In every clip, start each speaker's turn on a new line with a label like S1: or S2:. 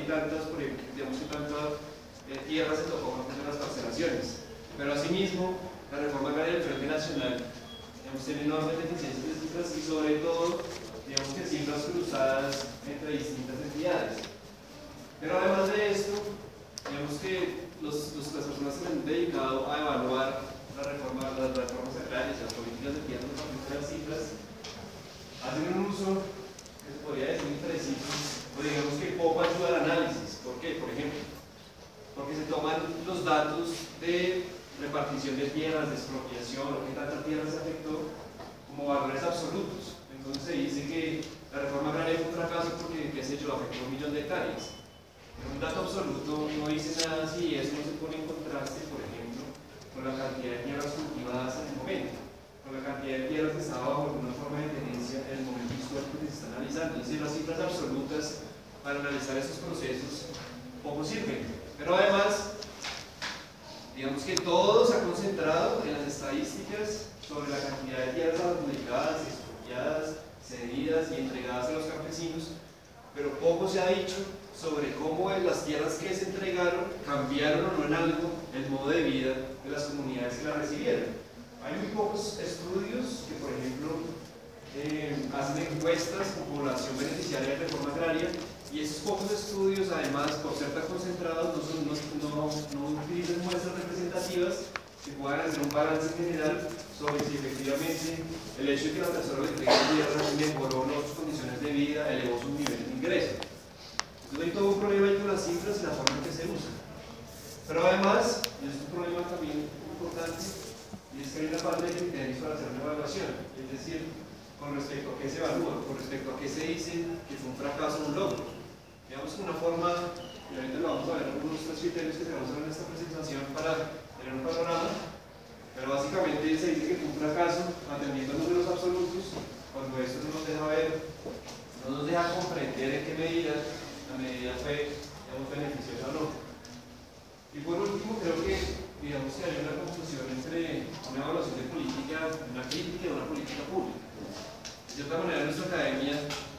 S1: tantas, por ejemplo, digamos que tanta tierra se tocó con las parcelaciones. Pero asimismo, la reforma agraria del Frente Nacional, digamos, tiene enormes deficiencias de cifras y sobre todo, digamos que cifras cruzadas entre distintas entidades. Pero además de esto, digamos que las personas que se han dedicado a evaluar las reformas agrarias y las políticas de tierra a partir de las cifras, hacen un uso que se podría decir impreciso, o digamos que poco ayuda al análisis. ¿Por qué? Por ejemplo, porque se toman los datos de repartición de tierras, de expropiación, o qué tanta tierra se afectó, como valores absolutos. Entonces se dice que la reforma agraria fue un fracaso porque, qué sé yo, afectó 1 millón de hectáreas. Pero un dato absoluto no dice nada si eso no se pone en contraste, por ejemplo, con la cantidad de tierras cultivadas en el momento, con la cantidad de tierras que estaba bajo alguna forma de tenencia en el momento histórico que se está analizando. Es decir, las cifras absolutas para analizar esos procesos poco sirven. Pero además, digamos que todo se ha concentrado en las estadísticas sobre la cantidad de tierras adjudicadas, expropiadas, cedidas y entregadas a los campesinos, pero poco se ha dicho sobre cómo las tierras que se entregaron cambiaron o no en algo el modo de vida de las comunidades que las recibieron. Hay muy pocos estudios que, por ejemplo, hacen encuestas con población beneficiaria de reforma agraria, y esos pocos estudios, además, por ser tan concentrados, no utilizan muestras representativas que puedan hacer un balance general sobre si efectivamente el hecho de que la persona le entregue tierra mejoró o no sus condiciones de vida, elevó su nivel de ingreso. Entonces hay todo un problema ahí con las cifras y la forma en que se usan. Pero además, y es un problema también importante, y es que hay una falta de criterios para hacer una evaluación, es decir, con respecto a qué se evalúa, con respecto a qué se dice que fue un fracaso o un logro. Digamos que una forma, y ahorita lo vamos a ver algunos tres criterios que tenemos en esta presentación para tener un panorama, pero básicamente se dice que fue un fracaso atendiendo a números absolutos, cuando esto no nos deja ver, no nos deja comprender en qué medida la medida fue, digamos, beneficiosa o no. Y por último, creo que, digamos que hay una confusión entre una evaluación de política, una crítica y una política pública. De cierta manera, en nuestra academia,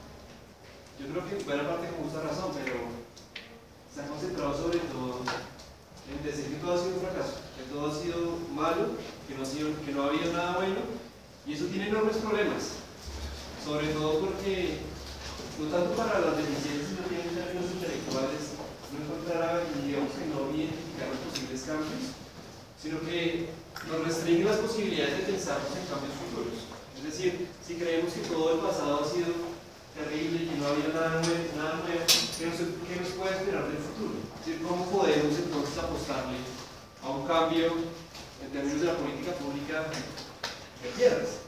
S1: yo creo que buena parte con justa razón, pero se ha concentrado sobre todo en decir que todo ha sido un fracaso, que todo ha sido malo, que no ha habido nada bueno, y eso tiene enormes problemas, sobre todo porque, no tanto para las deficiencias que no tienen términos intelectuales, no encontrar, digamos que no identificar los posibles cambios, sino que nos restringen las posibilidades de pensarnos en cambios futuros. Es decir, si creemos que todo el pasado ha sido terrible y que no había nada nuevo, ¿qué nos puede esperar del futuro? Es decir, ¿cómo podemos entonces apostarle a un cambio en términos de la política pública de tierras?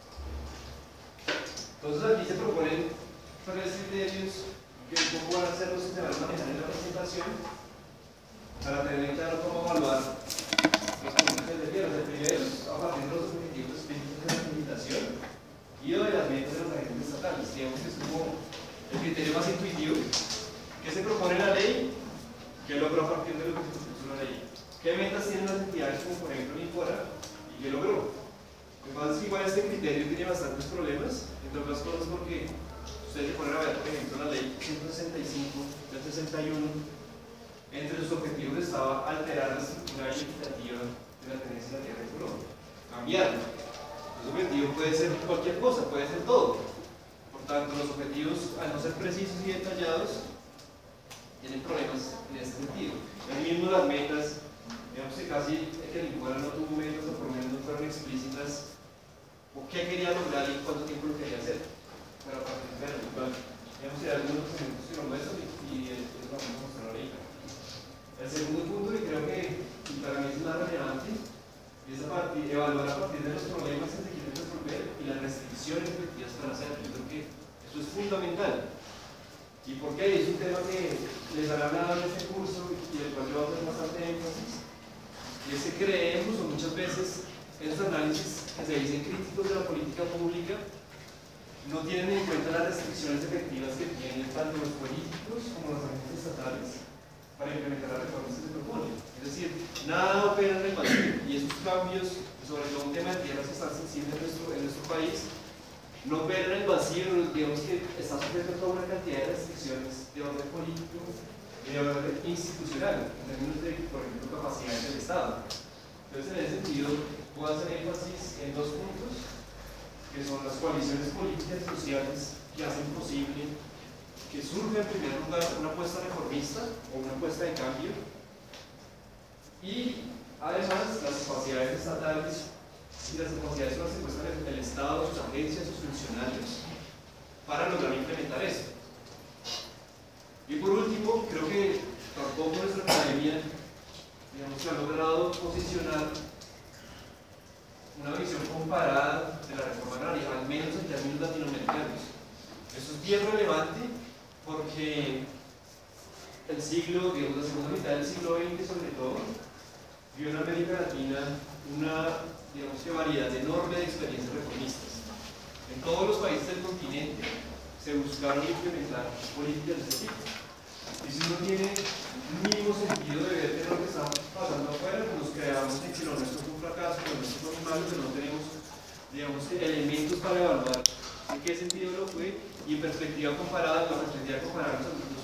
S1: Entonces aquí se proponen tres criterios que un poco van a ser los que se van a manejar en la presentación para tener claro cómo evaluar las políticas de tierras. El primero es a partir de los objetivos específicos de la limitación y de las metas de los agentes estatales. Digamos que es como el criterio más intuitivo. ¿Qué se propone en la ley? ¿Qué logró a partir de lo que se propuso en la ley? ¿Qué metas tienen las entidades como por ejemplo Infora? ¿Y qué logró? Lo que pasa es que igual este criterio tiene bastantes problemas, entre otras cosas porque ustedes se ponen a ver, por ejemplo, la ley 165 del 61, entre sus objetivos estaba alterar la estructura legislativa de la tenencia de la tierra en Colombia, cambiarla. Los objetivos puede ser cualquier cosa, puede ser todo. Por tanto, los objetivos, al no ser precisos y detallados, tienen problemas en este sentido. Así mismo las metas, digamos que casi que el Infora no tuvo metas o por lo menos no fueron explícitas o qué quería lograr y cuánto tiempo lo quería hacer para participar en el plan. Digamos que hay algunos documentos que lo muestran y eso lo vamos a mostrar ahorita. El segundo punto que creo que para mí es más relevante es evaluar a partir de los problemas que se quieren resolver y las restricciones efectivas para hacerlo. Yo creo que eso es fundamental. ¿Y por qué? Es un tema que les hará nada en este curso y del cual yo voy a hacer bastante énfasis. Y es que creemos, o muchas veces, esos análisis que se dicen críticos de la política pública no tienen en cuenta las restricciones efectivas que tienen tanto los políticos como los agentes estatales para implementar las reformas que se proponen. Es decir, nada opera en el vacío y esos cambios, sobre todo un tema de tierras que están sensibles en nuestro país, no operan en el vacío, digamos que está sujeto a toda una cantidad de restricciones de orden político, institucional, en términos de, por ejemplo, capacidad del Estado. Entonces, en ese sentido, puedo hacer énfasis en dos puntos, que son las coaliciones políticas y sociales que hacen posible que surja en primer lugar una apuesta reformista o una apuesta de cambio, y además las capacidades estatales y las capacidades que se encuentran en el Estado, sus agencias, sus funcionarios, para lograr implementar eso. Y por último, creo que tampoco nuestra academia, digamos, que ha logrado posicionar una visión comparada de la reforma agraria, al menos en términos latinoamericanos. Eso es bien relevante porque el siglo, digamos, la segunda mitad del siglo XX sobre todo, vio en América Latina una, digamos, que variedad enorme de experiencias reformistas. En todos los países del continente se buscaron implementar políticas de este tipo. Y si uno tiene un mínimo sentido de ver qué es lo que está pasando afuera, pues nos creamos en que lo nuestro fue un fracaso, que lo nuestro fue muy malo, que no tenemos, digamos, elementos para evaluar en qué sentido lo fue, y en perspectiva comparada, la perspectiva comparada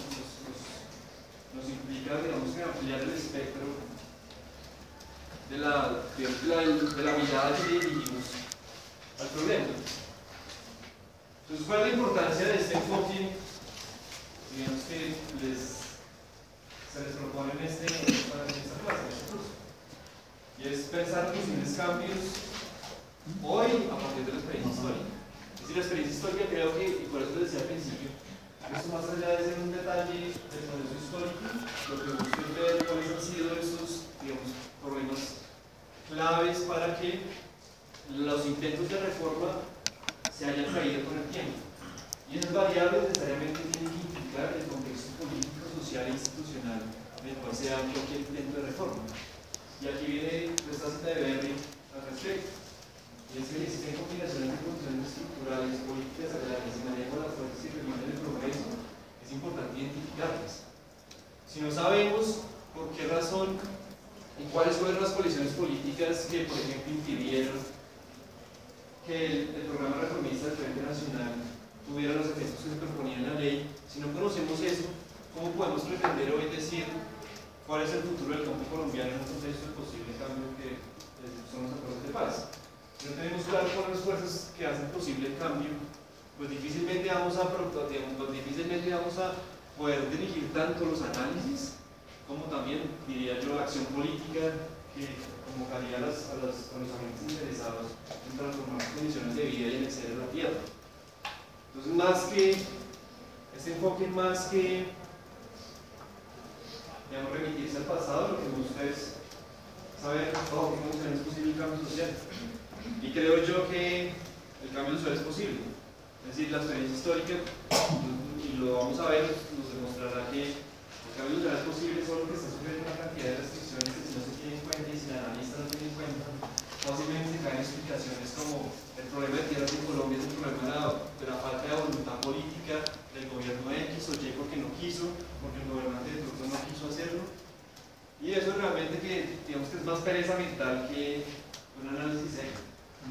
S1: nos implica, digamos, que ampliar el espectro de la mirada que dirigimos al problema. Entonces, ¿cuál es la importancia de este enfoque, digamos, que se les propone en esta clase, en este curso? Y es pensar posibles cambios hoy a partir de la experiencia histórica. Es decir, la experiencia histórica, creo que, y por eso les decía al principio, esto más allá de ser un detalle del proceso histórico, lo que busco es ver cuáles han sido esos, digamos, problemas claves para que los intentos de reforma se hayan caído con el tiempo. Y esas variables necesariamente tienen que implicar el contexto político, social e institucional en el cual se da cualquier intento de reforma. Y aquí viene esta cita de Berry al respecto. Y es que existen combinaciones de condiciones estructurales, políticas agrarias y manejo de las fuerzas que permiten el progreso, es importante identificarlas. Si no sabemos por qué razón y cuáles fueron las coaliciones políticas que, por ejemplo, impidieron que el programa reformista del Frente Nacional tuviera los efectos que se proponían en la ley, si no conocemos eso, ¿cómo podemos pretender hoy decir cuál es el futuro del campo colombiano en un contexto de posible cambio que son los acuerdos de paz? Si no tenemos claro cuáles las fuerzas que hacen posible el cambio, pues difícilmente vamos a poder dirigir tanto los análisis como también, diría yo, la acción política que convocaría a los agentes interesados en transformar las condiciones de vida y en el ser de la tierra. Entonces, más que este enfoque, más que, digamos, remitirse al pasado, lo que busca es saber bajo qué condiciones es posible el cambio social. Y creo yo que el cambio social es posible. Es decir, la experiencia histórica, y lo vamos a ver, nos demostrará que el cambio social es posible, solo que está sujeto a una cantidad de restricciones que si no se tienen en cuenta y si el analista no tiene en cuenta, fácilmente caen explicaciones como el problema de tierras en Colombia es el problema de la falta de voluntad política del gobierno X o Y porque no quiso, porque el gobernante de turno no quiso hacerlo. Y eso realmente que, digamos, que es más pereza mental que un análisis serio.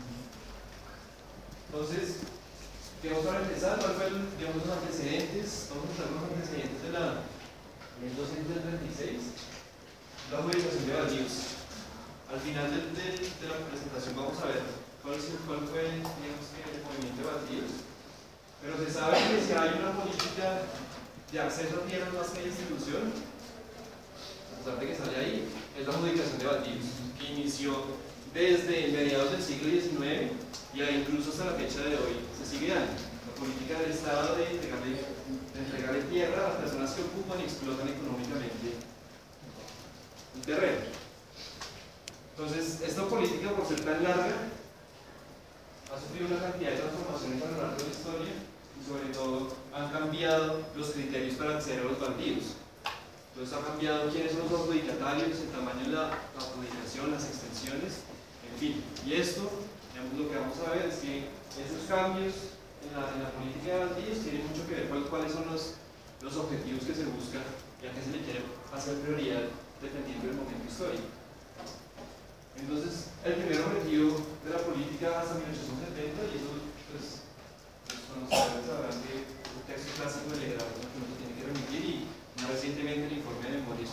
S1: Entonces, digamos, para empezar, ¿cuál fue los antecedentes? Vamos a usar los antecedentes de la 1236, la judicación de baldíos. Al final de la presentación vamos a ver cuál fue, digamos, el movimiento de baldíos. Pero se sabe que si hay una política de acceso a tierras más que distribución, a pesar de que sale ahí, es la judicación de baldíos, que inició desde mediados del siglo XIX y incluso hasta la fecha de hoy se sigue dando. La política del Estado de entregarle tierra a las personas que ocupan y explotan económicamente el terreno. Entonces, esta política, por ser tan larga, ha sufrido una cantidad de transformaciones a lo largo de la historia y sobre todo han cambiado los criterios para acceder a los baldíos. Entonces ha cambiado quiénes son los adjudicatarios, el tamaño de la adjudicación, las extensiones, en fin. Y esto, digamos, lo que vamos a ver es que esos cambios en la política de baldíos tienen mucho que ver con cuáles son los objetivos que se buscan y a qué se le quiere hacer prioridad dependiendo del momento histórico. Entonces, el primer objetivo de la política hasta 1870, y eso, pues, los conocedores sabrán que un texto clásico del liderazgo que uno tiene que remitir, y más recientemente el informe de memoria y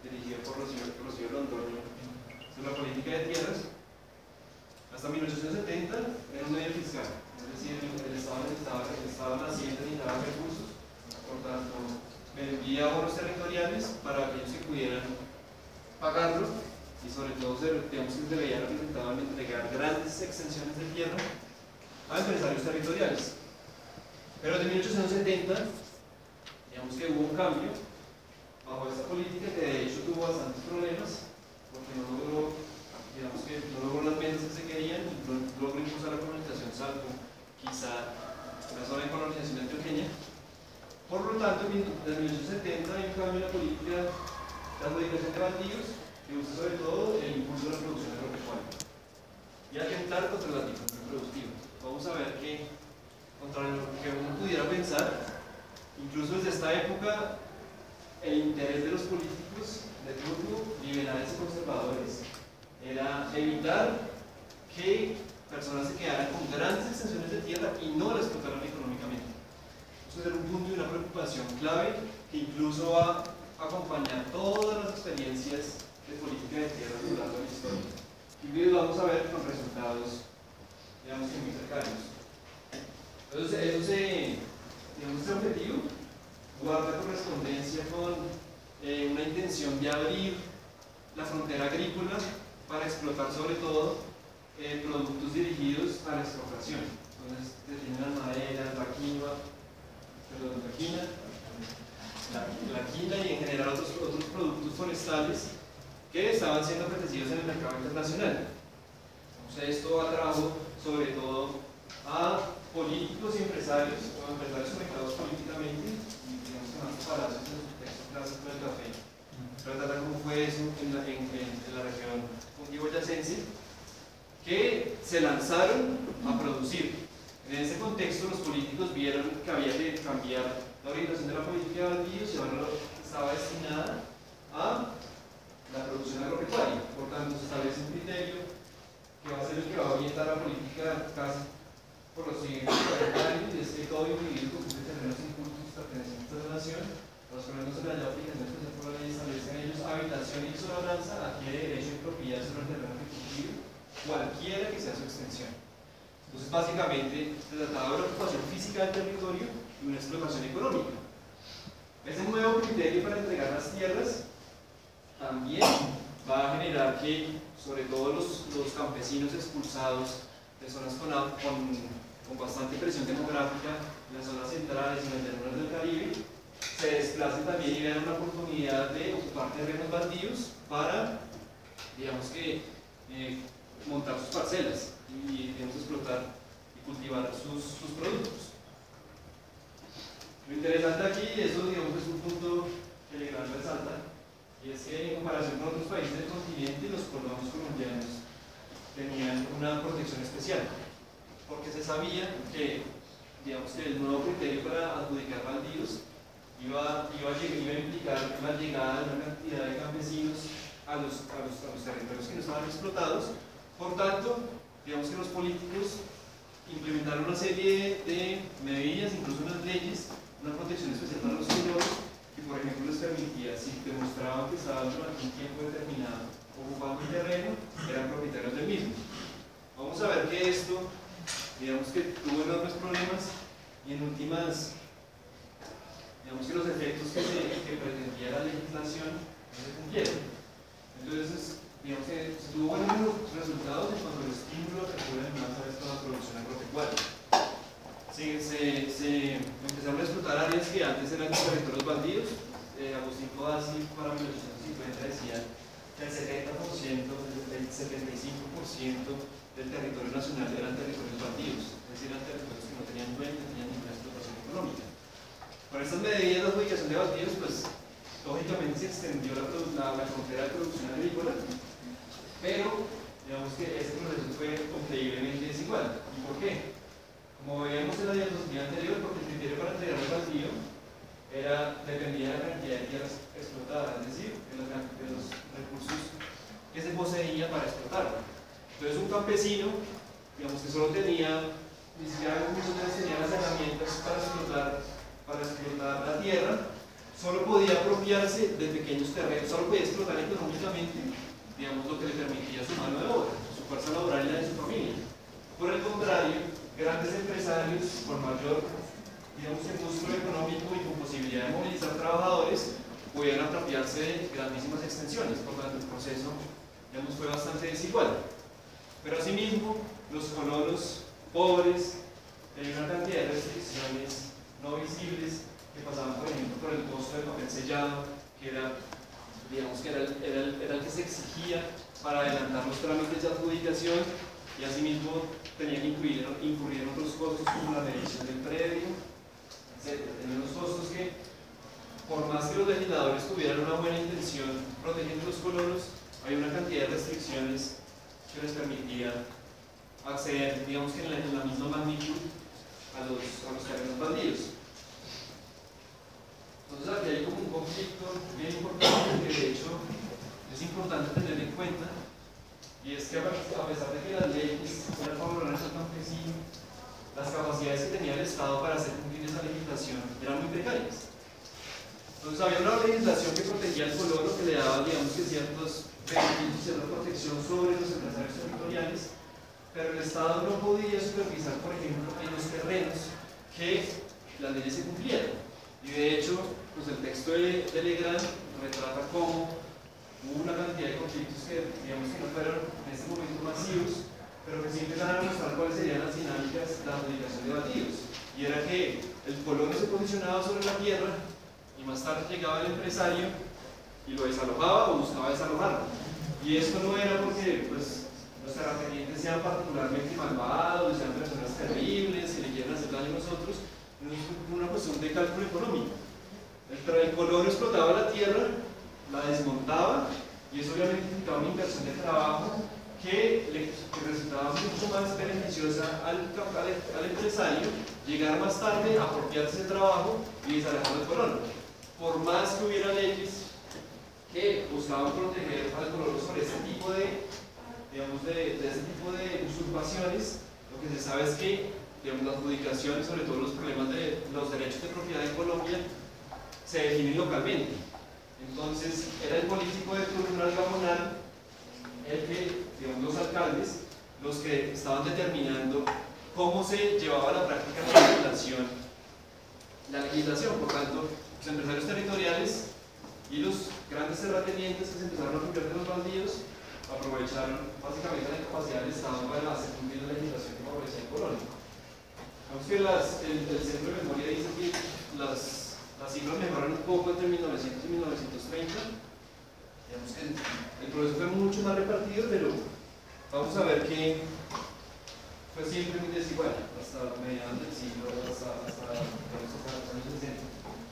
S1: dirigido por Rocío Londoño sobre la política de tierras, hasta 1870 era un medio fiscal, es decir, el Estado naciente necesitaba recursos, por tanto, vendía bonos territoriales para aquellos que pudieran pagarlo y sobre todo digamos que se veía representado en entregar grandes extensiones de tierra a empresarios territoriales. Pero desde 1870, digamos que hubo un cambio bajo esta política que de hecho tuvo bastantes problemas porque no logró, digamos que no logró las metas que se querían y no logró impulsar la colonización, salvo quizá una zona de colonización antioqueña. Por lo tanto, desde 1870 hay un cambio en la política de adjudicación de baldíos que busca sobre todo el impulso de la producción agropecuaria y atentar contra la difusión productiva. Vamos a ver que, contra lo que uno pudiera pensar, incluso desde esta época, el interés de los políticos de turno, liberales y conservadores, era evitar que personas se quedaran con grandes extensiones de tierra y no las explotaran económicamente. Eso era un punto y una preocupación clave que incluso va a acompañar todas las experiencias de política de tierra a lo largo de la historia. Y vamos a ver los resultados, digamos que muy cercanos. Entonces, digamos, este objetivo guarda correspondencia con una intención de abrir la frontera agrícola para explotar sobre todo productos dirigidos a la exportación. Entonces, se tienen las maderas, la quina y en general otros productos forestales que estaban siendo apetecidos en el mercado internacional. Entonces, esto atrajo sobre todo a políticos y empresarios, o empresarios conectados políticamente, y digamos que más preparados en su texto clásico del café, para tratar cómo fue eso en la región cundiboyacense, que se lanzaron a producir. En ese contexto, los políticos vieron que había que cambiar la orientación de la política de baldíos y ahora estaba destinada a la producción agropecuaria. Por tanto, se establece un criterio que va a ser el que va a orientar la política casi por los siguientes 40 años, y es que todo individuo que cumple terrenos incultos pertenecientes a la nación, los terrenos de la ley aplicación especial por la ley establecen ellos habitación y sobrabranza, adquiere derecho y propiedad sobre el terreno que cultive, cualquiera que sea su extensión. Entonces, básicamente, se trataba de una ocupación física del territorio y una explotación económica. Ese nuevo criterio para entregar las tierras también va a generar que, sobre todo los campesinos expulsados de zonas con bastante presión demográfica, en las zonas centrales y en las llanuras del Caribe, se desplacen también y vean una oportunidad de ocupar terrenos baldíos para, digamos que, montar sus parcelas y digamos, explotar y cultivar sus productos. Lo interesante aquí, y eso digamos, es un punto que Legrand resalta, y es que en comparación con otros países del continente, los colonos colombianos tenían una protección especial, porque se sabía que, digamos, que el nuevo criterio para adjudicar baldíos iba a implicar la llegada de una cantidad de campesinos a los territorios que no estaban explotados. Por tanto, digamos que los políticos implementaron una serie de medidas, incluso unas leyes, una protección especial para los señores, que por ejemplo les permitía, si demostraban que estaban durante un tiempo determinado ocupando un terreno, eran propietarios del mismo. Vamos a ver que esto, digamos que tuvo enormes problemas y en últimas, digamos que los efectos que pretendía la legislación no se cumplieron. Entonces, digamos que se tuvo buenos resultados en cuanto al estímulo que puede más a esto la producción agropecuaria. Se empezaron a explotar áreas que antes eran territorios baldíos. Agustín Codazzi para 1850 decía que el 70%, el 75% del territorio nacional eran territorios baldíos, es decir, eran territorios que no tenían dueño, no tenían ninguna explotación económica. Con estas medidas de adjudicación de baldíos, pues lógicamente se extendió la frontera de producción agrícola, pero digamos que este proceso fue increíblemente desigual. ¿Y por qué? Como veíamos en la diapositiva anterior, porque el criterio para entregar el baldío dependía de la cantidad de tierras explotadas, es decir, de los recursos que se poseía para explotarlo. Entonces un campesino, digamos que solo tenía, ni siquiera muchas veces tenía las herramientas para explotar la tierra, solo podía apropiarse de pequeños terrenos, solo podía explotar económicamente, digamos, lo que le permitía su mano de obra, su fuerza laboral y la de su familia. Por el contrario, grandes empresarios con mayor, digamos, músculo económico y con posibilidad de movilizar trabajadores podían apropiarse de grandísimas extensiones, por lo tanto el proceso, digamos, fue bastante desigual. Pero asimismo, los colonos pobres tenían una cantidad de restricciones no visibles que pasaban, por ejemplo, por el costo del papel sellado, que era, digamos, que era el que se exigía para adelantar los trámites de adjudicación, y asimismo tenía que incurrir en otros costos como la medición del predio, etc. Tenían unos costos que, por más que los legisladores tuvieran una buena intención protegiendo a los colonos, hay una cantidad de restricciones que les permitía acceder, digamos que en la misma magnitud, a los terrenos baldíos. Entonces aquí hay como un conflicto bien importante que de hecho es importante tener en cuenta, y es que a pesar de que las leyes eran favorables al campesino, las capacidades que tenía el Estado para hacer cumplir esa legislación eran muy precarias. Entonces había una legislación que protegía al colono, que le daba, digamos, que ciertos beneficios, cierta protección sobre los empresarios territoriales, pero el Estado no podía supervisar, por ejemplo, en los terrenos que las leyes se cumplieran. Y de hecho, pues el texto de Legrand retrata cómo hubo una cantidad de conflictos que, digamos, que no fueron en este momento masivos, pero que sí empezaron a mostrar cuáles serían las dinámicas de la adjudicación de baldíos. Y era que el colono se posicionaba sobre la tierra y más tarde llegaba el empresario y lo desalojaba o buscaba desalojarlo. Y esto no era porque pues, los terratenientes sean particularmente malvados, sean personas terribles, que le quieran hacer daño a nosotros. No es una cuestión de cálculo económico. El colono explotaba la tierra, la desmontaba, y eso obviamente implicaba una inversión de trabajo que resultaba mucho más beneficiosa al empresario llegar más tarde, apropiarse del trabajo y desalojar al colono. Por más que hubiera leyes que buscaban proteger al colono sobre este tipo de, digamos, de este tipo de usurpaciones, lo que se sabe es que, digamos, las adjudicaciones, sobre todo los problemas de los derechos de propiedad en Colombia, se definen localmente. Entonces, era el político de turno, el gamonal, el que, digamos, los alcaldes, los que estaban determinando cómo se llevaba a la práctica la legislación. Por tanto, los empresarios territoriales y los grandes terratenientes que se empezaron a apropiar de los baldíos aprovecharon básicamente la incapacidad del Estado para hacer cumplir la legislación que favorecía en Colombia. Vemos que el Centro de Memoria dice que las cifras mejoran un poco entre 1900 y 1930. Digamos que el proceso fue mucho más repartido, pero vamos a ver que fue siempre muy desigual hasta mediados del siglo, hasta los años 60.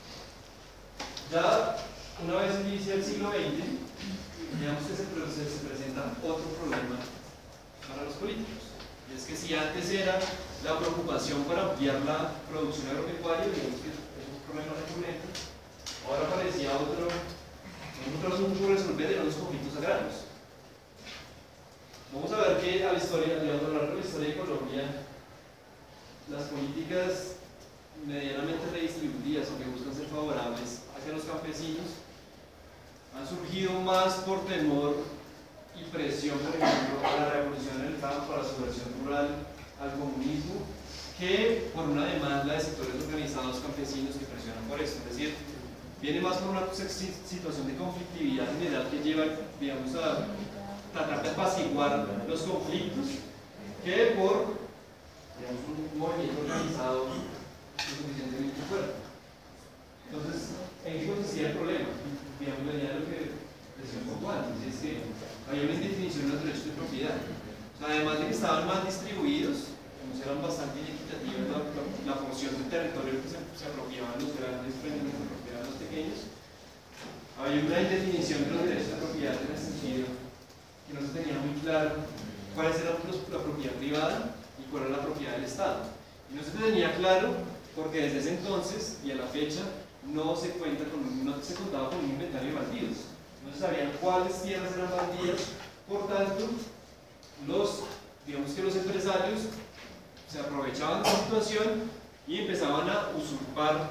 S1: Ya una vez inicia el siglo XX, digamos que se presenta otro problema para los políticos. Y es que si antes era la preocupación por ampliar la producción agropecuaria, digamos que es un problema recurrente, ahora aparecía otro asunto por resolver, eran los conflictos agrarios. Vamos a ver que a lo largo de la historia de Colombia, las políticas medianamente redistributivas o que buscan ser favorables hacia los campesinos han surgido más por temor y presión, por ejemplo, a la revolución en el campo, a la subversión rural, al comunismo, que por una demanda de sectores organizados campesinos que presionan por eso. Es decir, viene más por una situación de conflictividad general que lleva, digamos, a tratar de apaciguar los conflictos, que por, digamos, un movimiento organizado lo suficientemente fuerte. Entonces, ¿en qué consistía el problema? Digamos, venía lo que decía un poco antes, es que había una indefinición de los derechos de propiedad. O sea, además de que estaban más distribuidos, eran bastante inequitativas la porción del territorio que se apropiaban los grandes frente a los que se apropiaban los pequeños. Había una indefinición de los derechos de propiedad en el sentido que no se tenía muy claro cuáles eran la propiedad privada y cuál era la propiedad del Estado. Y no se tenía claro porque desde ese entonces y a la fecha no se contaba con un inventario de baldíos. No se sabían cuáles tierras eran baldías, por tanto, digamos que los empresarios se aprovechaban de la situación y empezaban a usurpar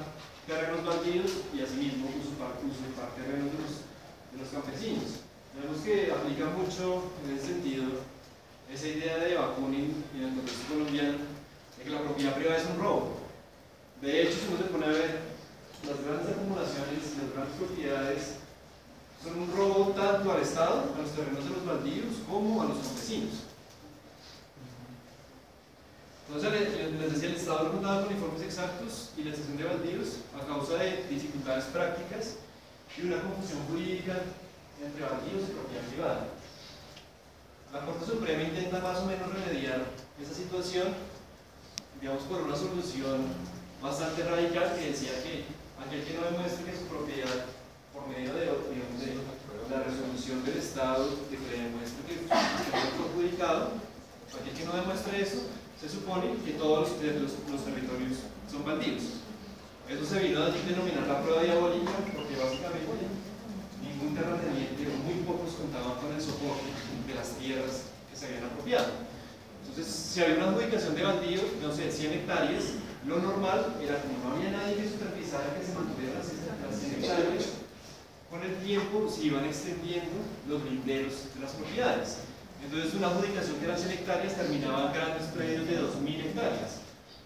S1: terrenos baldíos y asimismo usurpar terrenos de los campesinos. Vemos que aplica mucho en ese sentido esa idea de Bakunin y en el contexto colombiano de que la propiedad privada es un robo. De hecho, si uno se pone a ver, las grandes acumulaciones, las grandes propiedades son un robo tanto al Estado, a los terrenos de los baldíos, como a los campesinos. Entonces, les decía, el Estado no contaba con informes exactos y la excepción de baldíos a causa de dificultades prácticas y una confusión jurídica entre baldíos y propiedad privada. La Corte Suprema intenta más o menos remediar esa situación, digamos, por una solución bastante radical que decía que aquel que no demuestre que su propiedad, por medio de, digamos, de la resolución del Estado, de que le demuestre que su propiedad fue adjudicado, aquel que no demuestre eso, se supone que todos los territorios son baldíos. Eso se vino a denominar la prueba diabólica, porque básicamente ningún terrateniente, muy pocos contaban con el soporte de las tierras que se habían apropiado. Entonces, si había una adjudicación de baldíos, no sé, 100 hectáreas, lo normal era, como no había nadie que supervisara que se mantuvieran las 100 hectáreas, con el tiempo se iban extendiendo los linderos de las propiedades. Entonces, una adjudicación que eran 100 hectáreas terminaba en grandes predios de 2000 hectáreas.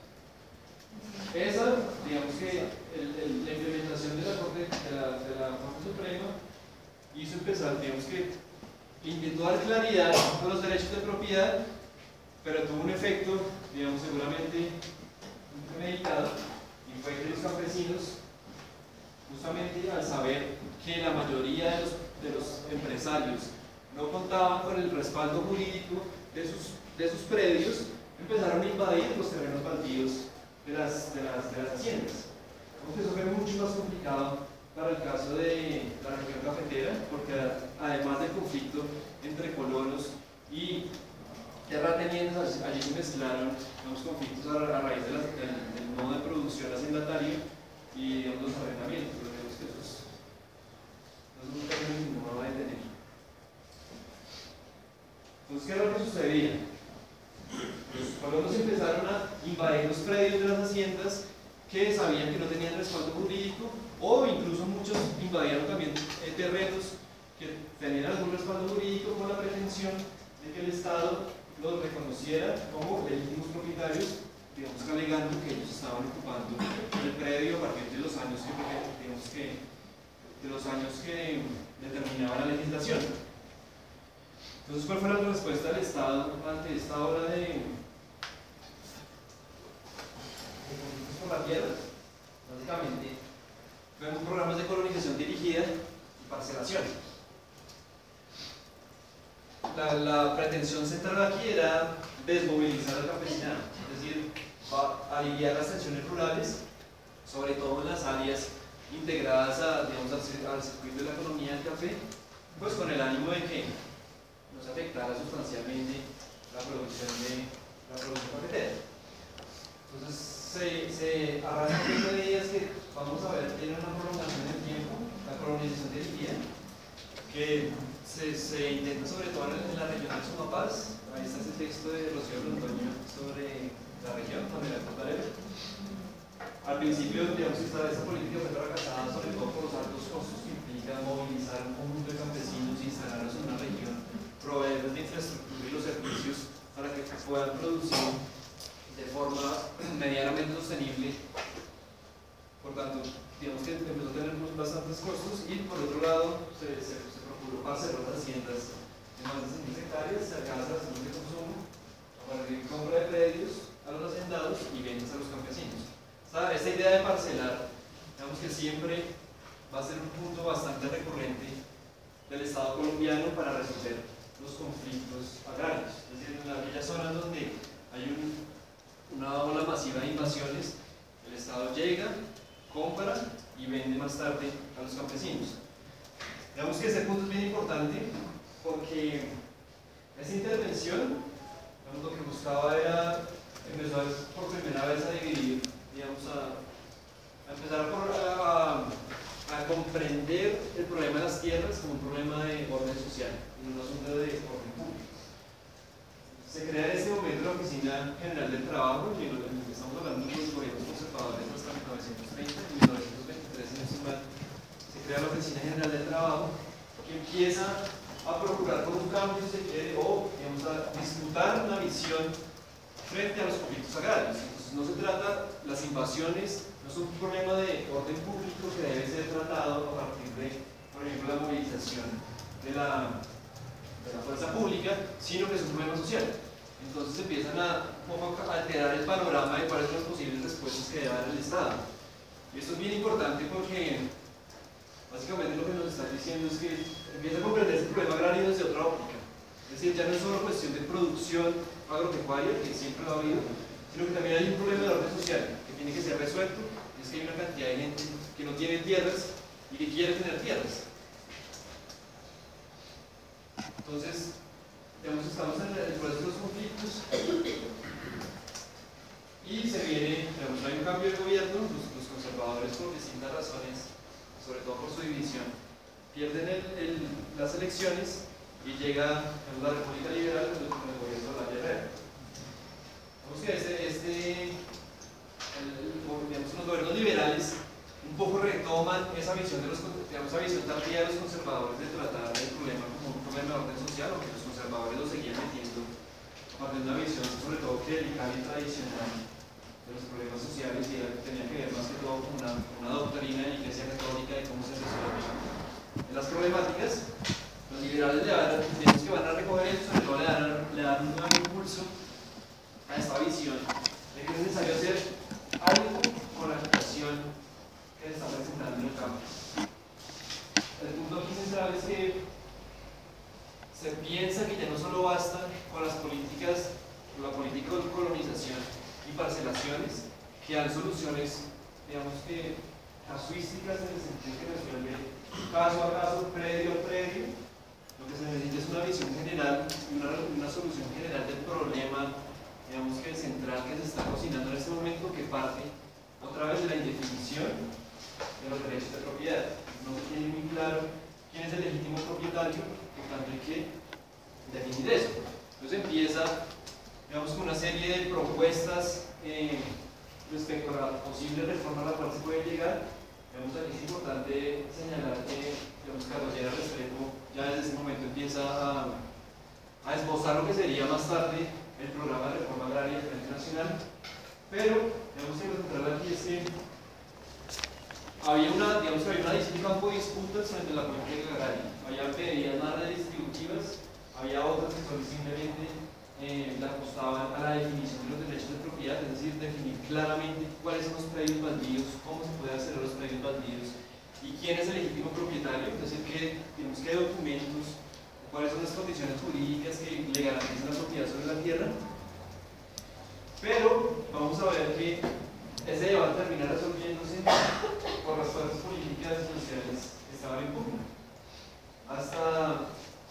S1: Esa, digamos que la implementación de la Corte Suprema hizo empezar, digamos que intentó dar claridad a los derechos de propiedad, pero tuvo un efecto, digamos, seguramente premeditado, y fue que los campesinos, justamente al saber que la mayoría de los empresarios no contaban con el respaldo jurídico de sus predios, empezaron a invadir los terrenos baldíos de las haciendas. Aunque eso fue mucho más complicado para el caso de la región cafetera, porque además del conflicto entre colonos y terratenientes, allí se mezclaron los conflictos a raíz del modo de producción hacendatario y los arrendamientos. Digamos que eso es un término que no va a detener. Entonces, ¿qué era lo que sucedía? Los colonos empezaron a invadir los predios de las haciendas que sabían que no tenían respaldo jurídico, o incluso muchos invadieron también terrenos que tenían algún respaldo jurídico con la pretensión de que el Estado los reconociera como legítimos propietarios, digamos, alegando que ellos estaban ocupando el predio a partir de los años que determinaba la legislación. Entonces, ¿cuál fue la respuesta del Estado ante esta ola de conflictos por la tierra? Básicamente, vemos programas de colonización dirigida y parcelación. La pretensión central aquí era desmovilizar al campesinado, es decir, aliviar las tensiones rurales, sobre todo en las áreas integradas al circuito de la economía del café, pues con el ánimo de que no se afectara sustancialmente la producción cafetera. Entonces se arrancan medidas que vamos a ver tienen una prolongación en el tiempo, la colonización dirigida, que se intenta sobre todo en la región del Sumapaz. Ahí está ese texto de Rocío Londoño sobre la región, donde la fortaleza. Al principio, digamos que esta política fue fracasada sobre todo por los altos costos que implica movilizar un conjunto de campesinos e instalarlos en una región, proveerles de infraestructura y los servicios para que puedan producir de forma medianamente sostenible. Por tanto, digamos que empezó a tener bastantes costos, y por otro lado se procuró parcelar las haciendas de más de 100.000 hectáreas cercanas a las zonas de consumo, para que compra de predios a los hacendados y ventas a los campesinos. Esta idea de parcelar, digamos que siempre va a ser un punto bastante recurrente del Estado colombiano para resolver los conflictos agrarios. Es decir, en aquellas zonas donde hay una ola masiva de invasiones, el Estado llega, compra y vende más tarde a los campesinos. Digamos que ese punto es bien importante porque esa intervención, lo que buscaba era empezar por primera vez a dividir, digamos, a empezar a comprender el problema de las tierras como un problema de orden social y no un asunto de orden público. Se crea en este momento la Oficina General del Trabajo, y estamos hablando de los gobiernos conservadores hasta 1930 y 1940. Oficina General del Trabajo, que empieza a procurar por un cambio, si se quiere, o digamos, a disputar una visión frente a los conflictos agrarios. Entonces no se trata, las invasiones no son un problema de orden público que debe ser tratado a partir de, por ejemplo, la movilización de la fuerza pública, sino que es un problema social. Entonces empiezan a alterar el panorama de cuáles son las posibles respuestas que debe dar el Estado. Y esto es bien importante porque básicamente lo que nos está diciendo es que empieza a comprenderse el problema agrario desde otra óptica. Es decir, ya no es solo cuestión de producción agropecuaria, que siempre lo ha habido, sino que también hay un problema de orden social que tiene que ser resuelto, y es que hay una cantidad de gente que no tiene tierras y que quiere tener tierras. Entonces, digamos, estamos en el proceso de los conflictos y se viene, digamos, hay un cambio de gobierno, los conservadores por distintas razones, sobre todo por su división, pierden las elecciones y llega la República Liberal con el gobierno de la Herrera. Vemos que los gobiernos liberales un poco retoman esa visión esa visión tardía de los conservadores de tratar el problema como un problema de orden social, aunque los conservadores lo seguían metiendo a partir de una visión sobre todo clerical y tradicional de los problemas sociales, y tenía que ver más que todo con una doctrina de la Iglesia Católica de cómo se resuelven las problemáticas. Los liberales digamos que van a recoger eso, sobre todo le dan un nuevo impulso a esta visión de que es necesario hacer algo con la agitación que se está presentando en el campo. El punto aquí central es que se piensa que ya no solo basta con la política de colonización y parcelaciones, que dan soluciones, digamos que casuísticas en el sentido que resuelve caso a caso, predio a predio. Lo que se necesita es una visión general y una solución general del problema, digamos que central que se está cocinando en este momento, que parte otra vez de la indefinición de los derechos de propiedad. No se tiene muy claro quién es el legítimo propietario, que tanto hay que definir eso. Entonces empieza, digamos, con una serie de propuestas respecto a la posible reforma a la cual se puede llegar. Digamos, aquí es importante señalar que, digamos, Carlos Lleras Restrepo ya desde ese momento empieza a esbozar lo que sería más tarde el programa de reforma agraria del Frente Nacional, pero digamos que lo central aquí es que había una campo de disputas frente a la política agraria. Había medidas más redistributivas, había otras que solo simplemente le apostaban a la definición de los derechos de propiedad, es decir, definir claramente cuáles son los predios baldíos, cómo se puede hacer los predios baldíos y quién es el legítimo propietario, es decir, qué documentos, cuáles son las condiciones jurídicas que le garantizan la propiedad sobre la tierra. Pero vamos a ver que ese debate termina resolviéndose por las fuerzas políticas y sociales que estaban en pugna. Hasta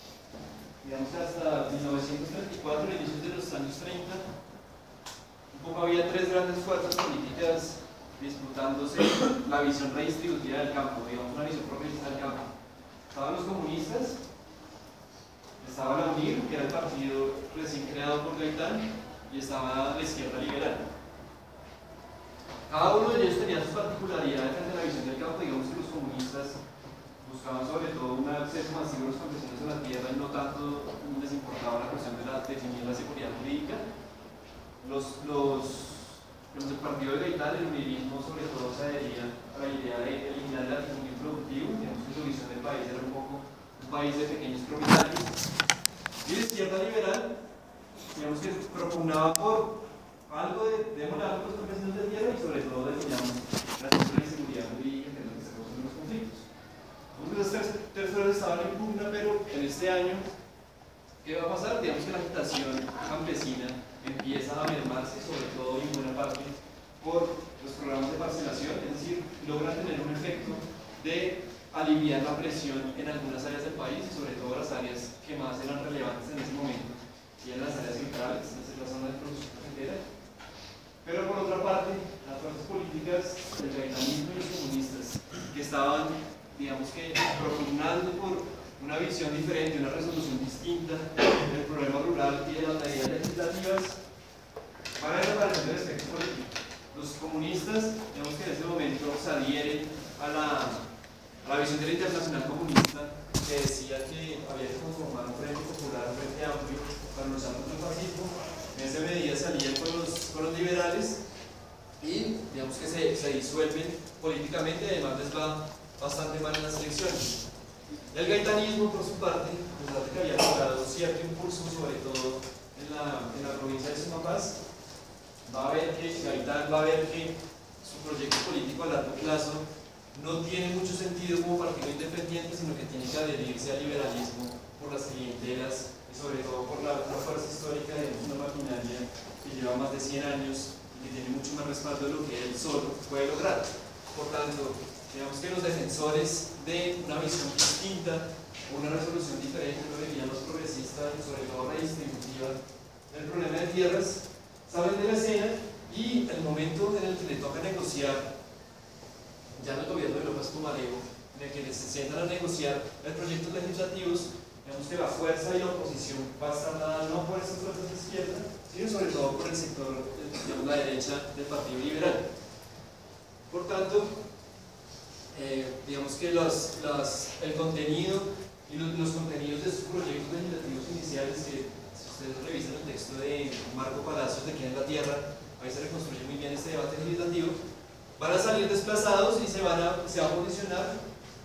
S1: 1934, inicios de los años 30, un poco había tres grandes fuerzas políticas disputándose la visión redistributiva del campo, digamos, una visión progresista del campo. Estaban los comunistas, estaba la UNIR, que era el partido recién creado por Gaitán, y estaba la izquierda liberal. Cada uno de ellos tenía sus particularidades frente a la visión del campo. Digamos que los comunistas buscaban sobre todo un acceso masivo a los campesinos a la tierra y no tanto les importaba la cuestión de definir la seguridad jurídica. El partido de Gaitán, el unirismo, sobre todo se adhería a la idea de eliminar el latifundio productivo. Digamos que su visión del país era un poco un país de pequeños propietarios. Y la izquierda liberal, digamos que propugnaba por algo de demorar los campesinos de tierra y sobre todo definamos la cultura de seguridad jurídica, que es lo que se causa en los conflictos. Entonces, tres fuerzas estaban en pugna, pero en este año, ¿qué va a pasar? Digamos que la agitación campesina empieza a mermarse, sobre todo y en buena parte por los programas de parcelación, es decir, logran tener un efecto de aliviar la presión en algunas áreas del país, y sobre todo las áreas que más eran relevantes en ese momento, y en las áreas centrales, es decir, la zona de producción cafetera. Pero por otra parte, las fuerzas políticas del gaitanismo y los comunistas, que estaban, digamos que, propugnando por una visión diferente, una resolución distinta del problema rural y de las medidas legislativas, van a desaparecer del espectro político. Los comunistas, digamos que en este momento se adhieren a a la visión de la Internacional Comunista, que decía que había que conformar un frente popular, un frente amplio para luchar contra el fascismo. En esa medida salían con los liberales y digamos que se disuelven políticamente, además les va bastante mal en las elecciones. El gaitanismo, por su parte, a pesar de que había logrado cierto impulso, sobre todo en la provincia de Sumapaz, Gaitán va a ver que su proyecto político a largo plazo no tiene mucho sentido como partido independiente, sino que tiene que adherirse al liberalismo por las clientelas y sobre todo por la fuerza histórica de una maquinaria que lleva más de 100 años y que tiene mucho más respaldo de lo que él solo puede lograr. Por tanto, digamos que los defensores de una visión distinta, una resolución diferente, una medida más progresista y sobre todo redistributiva del problema de tierras, salen de la escena y el momento en el que le toca negociar, ya en el gobierno de López Pumarejo, en el que se sientan a negociar los proyectos legislativos, digamos que la fuerza y la oposición va a estar dada no por esas fuerzas de izquierda, sino sobre todo por el sector, digamos, la derecha del Partido Liberal. Por tanto, digamos que el contenido y los contenidos de sus proyectos legislativos iniciales, que si ustedes revisan el texto de Marco Palacios de Quién es la Tierra, ahí se reconstruye muy bien este debate legislativo, van a salir desplazados y se va a posicionar,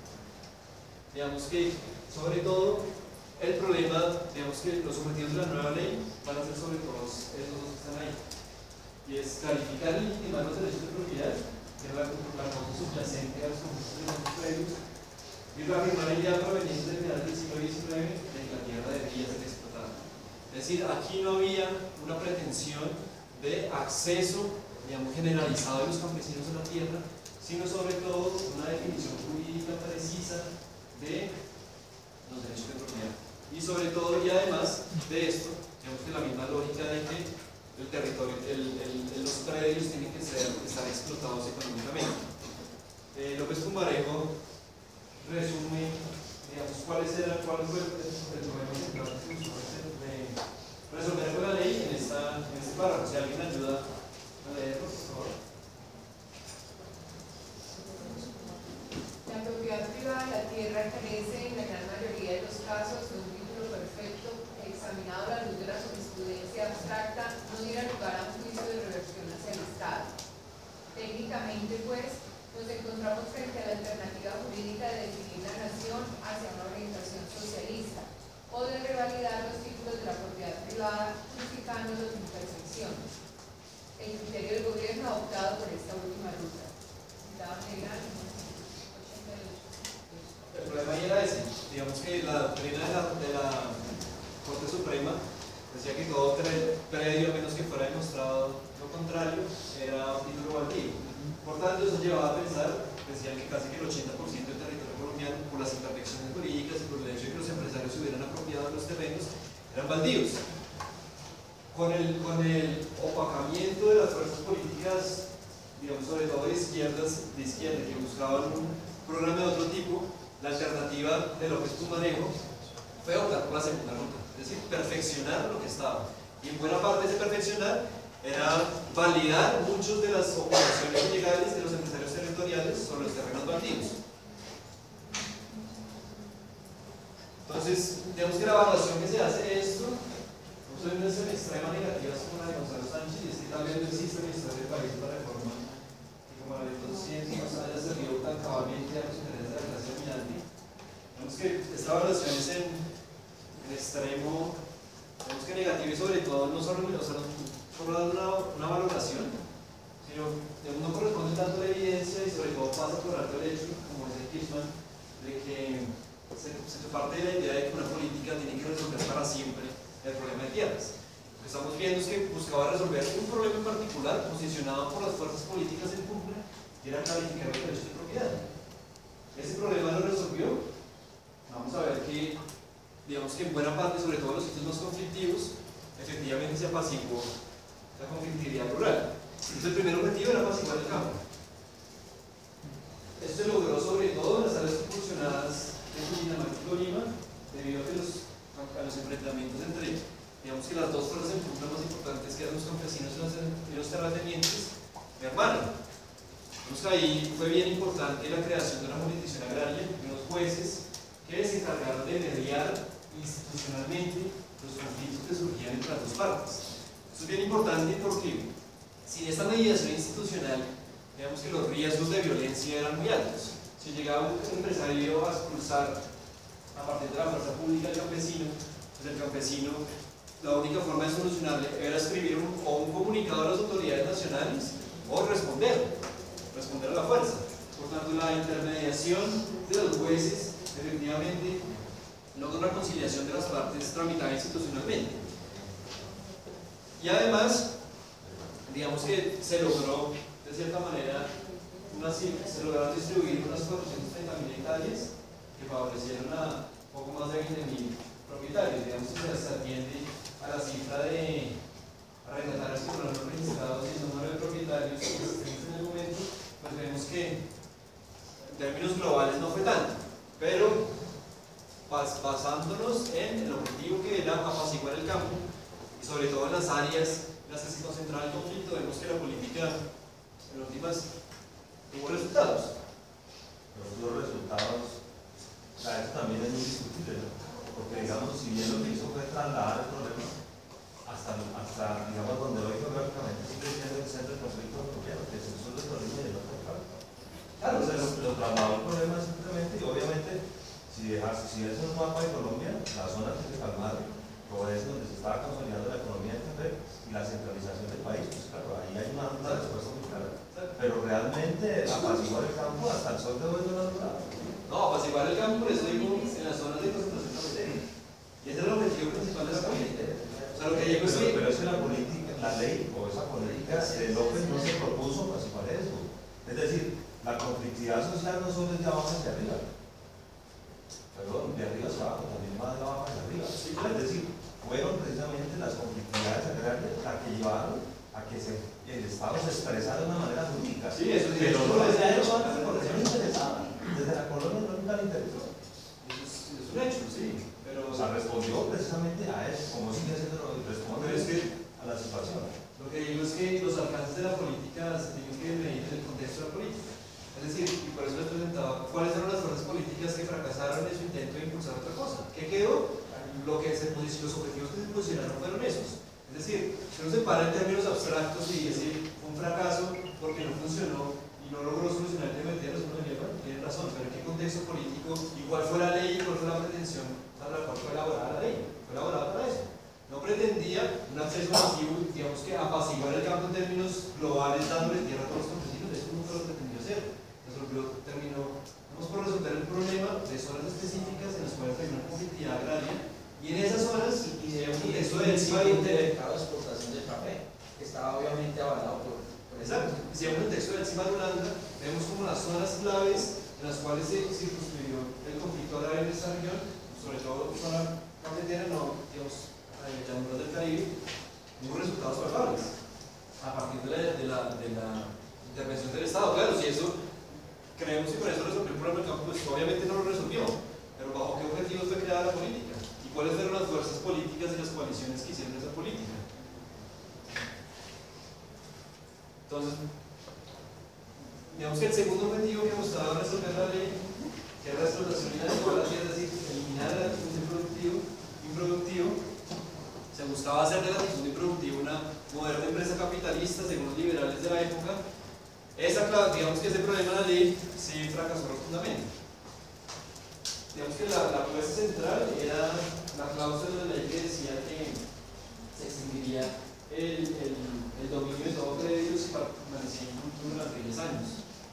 S1: digamos que sobre todo el problema, digamos que los objetivos de la nueva ley van a ser sobre todo esos dos que están ahí, y es clarificar y legitimar los derechos de propiedad, que es la cosa subyacente a los conflictos previos, y reafirmar la idea proveniente del final del siglo XIX de que la tierra debía ser explotada. Es decir, aquí no había una pretensión de acceso, digamos, generalizado de los campesinos a la tierra, sino sobre todo una definición jurídica precisa de los derechos de propiedad. Y sobre todo, y además de esto, digamos que la misma lógica de que el territorio, los predios tienen que estar explotados económicamente. López Pumarejo resume, digamos, cuál fue el problema central que se buscó resolver con la ley en este párrafo. Si alguien ayuda a leerlo, por favor.
S2: La propiedad privada de la tierra carece en la gran mayoría de los casos de un título perfecto que, examinado a la luz de la jurisprudencia abstracta, no diera lugar a un juicio de reversión hacia el Estado. Técnicamente, pues, nos encontramos frente a la alternativa jurídica de definir la nación hacia una orientación socialista o de revalidar los títulos de la propiedad privada, justificándolos en perfecciones. El criterio del gobierno ha optado por esta última ruta.
S1: El problema ahí era ese, digamos que la doctrina de la Corte Suprema decía que todo predio, a menos que fuera demostrado lo contrario, era un título baldío. Por tanto, eso llevaba a pensar, decían que casi que el 80% del territorio colombiano, por las imperfecciones jurídicas y por el hecho de que los empresarios se hubieran apropiado de los terrenos, eran baldíos. Con el opacamiento de las fuerzas políticas, digamos, sobre todo de izquierda, que buscaban un programa de otro tipo, la alternativa de López Pumarejo fue optar por la segunda ruta, es decir, perfeccionar lo que estaba. Y en buena parte de ese perfeccionar era validar muchas de las operaciones ilegales de los empresarios territoriales sobre los terrenos baldíos. Entonces, digamos que la evaluación que se hace de esto no es en extrema negativa como la de Gonzalo Sánchez, y es que tal vez no existe en la historia del país una reforma que como la de 200 nos haya servido tan cabalmente a los intereses de la clase dominante. Digamos que esta evaluación es en extremo, digamos que negativo, y sobre todo no solo dar una valoración, sino no corresponde tanto a la evidencia y sobre todo pasa por alto el hecho, como dice Kirchmann, de que se parte de la idea de que una política tiene que resolver para siempre el problema de tierras. Lo que estamos viendo es que buscaba resolver un problema en particular posicionado por las fuerzas políticas en cumbre, que era clarificar los derechos de propiedad. Ese problema lo resolvió. Vamos a ver que, digamos que en buena parte, sobre todo en los sitios más conflictivos, efectivamente se apaciguó la conflictividad rural. Entonces el primer objetivo era apaciguar el campo. Esto se logró sobre todo en las áreas convulsionadas de Cundinamarca y Tolima, debido a los enfrentamientos entre, digamos que las dos fuerzas en contra más importantes, que eran los campesinos y los terratenientes, mermaron. Entonces ahí ahí fue bien importante la creación de una jurisdicción agraria, de unos jueces que se encargaron de mediar institucionalmente los conflictos que surgían entre las dos partes. Esto es bien importante porque sin esta mediación institucional, digamos que los riesgos de violencia eran muy altos. Si llegaba un empresario a expulsar a partir de la fuerza pública al campesino, pues el campesino, la única forma de solucionarle era escribir un comunicado a las autoridades nacionales o responder a la fuerza. Por tanto, la intermediación de los jueces efectivamente logra una conciliación de las partes tramitada institucionalmente. Y además, digamos que se logró, de cierta manera, se lograron distribuir unas 430.000 hectáreas que favorecieron a poco más de 20.000 propietarios. Digamos que se atiende a la cifra de arrendatarios que fueron registrados y el número de propietarios existentes en el momento, pues vemos que en términos globales no fue tanto, pero basándonos en el objetivo que era apaciguar el campo y sobre todo en las áreas en las que se concentraba el conflicto, vemos que la política en últimas tuvo resultados.
S3: Los resultados, eso también es muy discutible, ¿no? Porque digamos, si bien lo que hizo fue trasladar el problema hasta digamos, donde hoy geográficamente sigue siendo el centro del conflicto colombiano, que es el sur de Colombia y el norte de Cali. Claro, entonces lo trasladó el problema simplemente, y obviamente, si es un mapa de Colombia, las zonas que se calmaron, todo es donde se estaba consolidando la economía del café y la centralización del país, pues claro, ahí hay una respuesta muy clara. Pero realmente apaciguar el campo hasta el sol de hoy no lo ha logrado.
S1: No, apaciguar el campo, por eso digo, en las zonas de concentración cafetera. Y ese es el objetivo principal de la política. O sea, lo que digo es que...
S3: Pero es que la política, la ley o esa política de López no se propuso apaciguar eso. Es decir, la conflictividad social no solo es de abajo hacia arriba. Perdón, de arriba hacia abajo, también va de abajo hacia arriba.
S1: Sí, claro.
S3: Es decir, fueron precisamente las conflictividades agrarias las que llevaron a que el Estado se expresara de una manera jurídica.
S1: Sí, eso sí.
S3: Pero no se ha hecho antes porque no le interesaba. Desde la colonia nunca le interesó.
S1: Eso es un hecho, sí. Pero,
S3: O sea, respondió precisamente a eso, como sigue siendo responde
S1: pero es que
S3: a la situación.
S1: lo que digo es que los alcances de la política se tienen que medir en el contexto de la política. Es decir, y por eso les presentaba cuáles eran las fuerzas políticas que fracasaron en su intento de impulsar otra cosa. ¿Qué quedó? Los objetivos que se posicionaron fueron esos. Es decir, si uno se para en términos abstractos y dice un fracaso porque no funcionó y no logró solucionar el tema de tierras, uno diría, bueno, tiene razón, pero ¿en qué contexto político? ¿Y cuál fue la ley y cuál fue la pretensión para la cual fue elaborada la ley? Fue elaborada para eso. No pretendía un acceso masivo, digamos que apaciguar el campo en términos globales, dándole tierra a todos los campesinos, eso nunca lo pretendió hacer. Terminó por resolver el problema de zonas específicas en las cuales hay una conflictividad agraria y en esas zonas
S4: y de un
S1: contexto
S4: contexto
S1: del
S4: de mercado de exportación de café, que estaba obviamente avalado por
S1: exacto. Si hay un contexto del CIMA de Holanda, vemos como las zonas claves en las cuales se circunscribió el conflicto agrario en esta región, sobre todo zona cafetera, no, digamos, llanuras del Caribe, hubo resultados favorables a partir de la intervención del Estado. Claro, si eso creemos que con eso resolvió el problema del campo, pues obviamente no lo resolvió, pero bajo qué objetivos fue creada la política y cuáles fueron las fuerzas políticas y las coaliciones que hicieron esa política. Entonces, digamos que el segundo objetivo que buscaba resolver la ley, que era la explotación inadecuada, es decir, eliminar el latifundio improductivo, se buscaba hacer del latifundio improductivo una moderna empresa capitalista según los liberales de la época. Digamos que ese problema de la ley sí fracasó rotundamente. Digamos que la propuesta central era la cláusula de la ley que decía que se extinguiría el dominio de todo predio si permanecía inculto durante 10 años.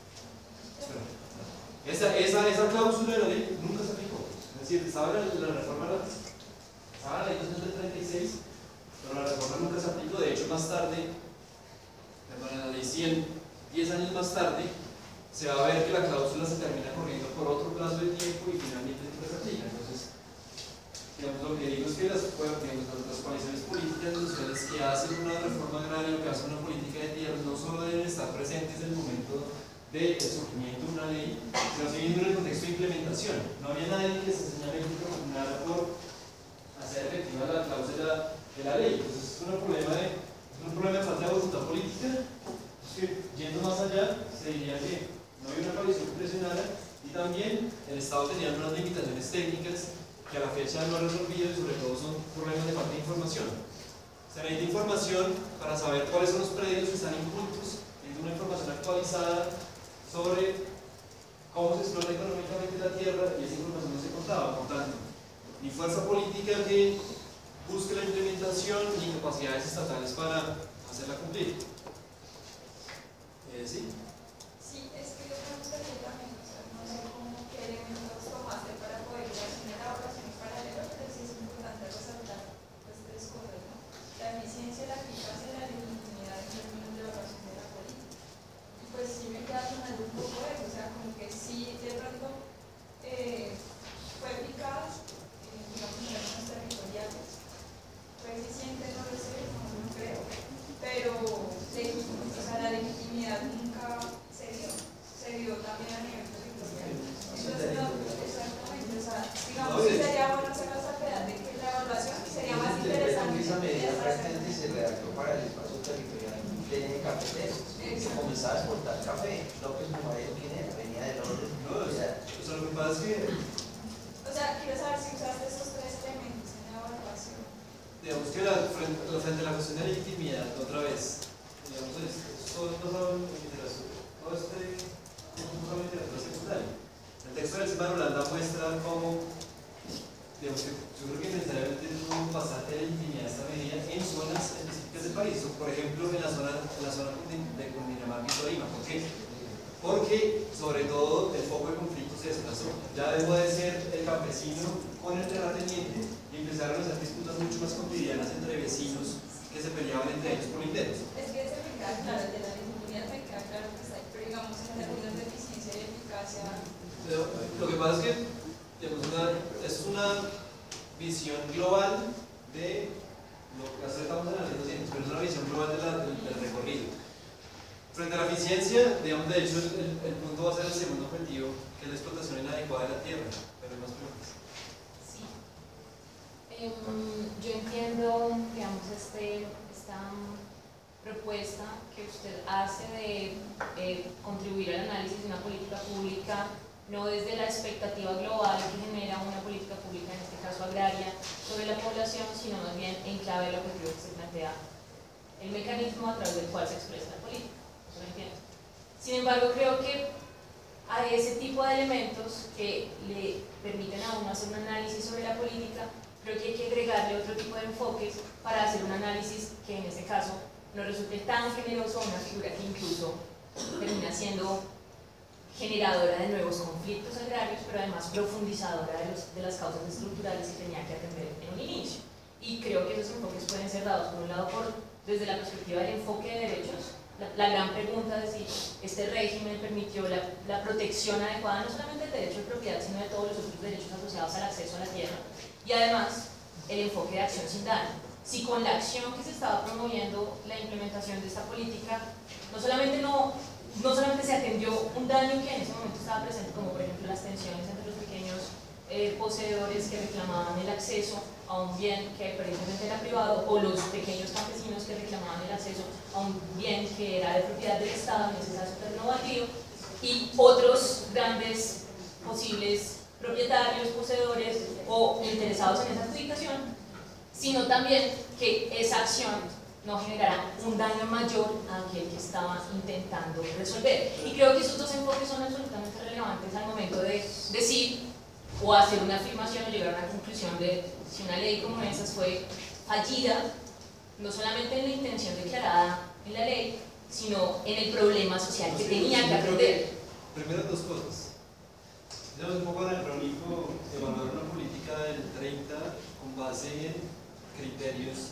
S1: Esa cláusula de la ley nunca se aplicó. Es decir, estaba la reforma, estaba la ley 236, pero la reforma nunca se aplicó. De hecho, más tarde, la ley 100, 10 años más tarde, se va a ver que la cláusula se termina corriendo por otro plazo de tiempo y finalmente nunca se aplica. Entonces, digamos, lo que digo es que las coaliciones políticas sociales que hacen una reforma agraria o que hacen una política de tierras no solo deben estar presentes en el momento del surgimiento de una ley, sino siguiendo en el contexto de implementación. No había nadie que se señalmente propugnara por hacer efectiva la cláusula de la ley. Entonces, es un problema de falta de voluntad política. Es que, yendo más allá, se diría que no había una coalición que presionara, y también el Estado tenía unas limitaciones técnicas que a la fecha no ha resolvido, y sobre todo son problemas de falta de información. Se necesita información para saber cuáles son los predios que están incultos, y una información actualizada sobre cómo se explota económicamente la tierra, y esa información no se contaba. Por tanto, ni fuerza política que busque la implementación, ni capacidades estatales para hacerla cumplir. ¿Sí?
S5: Sí, es que yo me gustaría también, o sea, no sé cómo qué elementos tomaste para poder hacer elaboraciones paralelas, pero sí es importante resaltar pues tres cosas, ¿no? La eficiencia, la eficacia y la legitimidad en términos de evaluación de la política. Y pues sí me queda sonando un poco eso, o sea, como que sí de pronto fue eficaz, digamos, en términos territoriales, fue eficiente, no lo sé, no creo, pero o sea, la legitimidad nunca se dio también a nivel territorial. Entonces, no, exactamente, o sea, digamos que sería bueno hacer la salvedad de que la evaluación sería más interesante.
S4: Esa medida prácticamente se redactó para el espacio territorial de cafeteros. Se comenzaba a exportar café. López Bumarero, ¿quién era? Venía del orden.
S1: No, o sea, lo que pasa es que,
S5: O sea, quiero saber si usaste esos tres elementos en la evaluación.
S1: digamos que frente a la cuestión de la legitimidad, otra vez, digamos, todo literatura secundaria. El texto del Simán Holanda muestra cómo, digamos que yo creo que necesariamente tuvo bastante legitimidad esta medida en zonas específicas del país, o por ejemplo en la zona de Cundinamarca y Tolima. ¿Por qué? Porque sobre todo el foco de conflicto se desplazó. Ya dejó de ser el campesino con el terrateniente y empezaron a ser disputas mucho más cotidianas entre vecinos que se peleaban entre ellos por linderos.
S5: Es que ese me queda claro, el de la legitimidad me queda claro que está ahí, pero digamos en términos de eficiencia y eficacia.
S1: Pero lo que pasa es que digamos, es una visión global de lo que estamos analizando siempre, pero es una visión global del recorrido. Frente a la eficiencia, digamos, de hecho, el punto va a ser el segundo objetivo, que es la explotación inadecuada de la tierra. Pero hay más preguntas.
S6: Sí. Yo entiendo, digamos, esta propuesta que usted hace de contribuir al análisis de una política pública, no desde la expectativa global que genera una política pública, en este caso agraria, sobre la población, sino más bien en clave del objetivo que se plantea el mecanismo a través del cual se expresa la política. Eso lo entiendo. Sin embargo, creo que a ese tipo de elementos que le permiten a uno hacer un análisis sobre la política, creo que hay que agregarle otro tipo de enfoques para hacer un análisis que en este caso no resulte tan generoso, una figura que incluso termina siendo generadora de nuevos conflictos agrarios, pero además profundizadora de las causas estructurales que tenía que atender en un inicio. Y creo que esos enfoques pueden ser dados, por un lado, desde la perspectiva del enfoque de derechos, la gran pregunta de si este régimen permitió la protección adecuada, no solamente del derecho de propiedad, sino de todos los otros derechos asociados al acceso a la tierra, y además el enfoque de acción sin daño. Si con la acción que se estaba promoviendo la implementación de esta política, no solamente se atendió un daño que en ese momento estaba presente, como por ejemplo las tensiones entre los pequeños poseedores que reclamaban el acceso a un bien que aparentemente era privado, o los pequeños campesinos que reclamaban el acceso a un bien que era de propiedad del Estado, en ese caso terreno baldío, y otros grandes posibles propietarios, poseedores o interesados en esa adjudicación, sino también que esa acción no generará un daño mayor a aquel que estaba intentando resolver. Y creo que esos dos enfoques son absolutamente relevantes al momento de decir o hacer una afirmación o llegar a una conclusión de si una ley como esa fue fallida, no solamente en la intención declarada en la ley, sino en el problema social que tenía que atender.
S1: Primero, dos cosas. Es un poco anacrónico evaluar una política del 30 con base en criterios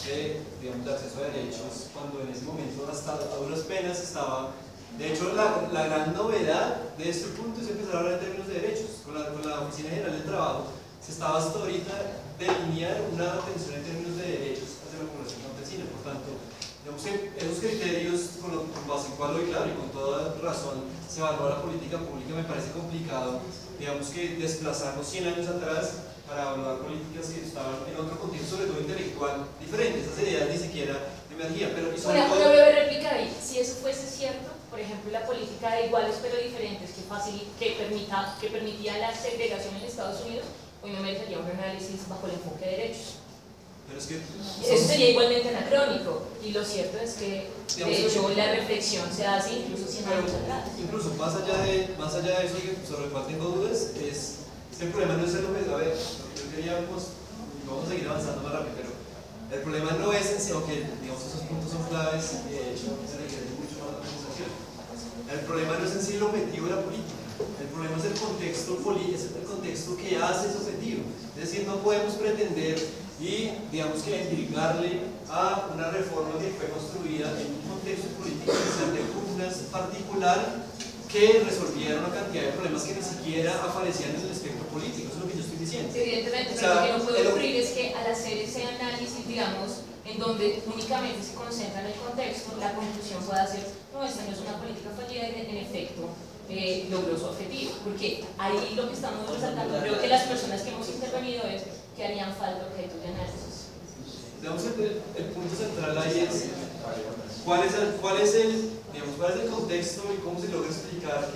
S1: de acceso a derechos, cuando en ese momento hasta a duras penas estaba. De hecho, la gran novedad de este punto es empezar a hablar en términos de derechos. Con la Oficina General del Trabajo se estaba hasta ahorita delinear una atención en términos de derechos hacia la población campesina. Por tanto, digamos que esos criterios con base en cual hoy, claro, y con toda razón se evalúa la política pública, me parece complicado, digamos que desplazarnos 100 años atrás para evaluar políticas que estaban en otro contexto, sobre todo intelectual, diferente. Esas ideas ni siquiera emergían. Pero
S6: Una breve réplica ahí. Si eso fuese cierto, por ejemplo, la política de iguales pero diferentes que permitía la segregación en Estados Unidos, hoy no merecería un análisis bajo el enfoque de derechos.
S1: Pero es que
S6: Eso sería igualmente anacrónico, y lo cierto es que, de hecho, la reflexión se hace incluso 100 años atrás.
S1: Incluso más allá de eso, sobre el cual tengo dudas, es que el problema no es el objetivo. A ver, yo queríamos, vamos a seguir avanzando más rápido, pero el problema no es en sí, aunque digamos esos puntos son claves, de hecho se requiere mucho más la conversación. El problema no es en sí el objetivo de la política, el problema es el contexto político, es el contexto que hace ese objetivo. Es decir, no podemos pretender y digamos que endilgarle a una reforma que fue construida en un contexto político de pugnas particular que resolviera una cantidad de problemas que ni siquiera aparecían en el espectro político. Eso es lo que yo estoy diciendo.
S6: Evidentemente,
S1: O
S6: pero
S1: sea,
S6: lo que no puede ocurrir es que al hacer ese análisis, digamos, en donde únicamente se concentra en el contexto, la conclusión pueda ser, no, esta no es una política fallida, en efecto logró su objetivo, porque ahí lo que estamos resaltando, creo que las personas que hemos intervenido es que harían falta objetos de análisis.
S1: Digamos que el punto central ahí es cuál es el contexto y cómo se logra explicar que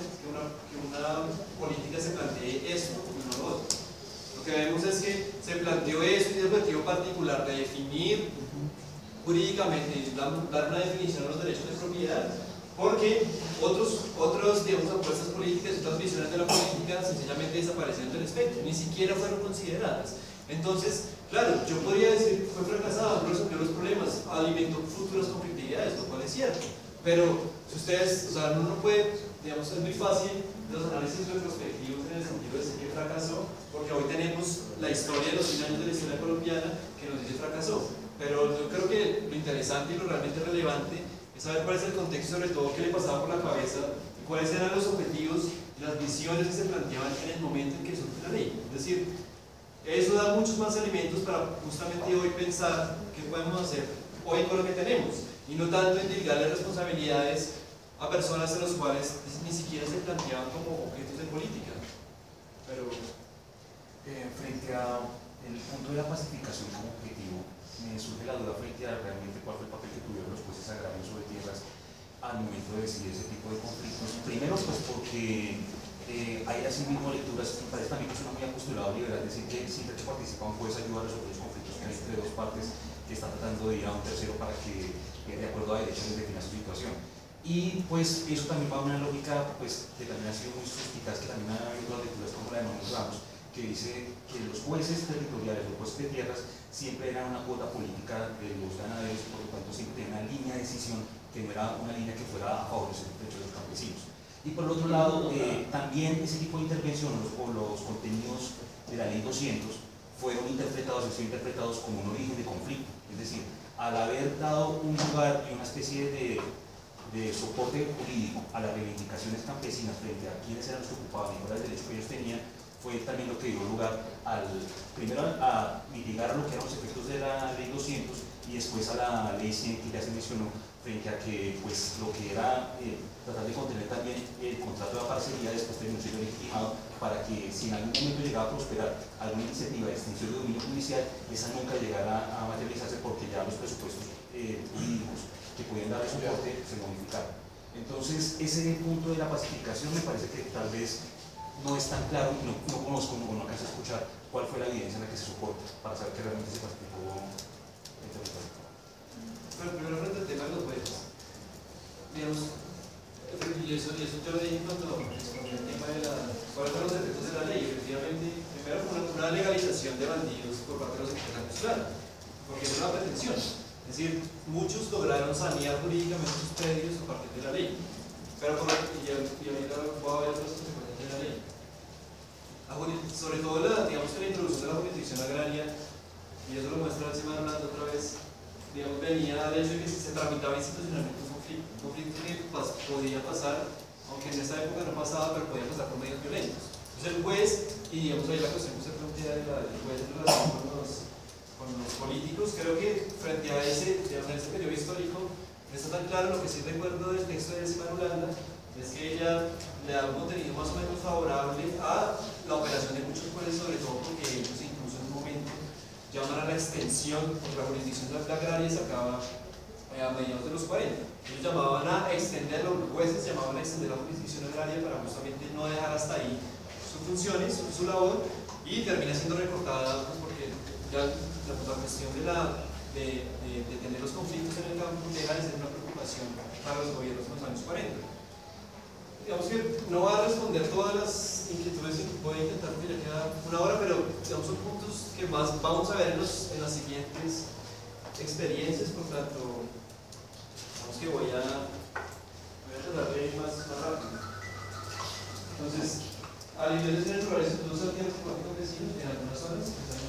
S1: una política se plantee esto y no lo otro. Lo que vemos es que se planteó eso y el objetivo particular de definir jurídicamente y dar una definición a los derechos de propiedad, porque otros digamos, apuestas políticas, otras visiones de la política sencillamente desaparecieron del espectro, ni siquiera fueron consideradas. Entonces, claro, yo podría decir que fue fracasado, no resolvió los problemas, alimentó futuras conflictividades, lo cual es cierto. Pero si ustedes, o sea, uno no puede, digamos, es muy fácil los análisis retrospectivos en el sentido de decir que fracasó, porque hoy tenemos la historia de los 100 años de la historia colombiana que nos dice fracasó. Pero yo creo que lo interesante y lo realmente relevante es saber cuál es el contexto, sobre todo qué le pasaba por la cabeza y cuáles eran los objetivos y las visiones que se planteaban en el momento en que surgió la ley. Es decir, eso da muchos más elementos para justamente hoy pensar qué podemos hacer hoy con lo que tenemos y no tanto endilgarle responsabilidades a personas en las cuales ni siquiera se planteaban como objetos de política. Pero
S7: frente a el punto de la pacificación como objetivo, me surge la duda frente a realmente cuál fue el papel que tuvieron los jueces agrarios sobre tierras al momento de decidir ese tipo de conflictos. Primero, pues porque hay así mismo lecturas, me parece también que es una muy apostulado liberal, decir que siempre que participa un juez ayuda a resolver los conflictos que hay entre dos partes que están tratando de ir a un tercero para que, de acuerdo a derecho, les defina su situación. Y pues eso también va a una lógica pues, que también ha sido muy suspicaz, que también ha habido otras lecturas como la de Manuel Ramos, que dice que los jueces territoriales, los jueces de tierras, siempre eran una cuota política de los ganaderos, por lo tanto siempre tenían una línea de decisión que no era una línea que fuera a favorecer los derechos de los campesinos. Y por el otro lado, también ese tipo de intervención o los contenidos de la ley 200 fueron interpretados como un origen de conflicto, es decir, al haber dado un lugar y una especie de soporte jurídico a las reivindicaciones campesinas frente a quienes eran los que ocupaban y cuál era el derecho que ellos tenían, fue también lo que dio lugar primero a mitigar lo que eran los efectos de la ley 200 y después a la ley 100 que ya se mencionó, frente a que pues, lo que era tratar de contener también el contrato de parcería después terminó siendo legitimado para que si en algún momento llegaba a prosperar alguna iniciativa de extinción de dominio judicial, esa nunca llegara a materializarse porque ya los presupuestos jurídicos que podían dar soporte se modificaron. Entonces ese punto de la pacificación me parece que tal vez no es tan claro y no conozco o no alcanzo a escuchar cuál fue la evidencia en la que se soporta para saber que realmente se pacificó el territorio.
S1: Pero primero frente al tema de los jueces, digamos, y eso yo le dije cuando respondí el tema de cuáles fueron los efectos de la ley. Efectivamente, primero fue una legalización de bandidos por parte de los secretarios, claro, porque es una pretensión. Es decir, muchos lograron sanear jurídicamente sus predios a partir de la ley. Pero y ahorita voy a ver otras consecuencias de la ley. Sobre todo digamos que la introducción de la jurisdicción agraria, y eso lo muestra el semana hablando otra vez, digamos, venía al hecho de que se tramitaba institucionalmente un conflicto que podía pasar, aunque en esa época no pasaba, pero podía pasar por medios violentos. Entonces el juez, y digamos ahí la cuestión que se plantea del juez en relación con los políticos, creo que frente a ese periodo histórico, no está tan claro. Lo que sí recuerdo del texto de Simán Holanda es que ella le da un contenido más o menos favorable a la operación de muchos jueces, sobre todo porque ellos incluso en un momento llaman a la extensión, porque la jurisdicción agraria se acaba a mediados de los 40. Ellos llamaban a extender, los jueces llamaban a extender la jurisdicción agraria para justamente no dejar hasta ahí sus funciones, su labor, y termina siendo recortada pues, porque ya la cuestión de tener los conflictos en el campo deja de ser una preocupación para los gobiernos en los años 40. Digamos que no va a responder todas las inquietudes y voy a intentar porque ya queda una hora, pero digamos son puntos que más vamos a ver en las siguientes experiencias, por tanto, digamos que voy a tratar de ir más rápido. Entonces, al nivel de ser rurales, el uso del tiempo climático crecido en algunas zonas,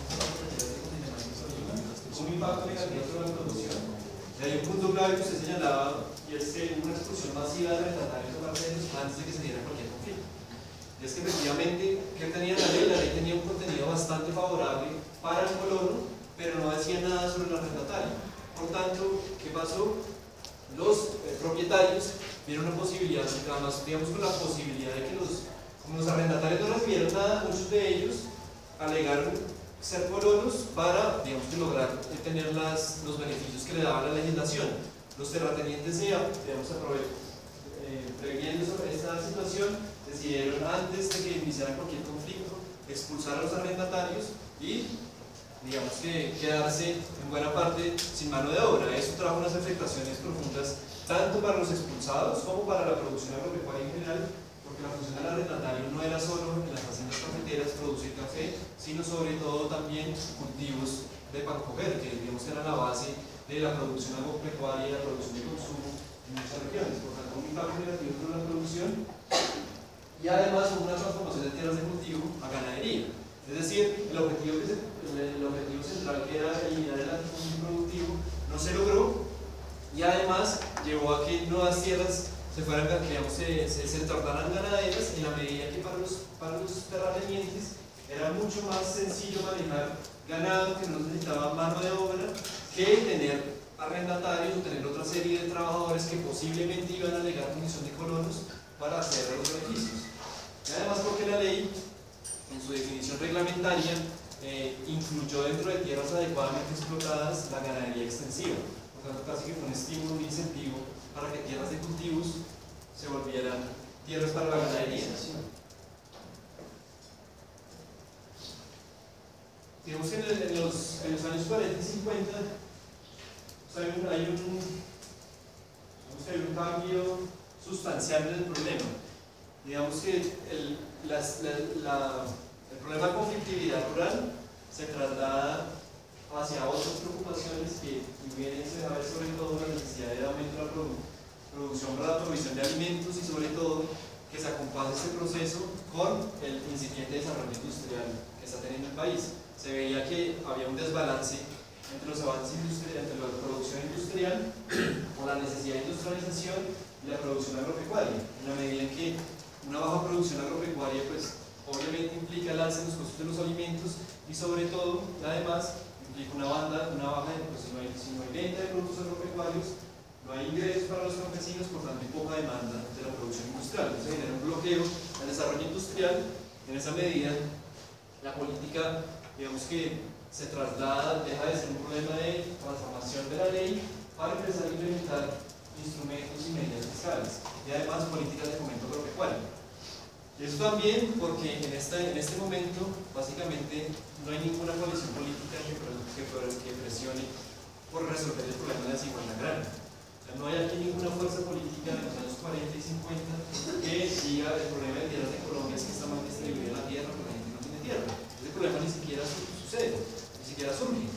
S1: un impacto negativo sobre la producción. Y hay un punto clave que usted señalaba, y es que una expulsión masiva de arrendatarios de parte de ellos antes de que se diera cualquier conflicto. Y es que efectivamente, ¿qué tenía la ley? La ley tenía un contenido bastante favorable para el colono, pero no decía nada sobre el arrendatario. Por tanto, ¿qué pasó? Los propietarios vieron una posibilidad, además, digamos, con la posibilidad de que como los arrendatarios no recibieron nada, muchos de ellos alegaron ser colonos para, digamos, que lograr tener los beneficios que le daba la legislación. Los terratenientes, digamos, previniendo sobre esta situación, decidieron antes de que iniciara cualquier conflicto expulsar a los arrendatarios y, digamos, que quedarse en buena parte sin mano de obra. Eso trajo unas afectaciones profundas tanto para los expulsados como para la producción agropecuaria en general, porque la función del arrendatario no era solo en las haciendas cafeteras producir café, sino sobre todo también cultivos de pancoger, que digamos que era la base de la producción agropecuaria y la producción de consumo en muchas regiones. Por tanto, un impacto negativo sobre la producción y además una transformación de tierras de cultivo a ganadería. Es decir, el objetivo central, que era eliminar el latifundio productivo, no se logró y además llevó a que nuevas tierras se tornaran ganaderas en la medida que para los terratenientes era mucho más sencillo manejar ganado que no necesitaba mano de obra que tener arrendatarios o tener otra serie de trabajadores que posiblemente iban a alegar condición de colonos para acceder a los beneficios. Y además porque la ley, en su definición reglamentaria, incluyó dentro de tierras adecuadamente explotadas la ganadería extensiva. Por tanto, casi que fue un estímulo, un incentivo para que tierras de cultivos se volvieran tierras para la ganadería. Digamos que en los años 40 y 50 hay un cambio sustancial en el problema. Digamos que el problema de conflictividad rural se traslada hacia otras preocupaciones que vienen a ver sobre todo la necesidad de aumento de la producción para la provisión de alimentos y sobre todo que se acompañe este proceso con el incipiente desarrollo industrial que está teniendo el país. Se veía que había un desbalance entre los avances industriales, entre la producción industrial o la necesidad de industrialización y la producción agropecuaria, en la medida en que una baja producción agropecuaria pues obviamente implica el alza en los costos de los alimentos y sobre todo, además, implica una baja de, pues, si no hay venta de productos agropecuarios, no hay ingresos para los campesinos, por tanto hay poca demanda de la producción industrial. Entonces genera un bloqueo al desarrollo industrial. En esa medida, la política, digamos que se traslada, deja de ser un problema de transformación de la ley para empezar a implementar instrumentos y medidas fiscales y además políticas de fomento agropecuario. Y eso también porque en este momento básicamente no hay ninguna coalición política que presione por resolver el problema de la desigualdad agraria. O sea, no hay aquí ninguna fuerza política en los años 40 y 50 que diga el problema de tierras de Colombia es que está mal distribuida la tierra, porque la gente no tiene tierra. Ese problema ni siquiera sucede, ni siquiera surge.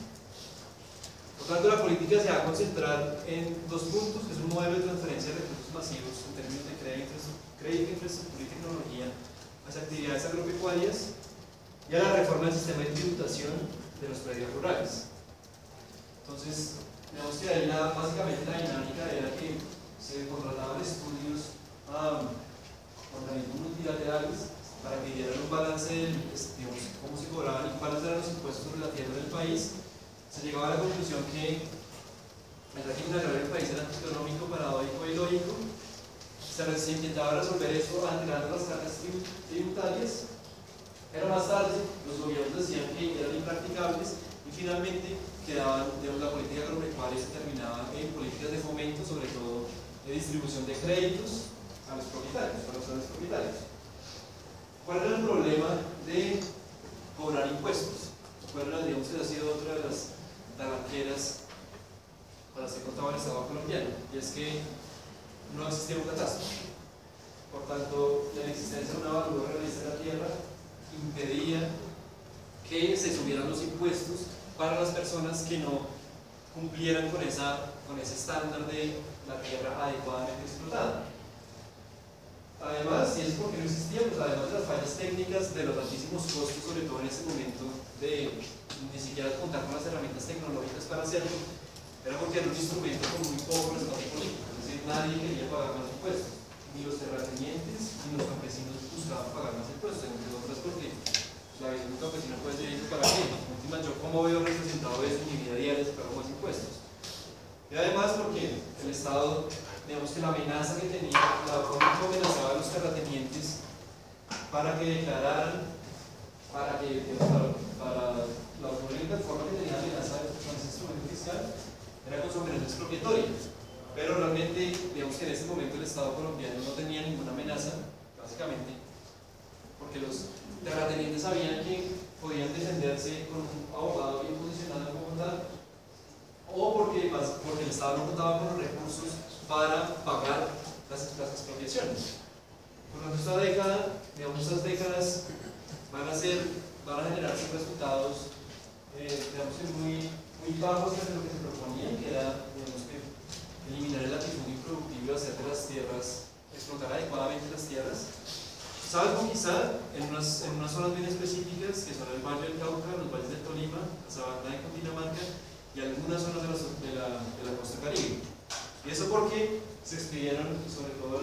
S1: Por tanto, la política se va a concentrar en dos puntos, que es un modelo de transferencia de recursos masivos en términos de crédito, infraestructura y tecnología a las actividades agropecuarias y a la reforma del sistema de tributación de los predios rurales. Entonces, digamos que ahí básicamente la dinámica era que se contrataban estudios a organismos multilaterales para que dieran un balance de digamos, cómo se cobraban y cuáles eran los impuestos sobre la tierra del país. Se llegaba a la conclusión que el régimen agrario del país era antieconómico, paradójico y ilógico. Se intentaba resolver eso alterando las cargas tributarias, pero más tarde los gobiernos decían que eran impracticables y finalmente quedaban, digamos, la política agropecuaria se terminaba en políticas de fomento, sobre todo de distribución de créditos a los propietarios, a los zonas propietarios. ¿Cuál era el problema de cobrar impuestos? ¿Cuál era, digamos, que ha sido otra de las talanqueras para ser contado el Estado colombiano? Y es que no existía un catastro. Por tanto, la existencia de una evaluación realista de la tierra impedía que se subieran los impuestos para las personas que no cumplieran con ese estándar de la tierra adecuadamente explotada. Además, y es porque no existía, pues además de las fallas técnicas, de los altísimos costos, sobre todo en ese momento, de ni siquiera contar con las herramientas tecnológicas para hacerlo, era porque era un instrumento con muy poco respaldo político, es decir, nadie quería pagar más impuestos, ni los terratenientes ni los campesinos buscaban pagar más impuestos, entre otras porque la visión de un campesino puede ser ¿para qué? En última, yo cómo veo representado eso en mi vida diaria si pago más impuestos. Y además porque el Estado, digamos que la amenaza que tenía, la forma como amenazaba a los terratenientes para que declararan, para la única forma que tenía amenaza con ese instrumento fiscal era con su amenaza expropiatoria. Pero realmente, digamos que en ese momento el Estado colombiano no tenía ninguna amenaza, básicamente, porque los terratenientes sabían que podían defenderse con un abogado bien posicionado en Bogotá, o porque el Estado no contaba con los recursos para pagar las expropiaciones. Por lo tanto, esta década, digamos, estas décadas van a generar resultados, digamos que muy bajos de lo que se proponía, que era, digamos, que eliminar el latifundio improductivo y hacer de las tierras, explotar adecuadamente las tierras, salvo quizá en unas zonas bien específicas, que son el Valle del Cauca, los valles del Tolima, la sabana de Cundinamarca y algunas zonas de la costa caribe. Y eso porque se expidieron, sobre todo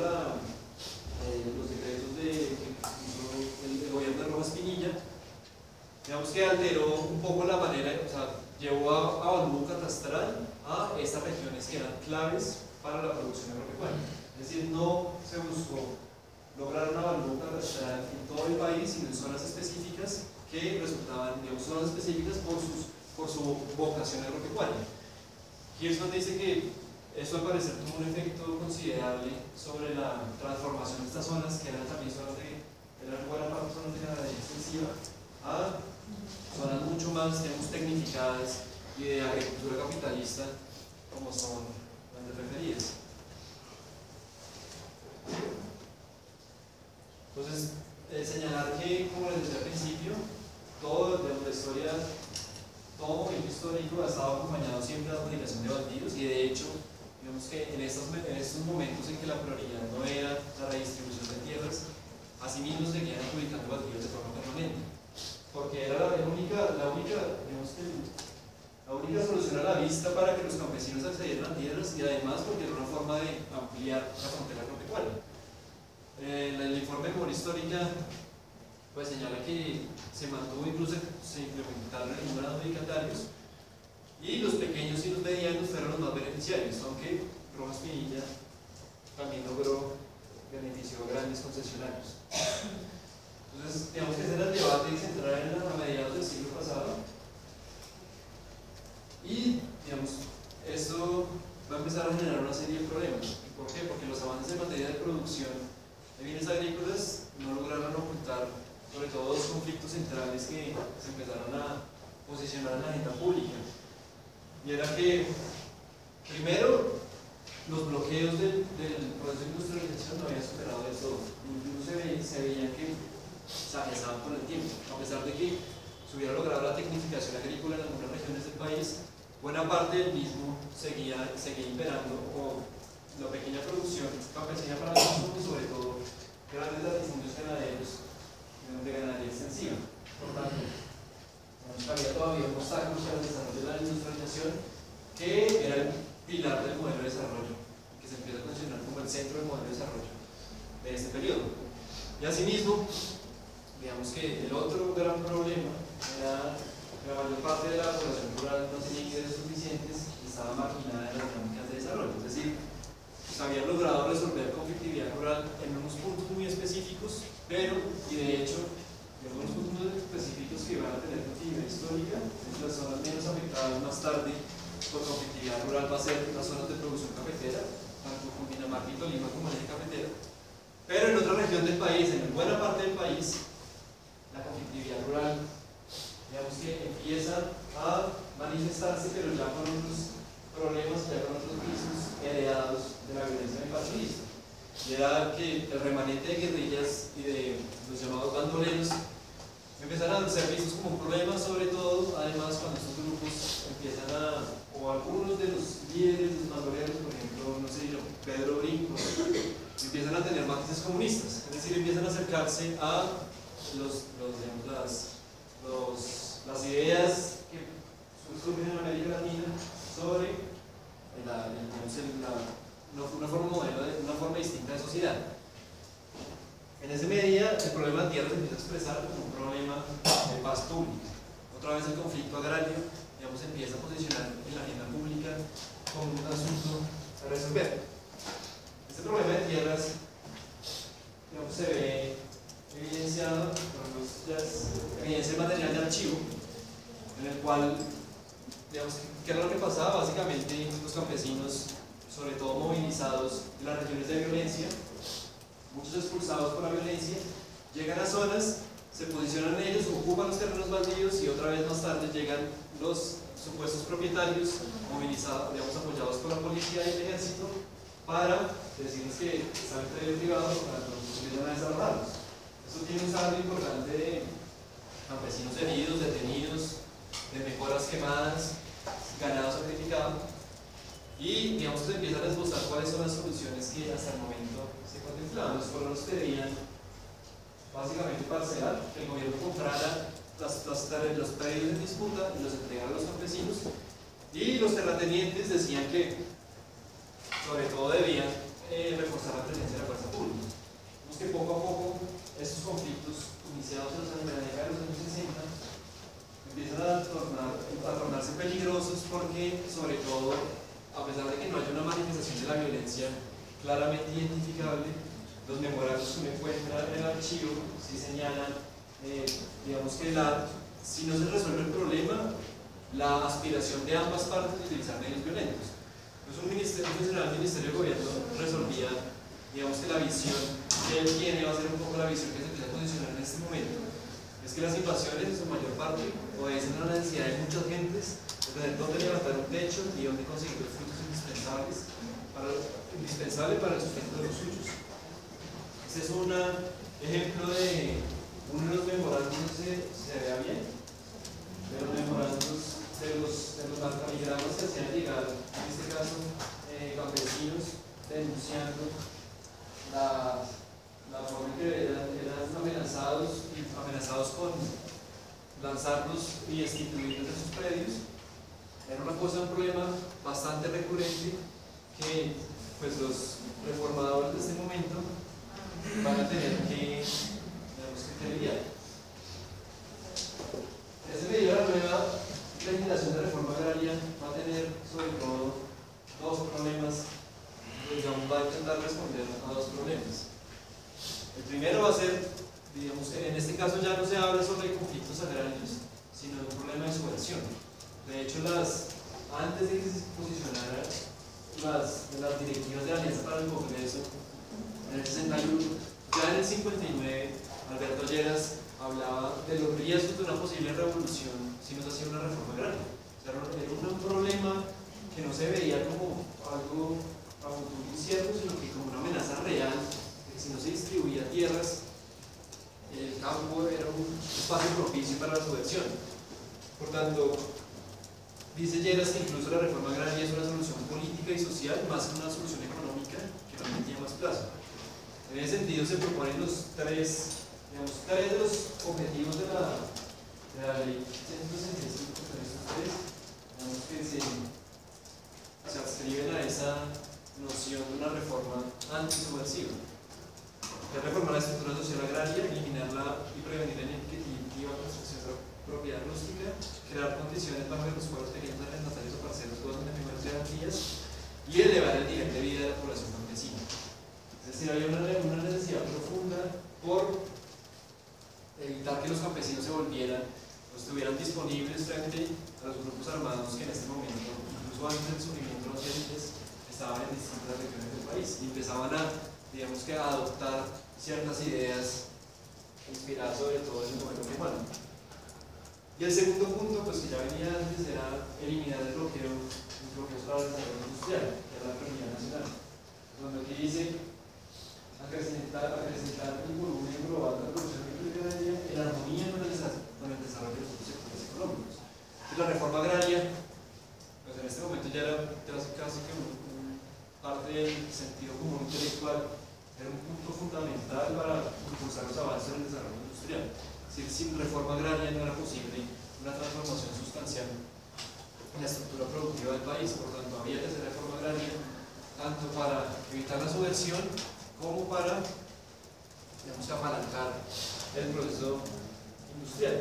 S1: los decretos que hizo el gobierno de Rojas Pinilla, digamos que alteró un poco la manera, o sea, llevó a avalúo catastral a estas regiones que eran claves para la producción agropecuaria. Es decir, no se buscó lograr un avalúo catastral en todo el país, sino en zonas específicas que resultaban, digamos, zonas específicas por su vocación agropecuaria. Kirchner dice que eso al parecer tuvo un efecto considerable sobre la transformación de estas zonas, que eran también zonas eran buena parte zonas de ganadería extensiva, a zonas mucho más, digamos, tecnificadas y de agricultura capitalista, como son las referidas. Entonces, señalar que, como les decía al principio, todo de la historia, todo movimiento histórico ha estado acompañado siempre de la adjudicación de baldíos, y de hecho, digamos que en estos momentos en que la prioridad no era la redistribución de tierras, asimismo seguían adjudicando baldíos de forma permanente, porque era la única solución a la vista para que los campesinos accedieran a tierras, y además porque era una forma de ampliar la frontera agropecuaria. El informe de memoria histórica pues señala que se mantuvo, incluso se implementaron el número de adjudicatarios, y los pequeños y los medianos fueron los más beneficiarios, aunque Rojas Pinilla también benefició a grandes concesionarios. Entonces, digamos que ese era el debate central a mediados del siglo pasado, y digamos, esto va a empezar a generar una serie de problemas. ¿Por qué? Porque los avances en materia de producción de bienes agrícolas no lograron ocultar sobre todo dos conflictos centrales que se empezaron a posicionar en la agenda pública. Y era que, primero, los bloqueos del proceso de industrialización no habían superado del todo. Incluso se veían que se avanzaban con el tiempo. A pesar de que se hubiera logrado la tecnificación agrícola en algunas regiones del país, buena parte del mismo seguía imperando, o la pequeña producción campesina para el consumo, y sobre todo grandes latifundios ganaderos de ganadería extensiva. Por tanto, había todavía un obstáculo para el desarrollo de la industrialización, que era el pilar del modelo de desarrollo, que se empieza a considerar como el centro del modelo de desarrollo de este periodo. Y asimismo, digamos que el otro gran problema era que la mayor parte de la población rural no tenía ingresos suficientes y estaba marginada en las dinámicas de desarrollo. Es decir, se habían logrado resolver conflictividad rural en unos puntos muy específicos, pero, y de hecho, en unos puntos muy específicos que van a tener continuidad histórica, en las zonas menos afectadas más tarde por conflictividad rural va a ser las zonas de producción cafetera, tanto Cundinamarca y Tolima como el eje cafetero. Pero en otra región del país, en buena parte del país, la conflictividad rural, digamos que empieza a manifestarse, pero ya con otros problemas, ya con otros vicios heredados de la violencia del partidismo. Y era que el remanente de guerrillas y de los llamados bandoleros empezaron a ser vistos como un problema, sobre todo, además, cuando estos grupos empiezan o algunos de los líderes de los bandoleros, por ejemplo, no sé, Pedro Brinco, empiezan a tener matices comunistas, es decir, empiezan a acercarse a las ideas que surgen en América Latina sobre una forma modelo, una forma distinta de sociedad. En esa medida, el problema de tierra se empieza a expresar como un problema de paz pública. Otra vez el conflicto agrario, digamos, empieza a posicionar en la agenda pública como un asunto a resolver. Este problema de tierras, digamos, se ve evidenciado por evidencia material de archivo, en el cual, digamos, ¿qué era lo que pasaba? Básicamente, los campesinos, sobre todo movilizados en las regiones de violencia, muchos expulsados por la violencia, llegan a zonas, se posicionan ellos, ocupan los terrenos baldíos y otra vez más tarde llegan los supuestos propietarios movilizados, digamos, apoyados por la policía y el ejército para decirles que están en terreno privado para que empiecen a desalojarlos. Esto tiene un saldo importante de campesinos heridos, detenidos, de mejoras quemadas, ganado sacrificado. Y digamos que se empiezan a esbozar cuáles son las soluciones que hasta el momento se contemplaban. Los colonos pedían básicamente parcelar, que el gobierno comprara los predios en disputa y los entregara a los campesinos. Y los terratenientes decían que sobre todo debían reforzar la presencia de la fuerza pública. Vemos que poco a poco estos conflictos iniciados en la década de los años 60 empiezan a tornarse peligrosos porque, sobre todo, a pesar de que no haya una manifestación de la violencia claramente identificable, los memorandos que uno encuentra en el archivo sí señalan, digamos que si no se resuelve el problema, la aspiración de ambas partes de utilizar medios violentos. Entonces un funcionario del Ministerio de Gobierno resolvía, digamos que la visión que él tiene va a ser un poco la visión que se empieza a posicionar en este momento. Es que las invasiones en su mayor parte obedecen a la necesidad de muchas gentes de tener dónde levantar un techo y dónde conseguir los frutos indispensables para el sustento de los suyos. Este es un ejemplo de uno de los memorandos, no sé si se vea bien, de los memorandos de los narcoligramas que hacían llegar, en este caso, campesinos denunciando la forma en que eran amenazados con lanzarlos y destituirlos de sus predios. Era un problema bastante recurrente que pues, los reformadores de este momento van a tener que lidiar. Ese medida la nueva legislación de reforma agraria va a tener sobre todo dos problemas, digamos, va a intentar responder a dos problemas. El primero va a ser, digamos, en este caso ya no se habla sobre conflictos agrarios, sino de un problema de subversión. De hecho, antes de que se posicionaran las directivas de Alianza para el Congreso, en el 61, ya en el 59, Alberto Lleras hablaba de los riesgos de una posible revolución si no se hacía una reforma agraria. O sea, era un problema que no se veía como algo a futuro incierto, sino que como una amenaza real, de que si no se distribuía tierras, el campo era un espacio propicio para la subversión. Por tanto, dice Lleras que incluso la reforma agraria es una solución política y social más que una solución económica que realmente tiene más plazo. En ese sentido se proponen tres de los objetivos de la ley 165, que se adscriben a esa noción de una reforma antisubversiva. Que reformar la estructura social agraria, eliminarla y prevenir la inequitativa construcción de propiedad rústica, crear condiciones bajo los pueblos pequeños arrendatarios o parcelos todos de mejores garantías y elevar el nivel de vida de la población campesina. Es decir, había una necesidad profunda por evitar que los campesinos se volvieran o estuvieran disponibles frente a los grupos armados que en este momento, incluso antes del surgimiento de los élites, estaban en distintas regiones del país y empezaban a, digamos que a adoptar ciertas ideas inspiradas sobre todo en el modelo alemán. Y el segundo punto, pues que ya venía antes, era eliminar el bloqueo para el desarrollo industrial, que era la prioridad nacional. Donde aquí dice acrecentar el volumen global de la producción agraria en armonía con el desarrollo de los otros sectores económicos. Y la reforma agraria, pues en este momento ya era casi que parte del sentido común intelectual, era un punto fundamental para impulsar los avances en el desarrollo industrial. Es decir, sin reforma agraria no era posible una transformación sustancial en la estructura productiva del país. Por tanto, había que hacer reforma agraria tanto para evitar la subversión como para, digamos, apalancar el proceso industrial.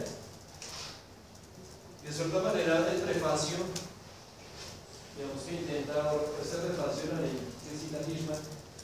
S1: De cierta manera, el prefacio, digamos que intenta, este prefacio de la ley que cita Hirschman,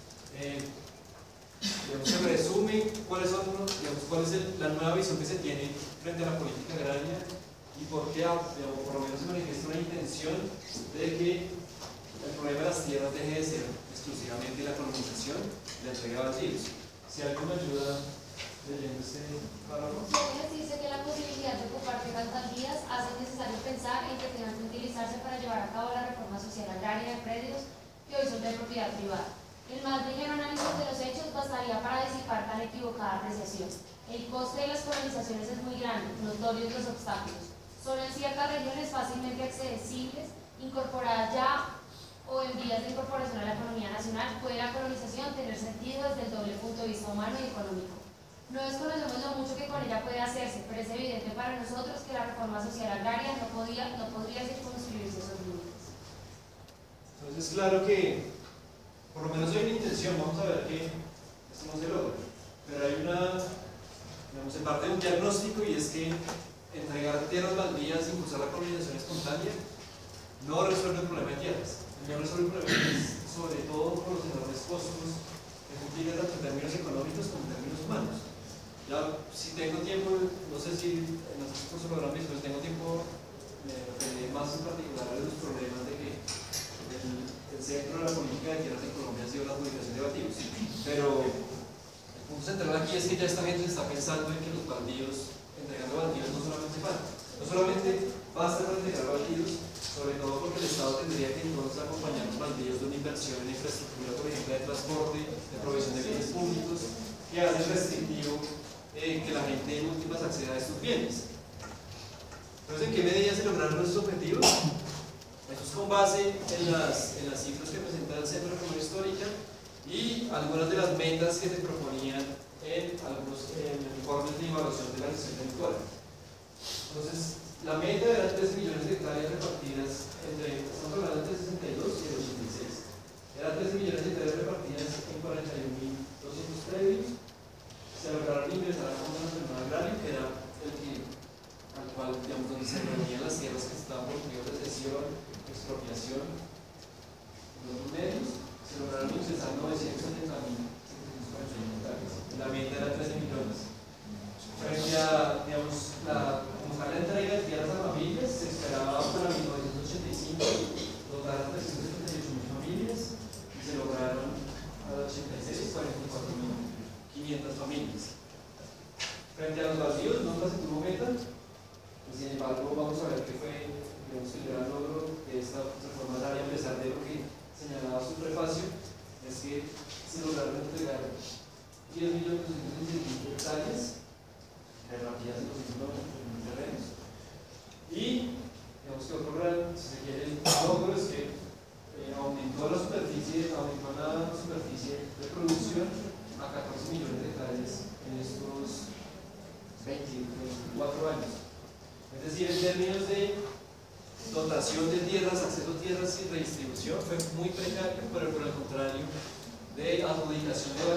S1: digamos que resume cuál es la nueva visión que se tiene frente a la política agraria y por qué, digamos, por lo menos se manifiesta una intención de que el problema de las tierras deje de ser exclusivamente la colonización y la entrega de baldíos. Si alguien me ayuda leyendo este párrafo.
S8: Les dice que la posibilidad de ocupar tierras baldías hace necesario pensar en que tengan que utilizarse para llevar a cabo la reforma social agraria de predios que hoy son de propiedad privada. El más ligero análisis de los hechos bastaría para disipar tan equivocada apreciación. El coste de las colonizaciones es muy grande, notorios los obstáculos. Solo en ciertas regiones fácilmente accesibles, incorporadas ya o en vías de incorporación a la economía nacional, puede la colonización tener sentido desde el doble punto de vista humano y económico. No desconocemos lo mucho que con ella puede hacerse, pero es evidente para nosotros que la reforma social agraria no podría circunscribirse a esos límites.
S1: Entonces, claro que, por lo menos hay una intención, vamos a ver que esto no se logra, pero hay una, digamos, en parte de un diagnóstico, y es que entregar tierras baldías e impulsar la colonización espontánea no resuelve el problema de tierras. No resuelve el problema de tierras, sobre todo por los enormes costos que implica tanto en términos económicos como en términos humanos. Ya, si tengo tiempo, no sé si en los cursos lo habrán visto, si tengo tiempo, me referiré más en particular a los problemas de que el centro de la política de tierras en Colombia ha sido la adjudicación de baldíos. Pero el punto central aquí es que ya esta gente está pensando en que los baldíos, entregando baldíos, no solamente basta con entregar baldíos, sobre todo porque el Estado tendría que entonces acompañar los baldíos de una inversión en infraestructura, por ejemplo, de transporte, de provisión de bienes públicos, que hace restrictivo que la gente en últimas acceda a estos bienes. Entonces, ¿en qué medida se lograron esos objetivos? Eso es con base en las cifras que presenta el Centro de Memoria Histórica y algunas de las metas que se proponían en algunos informes de evaluación de la gestión territorial. Entonces, la meta era 3 millones de hectáreas repartidas entre, estamos hablando entre el 62 y el 86. Eran 13 millones de hectáreas repartidas en 41.200 predios. Se lograron ingresar al Fondo Nacional Agrario, que era el que, al cual, digamos, donde se reunían las tierras que estaban por motivos de cesión, expropiación, los medios. Se lograron ingresar 970.000 hectáreas. La meta era 13 millones. Frente a, digamos, como tal la entrega de tierras a familias, se esperaba para 1985 dotar a 378.000 familias y se lograron a 86 44.500 familias. Frente a los baldíos nunca se tuvo meta, y sin embargo vamos a ver que fue, digamos, el gran logro de esta reforma agraria, a pesar de lo que señalaba su prefacio, es que se lograron entregar 10.216.000 hectáreas repartidas en los terrenos. Y digamos que otro gran, si se quiere, logro es que aumentó la superficie de producción a 14 millones de hectáreas en estos 24 años. Es decir, en términos de dotación de tierras, acceso a tierras y redistribución fue muy precario, pero por el contrario, de adjudicación de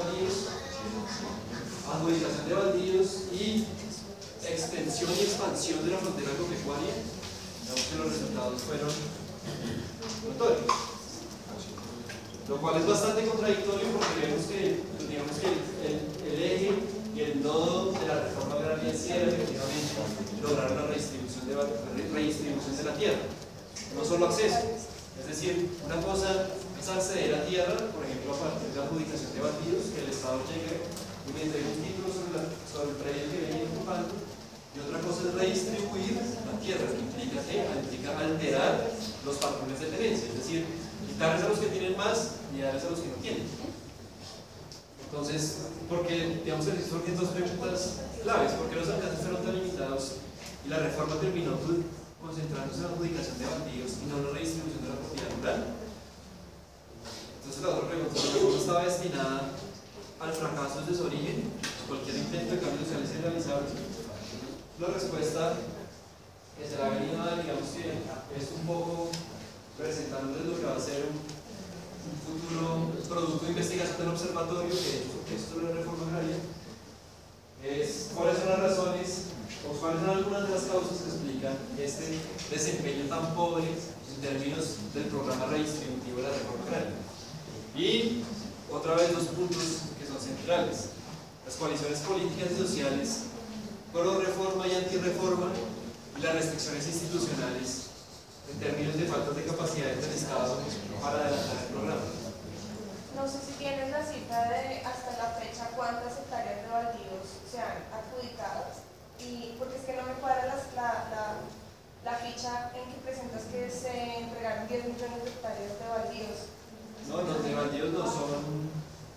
S1: baldíos y extensión y expansión de la frontera agropecuaria, digamos que los resultados fueron notorios. Lo cual es bastante contradictorio porque vemos que, digamos que el eje y el nodo de la reforma agraria en sí era efectivamente lograr la redistribución de la tierra, no solo acceso. Es decir, una cosa es es acceder a tierra, por ejemplo, a partir de la adjudicación de baldíos, que el Estado llegue y me entregue un título sobre el predio que viene ocupando. Y otra cosa es redistribuir la tierra, que implica alterar los patrones de tenencia, es decir, quitarles a los que tienen más y darles a los que no tienen. Entonces, porque, digamos, se surgen dos preguntas claves: ¿por qué los alcances fueron tan limitados y la reforma terminó concentrándose en la adjudicación de baldíos y no en la redistribución de la propiedad rural? Entonces, la otra pregunta: ¿la reforma estaba destinada al fracaso desde su origen? ¿Cualquier intento de cambio social es irrealizable? La respuesta que se la ha venido a dar, digamos que es un poco presentándoles lo que va a ser un futuro producto de investigación del observatorio, que es sobre la reforma agraria, es cuáles son las razones o cuáles son algunas de las causas que explican este desempeño tan pobre en términos del programa redistributivo de la reforma agraria. Y otra vez dos puntos que son centrales: las coaliciones políticas y sociales pro reforma y antirreforma, y las restricciones institucionales en términos de falta de capacidad del Estado para adelantar el programa.
S9: No sé si tienes la cifra de hasta la fecha cuántas hectáreas de baldíos se han adjudicado, y porque es que no me cuadra la ficha en que presentas que se entregaron 10 millones de hectáreas de baldíos.
S1: No, los de baldíos no son.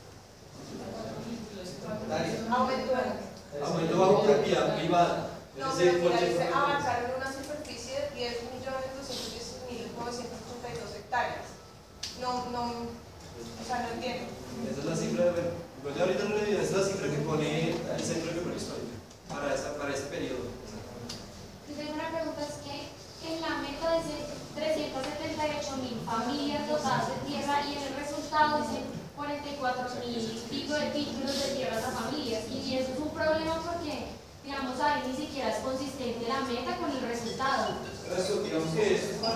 S1: Aumento bajo propiedad privada.
S9: No, pero mira, dice abarcaron una superficie de 10.210.982 hectáreas. No, o sea, no entiendo.
S1: Esa es la cifra de. Igual ahorita no le digo, esa es la cifra que pone el Centro de Memoria Histórica para ese periodo.
S8: Yo tengo una pregunta: es que en la meta dice 378.000 familias dotadas de tierra y en el resultado dice 44.000 y pico de títulos de tierras a familias, y eso es un problema porque, digamos, ahí ni siquiera es consistente la meta con el resultado.
S1: Eso, digamos que eso es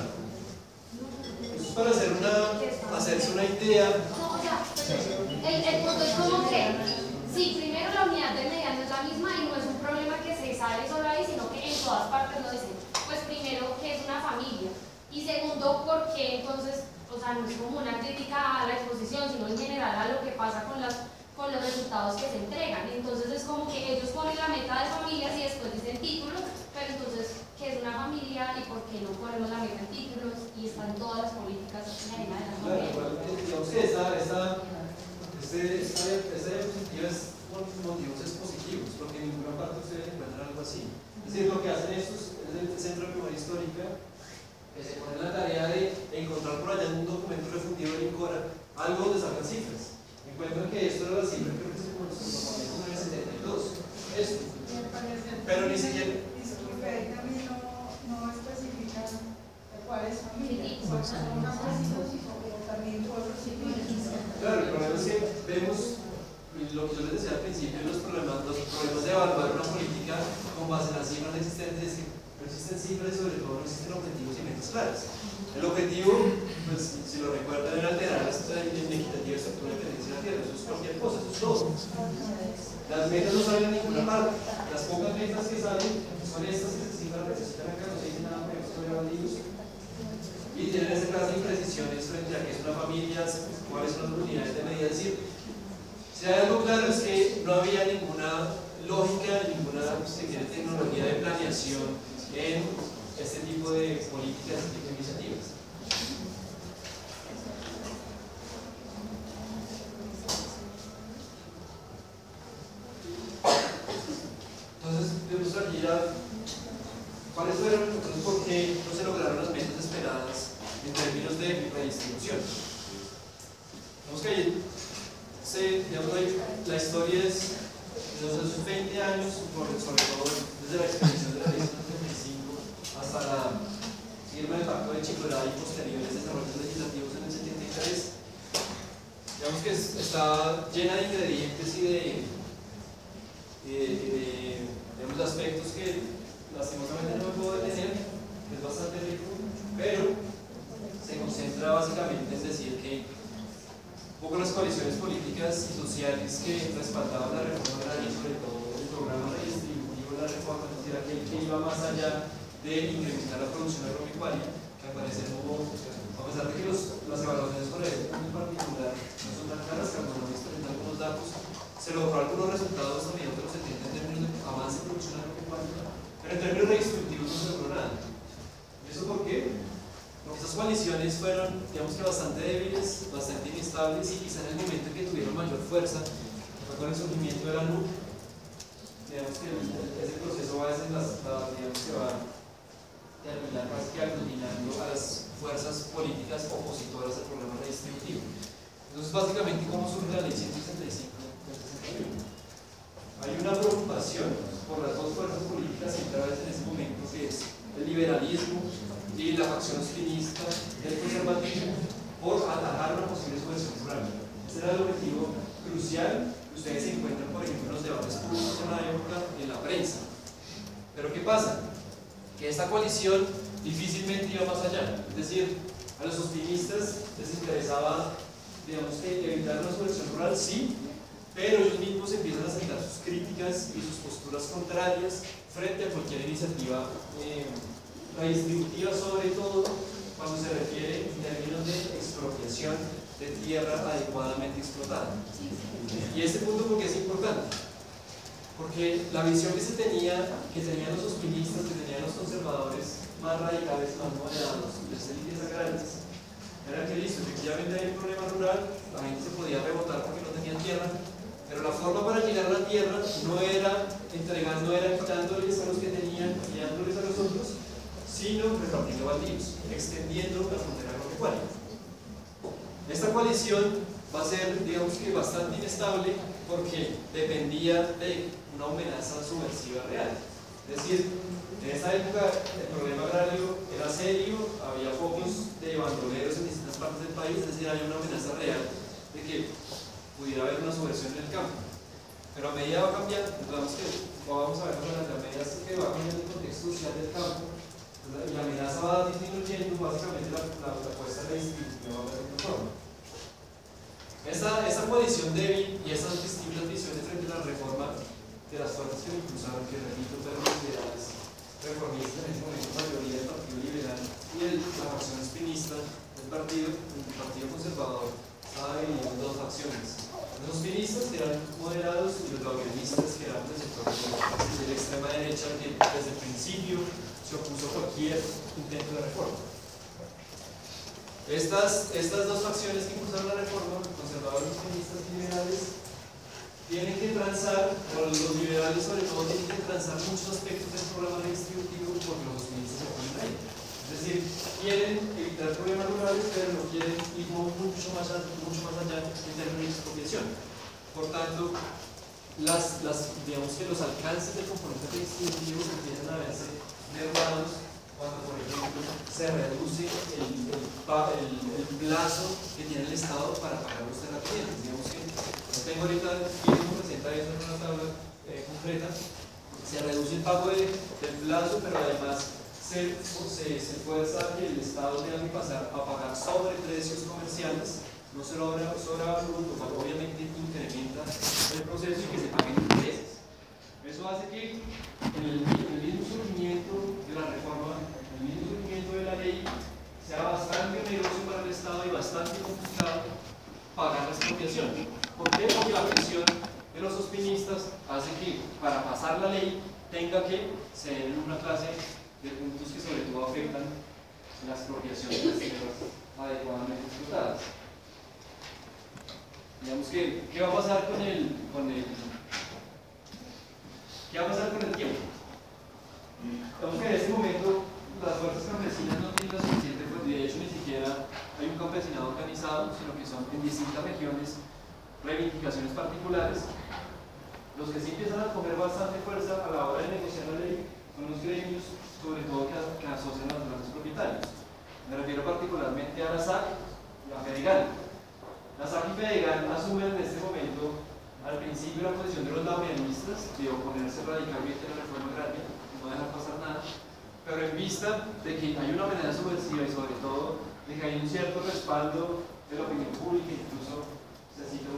S1: para hacerse una idea.
S8: No, o sea, el punto es como que, sí, primero la unidad de medida no es la misma y no es un problema que se sale solo ahí, sino que en todas partes lo dicen. Pues primero, que es una familia, y segundo, porque entonces, o sea, no es como una crítica a la exposición, sino en general a lo que pasa con los resultados que se entregan. Entonces es como que ellos ponen la meta de familias y después dicen títulos, pero entonces, ¿qué es una familia y por qué no ponemos la meta en títulos? Y están todas las políticas en la arena de la familia.
S1: Claro, digamos que esta diapositiva es con motivos expositivos, porque en ninguna parte ustedes encuentran algo así. Es decir, lo que hacen estos es el Centro de Memoria Histórica, que se pone en la tarea de encontrar por allá en un documento refundido del INCORA algo donde salgan cifras. Encuentran que esto era la cifra, creo que se comenzó en el 72. Esto. Pero ni siquiera.
S10: Disculpe, ahí también no especifican cuáles familias. También pueblos civiles.
S1: Claro, el problema es que vemos lo que yo les decía al principio, los problemas de evaluar una política con base en las cifras existentes, que no existen cifras y sobre todo no existen objetivos y metas claras. El objetivo, pues, si lo recuerdan, era alterar la inequitativa estructura de tenencia de la tierra. Eso es cualquier cosa, eso es todo. Las metas no salen a ninguna parte. Las pocas metas que salen son estas que se cifran, necesitan acá, no se dice nada, por ejemplo, sobre baldíos. Y tienen ese caso de imprecisiones frente a qué es una familia, cuáles son las unidades de medida. Es decir, si hay algo claro es que no había ninguna lógica, ninguna tecnología de planeación en este tipo de políticas, este tipo de iniciativas. Entonces, vemos aquí ya cuáles fueron, entonces, por qué no se lograron las metas esperadas en términos de redistribución. Vemos que ahí la historia es de los 20 años, sobre todo desde la expedición de la ley 75 hasta la firma del Pacto de Chicurá y posteriores desarrollos legislativos en el 73. Digamos que está llena de ingredientes y de aspectos que lastimosamente no me puedo detener, que es bastante rico, pero se concentra básicamente en decir que un poco las coaliciones políticas y sociales que respaldaban la reforma agraria, sobre todo el programa redistributivo de la reforma, es decir, aquel que iba más allá de incrementar la producción agropecuaria, que al parecer hubo, a pesar de que las evaluaciones por el punto en particular no son tan claras, que algunos presentan algunos datos, se logró algunos resultados también de los 70 en términos de avance producción agropecuario, pero en términos redistributivos no se logró nada. ¿Eso por qué? Porque esas coaliciones fueron, digamos que bastante débiles, bastante inestables y quizá en el momento en que tuvieron mayor fuerza fue con el surgimiento de la NUC. Digamos que ese proceso a veces digamos que va a terminar casi que aglutinando a las fuerzas políticas opositoras al programa redistributivo. Entonces, básicamente, ¿cómo surge la ley 165 del 61? Hay una preocupación por las dos fuerzas políticas centrales en ese momento, que es el liberalismo y la facción spinista del conservatismo, por atajar una posible subversión rural. Ese era el objetivo crucial que ustedes se encuentran, por ejemplo, en los debates públicos en la época, en la prensa. Pero ¿qué pasa? Que esta coalición difícilmente iba más allá. Es decir, a los optimistas les interesaba, digamos que evitar una subversión rural, sí, pero ellos mismos empiezan a sentar sus críticas y sus posturas contrarias frente a cualquier iniciativa redistributiva, sobre todo cuando se refiere en términos de expropiación de tierra adecuadamente explotada. Y este punto, ¿por qué es importante? Porque la visión que tenían los optimistas, que tenían los conservadores más radicales, más moderados, las élites agrarias, era que listo, efectivamente hay un problema rural, la gente se podía rebotar porque no tenían tierra, pero la forma para llegar a la tierra no era entregando, era quitándoles a los que tenían y dándoles a los otros, sino repartiendo baldíos, extendiendo la frontera agropecuaria. Esta coalición va a ser, digamos que, bastante inestable porque dependía de una amenaza subversiva real. Es decir, en esa época el problema agrario era serio, había focos de bandoleros en distintas partes del país, es decir, había una amenaza real de que pudiera haber una subversión en el campo. Pero a medida va cambiando, vamos a ver más adelante, a medida que va cambiando el contexto social del campo, y la amenaza va disminuyendo, básicamente la apuesta redistributiva va a ser forma. Esta coalición débil y esas distintas visiones frente a la reforma de las fuerzas que lo impulsaron, que repito, fueron los liberales reformistas en ese momento, mayoría del Partido Liberal y la facción spinista del partido Conservador, estaba dividido en dos facciones. Los spinnistas, que eran moderados, y los laureanistas, que eran del sector de la extrema derecha, que desde el principio se opuso a cualquier intento de reforma. Estas dos facciones que impulsaron la reforma, conservadores, spinnistas y liberales, tienen que transar, o los liberales sobre todo tienen que transar muchos aspectos del programa redistributivo porque los spinnistas se ponen ahí. Es decir, quieren evitar problemas rurales, pero no quieren ir mucho más allá en términos de expropiación. Por tanto, digamos que los alcances del componente redistributivo empiezan a verse mermados cuando, por ejemplo, se reduce el plazo que tiene el Estado para pagar los terratenientes. Digamos que no tengo ahorita cómo presenta eso en una tabla concreta. Se reduce el pago del plazo, pero además se fuerza que el Estado tenga que pasar a pagar sobre precios comerciales, no sobre absoluto, cual obviamente incrementa el proceso y que se paguen intereses. Eso hace que en el mismo surgimiento de la reforma, en el mismo surgimiento de la ley, sea bastante oneroso para el Estado y bastante complicado pagar la expropiación. ¿Por qué? Porque la presión de los ospinistas hace que para pasar la ley tenga que ceder una clase de puntos que sobre todo afectan la expropiación de las tierras adecuadamente explotadas. Digamos que, ¿qué va a pasar con el tiempo? Digamos que en este momento las fuerzas campesinas no tienen la suficiente, pues de hecho ni siquiera hay un campesinado organizado, sino que son en distintas regiones reivindicaciones particulares. Los que sí empiezan a coger bastante fuerza a la hora de negociar la ley son los gremios, sobre todo que asocian a los grandes propietarios. Me refiero particularmente a la SAC y a Fedegan. La SAC y Fedegan asumen en este momento al principio la posición de los laureanistas de oponerse radicalmente a la reforma agraria, no dejar pasar nada, pero en vista de que hay una amenaza subversiva y sobre todo de que hay un cierto respaldo de la opinión pública, incluso se cita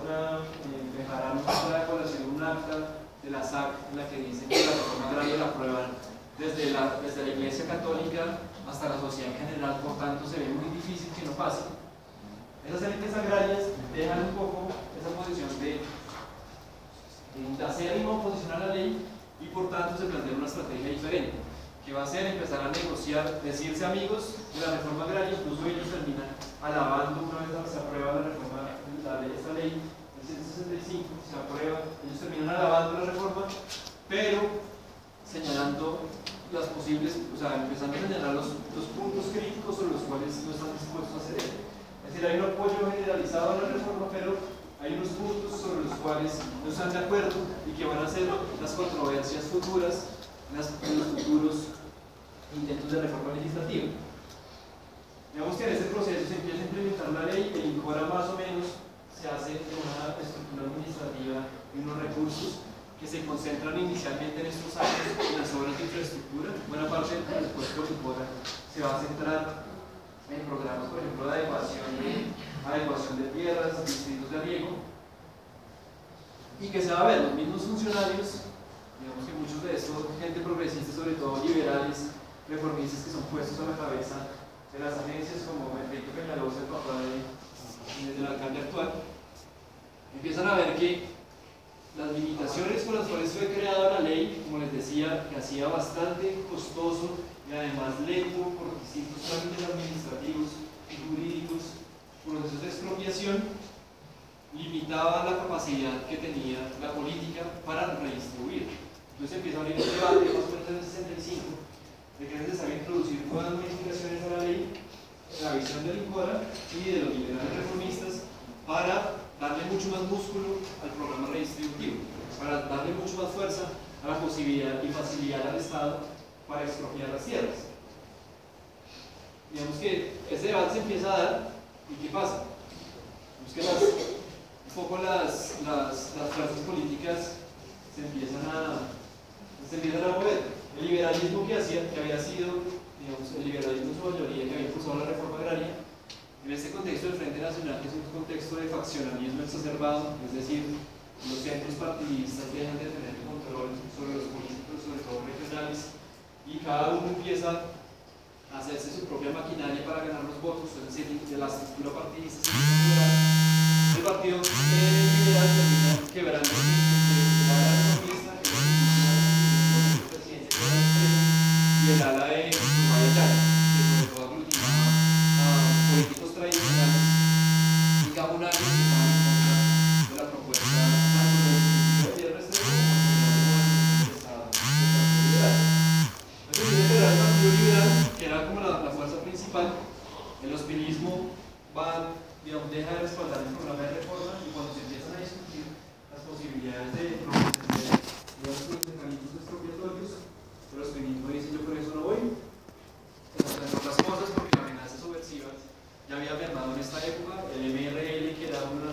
S1: dejarán para la colación un acta de la SAC en la que dicen que la reforma agraria la aprueban desde la Iglesia Católica hasta la sociedad en general, por tanto se ve muy difícil que no pase. Esas élites agrarias dejan un poco esa posición de acérrima oposición a la ley y por tanto se plantea una estrategia diferente, que va a ser empezar a negociar, decirse amigos de la reforma agraria. Incluso ellos terminan alabando, una vez se aprueba la reforma, esta ley del 165, se aprueba, ellos terminan alabando la reforma, pero señalando las posibles, o sea, empezando a señalar los puntos críticos sobre los cuales no están dispuestos a ceder. Es decir, hay un apoyo generalizado a la reforma, pero hay unos puntos sobre los cuales no están de acuerdo y que van a ser las controversias futuras en los futuros intentos de reforma legislativa. Digamos que en este proceso se empieza a implementar la ley, el INCORA más o menos se hace en una estructura administrativa y unos recursos que se concentran inicialmente en estos años en las obras de infraestructura. Buena parte del presupuesto del INCORA se va a centrar en programas, por ejemplo, de adecuación de tierras, distritos de riego, y que se va a ver los mismos funcionarios, digamos que muchos de estos, gente progresista, sobre todo liberales, reformistas, que son puestos a la cabeza de las agencias, como Enrique Peñalosa, el papá del alcalde actual, empiezan a ver que las limitaciones con las cuales fue creada la ley, como les decía, que hacía bastante costoso y además lento por distintos trámites administrativos y jurídicos, procesos de expropiación, limitaba la capacidad que tenía la política para redistribuir. Entonces empieza a abrir un debate, más o menos en el 65, de que es necesario introducir nuevas modificaciones a la ley, la visión del INCORA y de los liberales reformistas, para darle mucho más músculo al programa redistributivo, para darle mucho más fuerza a la posibilidad y facilidad al Estado para expropiar las tierras. Digamos que ese debate se empieza a dar, ¿y qué pasa? Es que un poco las fuerzas políticas se empiezan a mover. El liberalismo que había sido, digamos, el liberalismo en su mayoría, que había impulsado la reforma agraria, en este contexto del Frente Nacional, que es un contexto de faccionalismo exacerbado, es decir, los centros partidistas dejan de tener control sobre los políticos, sobre todo regionales, y cada uno empieza a hacerse su propia maquinaria para ganar los votos, es decir, de la estructura partidista, el partido liberal termina quebrando el ala reformista, que es el presidente y el ala de Maya Yala, que sobre todo aglutinaba a políticos tradicionales y gabonarios que estaban en contra de la propuesta tanto del principio de tierra extremo como del Estado liberal. Entonces, el Partido Liberal, que era como la fuerza principal, el hostilismo va, digamos, deja de respaldar el programa de reforma, y cuando se empiezan a discutir las posibilidades de los mecanismos expropiatorios, el hostilismo dice: yo por eso no voy, entre otras cosas porque la amenaza subversiva ya había mermado en esta época. El MRL, que era la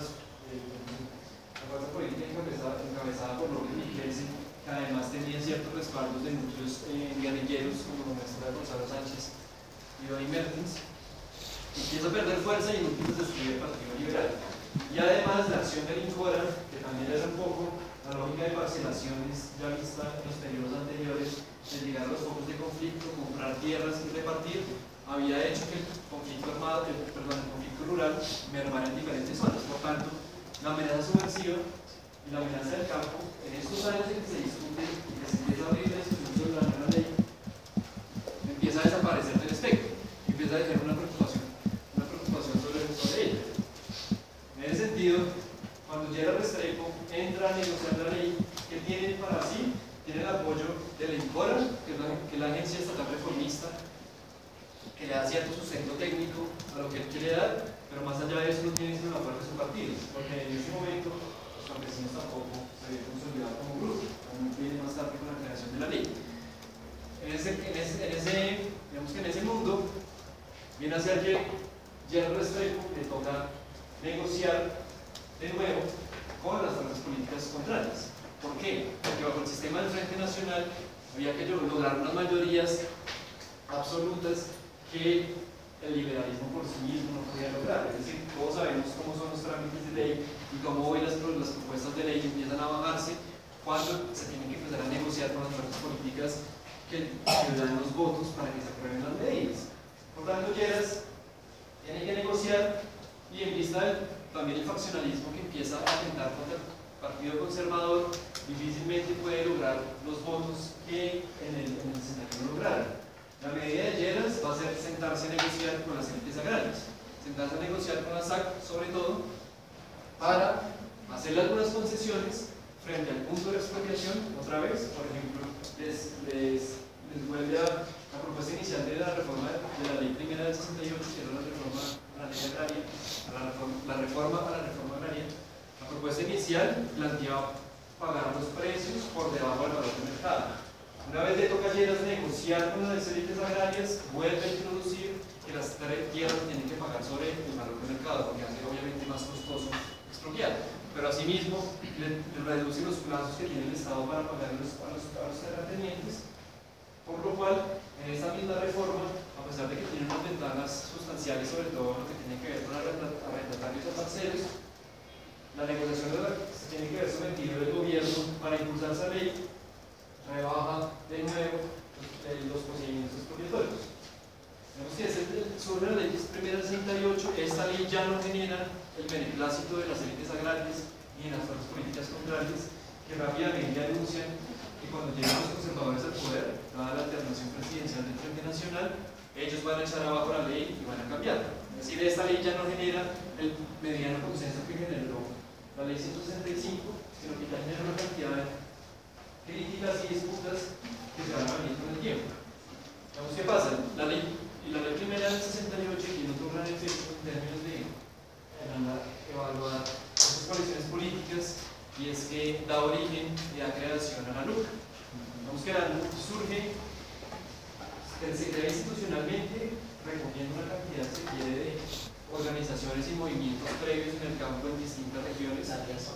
S1: fuerza política encabezada por Lourdes Michelsen, que además tenía ciertos respaldos de muchos guerrilleros, como lo muestra Gonzalo Sánchez y Donny Mertens, empieza a perder fuerza y en último se escribe el Partido Liberal. Y además la acción del INCORA, que también era un poco la lógica de parcelaciones ya vista en los periodos anteriores, de llegar a los focos de conflicto, comprar tierras y repartir, había hecho que el conflicto rural mermara en diferentes zonas. Por tanto, la amenaza subversiva y la amenaza del campo, en estos años en que se discute y que se empieza a abrir la discusión sobre la nueva ley, empieza a desaparecer del espectro, empieza a dejar una preocupación sobre ella. En ese sentido, cuando llega Restrepo, entra a negociar la ley, que tiene para sí, tiene el apoyo de la INCORA, que es la agencia estatal reformista, que le da cierto sustento técnico a lo que él quiere dar, pero más allá de eso no tiene sino la fuerza de su partido, porque en ese momento los campesinos tampoco se habían consolidado como grupo, como viene más tarde con la creación de la ley. Digamos que en ese mundo viene a ser que ya el Restrepo le toca negociar de nuevo con las fuerzas políticas contrarias. ¿Por qué? Porque bajo el sistema del Frente Nacional había que lograr unas mayorías absolutas que el liberalismo por sí mismo no podía lograr. Es decir, todos sabemos cómo son los trámites de ley y cómo hoy las propuestas de ley empiezan a bajarse cuando se tienen que empezar a negociar con las fuerzas políticas que dan los votos para que se aprueben las medidas. Por tanto, Lleras tiene que negociar, y en vista también el faccionalismo que empieza a atentar contra el Partido Conservador, difícilmente puede lograr los votos que en el Senado lograron. La medida de Lleras va a ser sentarse a negociar con las élites agrarias, sentarse a negociar con la SAC, sobre todo, para hacerle algunas concesiones frente al punto de expropiación. Otra vez, por ejemplo, les vuelve a la propuesta inicial de la reforma de la ley primera del 68, que era la reforma a la ley agraria, la reforma a la reforma agraria. La propuesta inicial planteaba pagar los precios por debajo del valor de mercado. Una vez le toca a Lleras negociar con las élites agrarias, vuelve a introducir que las tierras tienen que pagar sobre el valor de mercado, porque hace obviamente más costoso expropiar. Pero asimismo le reduce los plazos que tiene el Estado para pagar a los terratenientes, por lo cual en esta misma reforma, a pesar de que tiene unas ventanas sustanciales, sobre todo lo que tiene que ver con arrendatarios a parceros, la negociación se tiene que ver sometido el gobierno para impulsar esa ley, rebaja de nuevo los procedimientos expropiatorios. Vemos que sobre la ley primera del 68, esta ley ya no genera el beneplácito de las élites agrarias y de las fuerzas políticas contrarias, que rápidamente anuncian que cuando lleguen los conservadores al poder, dada la alternación presidencial del Frente Nacional, ellos van a echar abajo la ley y van a cambiarla. Es decir, esta ley ya no genera el mediano consenso que generó la ley 165, sino que ya genera una cantidad de críticas y disputas que se van a venir con el tiempo. Vamos, ¿qué pasa? La ley primera del 68 tiene otro gran efecto en términos de evaluar esas coaliciones políticas, y es que da origen y da creación a la NUC. Vamos, que la NUC surge, se crea institucionalmente, recogiendo una cantidad, se quiere, de organizaciones y movimientos previos en el campo en distintas regiones.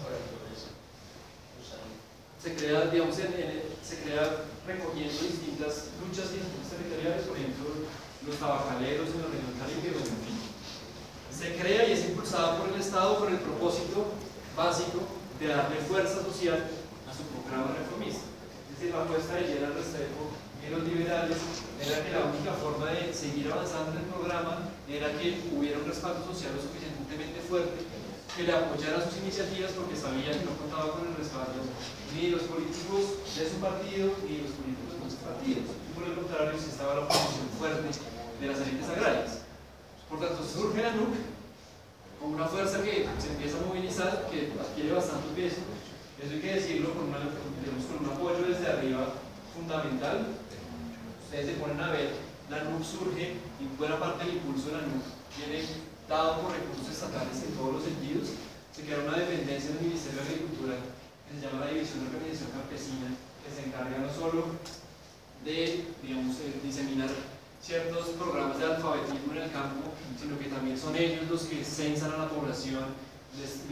S1: Se crea, digamos, se crea recogiendo distintas luchas y distintos territoriales, por ejemplo, los tabacaleros en la región Caribe, en fin. Se crea y es impulsada por el Estado con el propósito básico de darle fuerza social a su programa reformista. Es decir, la apuesta de Lleras Restrepo y los liberales era que la única forma de seguir avanzando en el programa era que hubiera un respaldo social lo suficientemente fuerte que le apoyara sus iniciativas, porque sabía que no contaba con el respaldo ni de los políticos de su partido ni de los políticos de otros partidos. Y por el contrario, sí estaba la oposición fuerte de las élites agrarias. Por tanto, surge la NUC con una fuerza que se empieza a movilizar, que adquiere bastante peso. Eso hay que decirlo con un apoyo desde arriba fundamental. Ustedes se ponen a ver, la NUC surge, y buena parte del impulso de la NUC viene dado por recursos estatales en todos los sentidos. Se crea una dependencia del Ministerio de Agricultura que se llama la División de Organización Campesina, que se encarga no solo de, digamos, diseminar ciertos programas de alfabetismo en el campo, sino que también son ellos los que censan a la población, les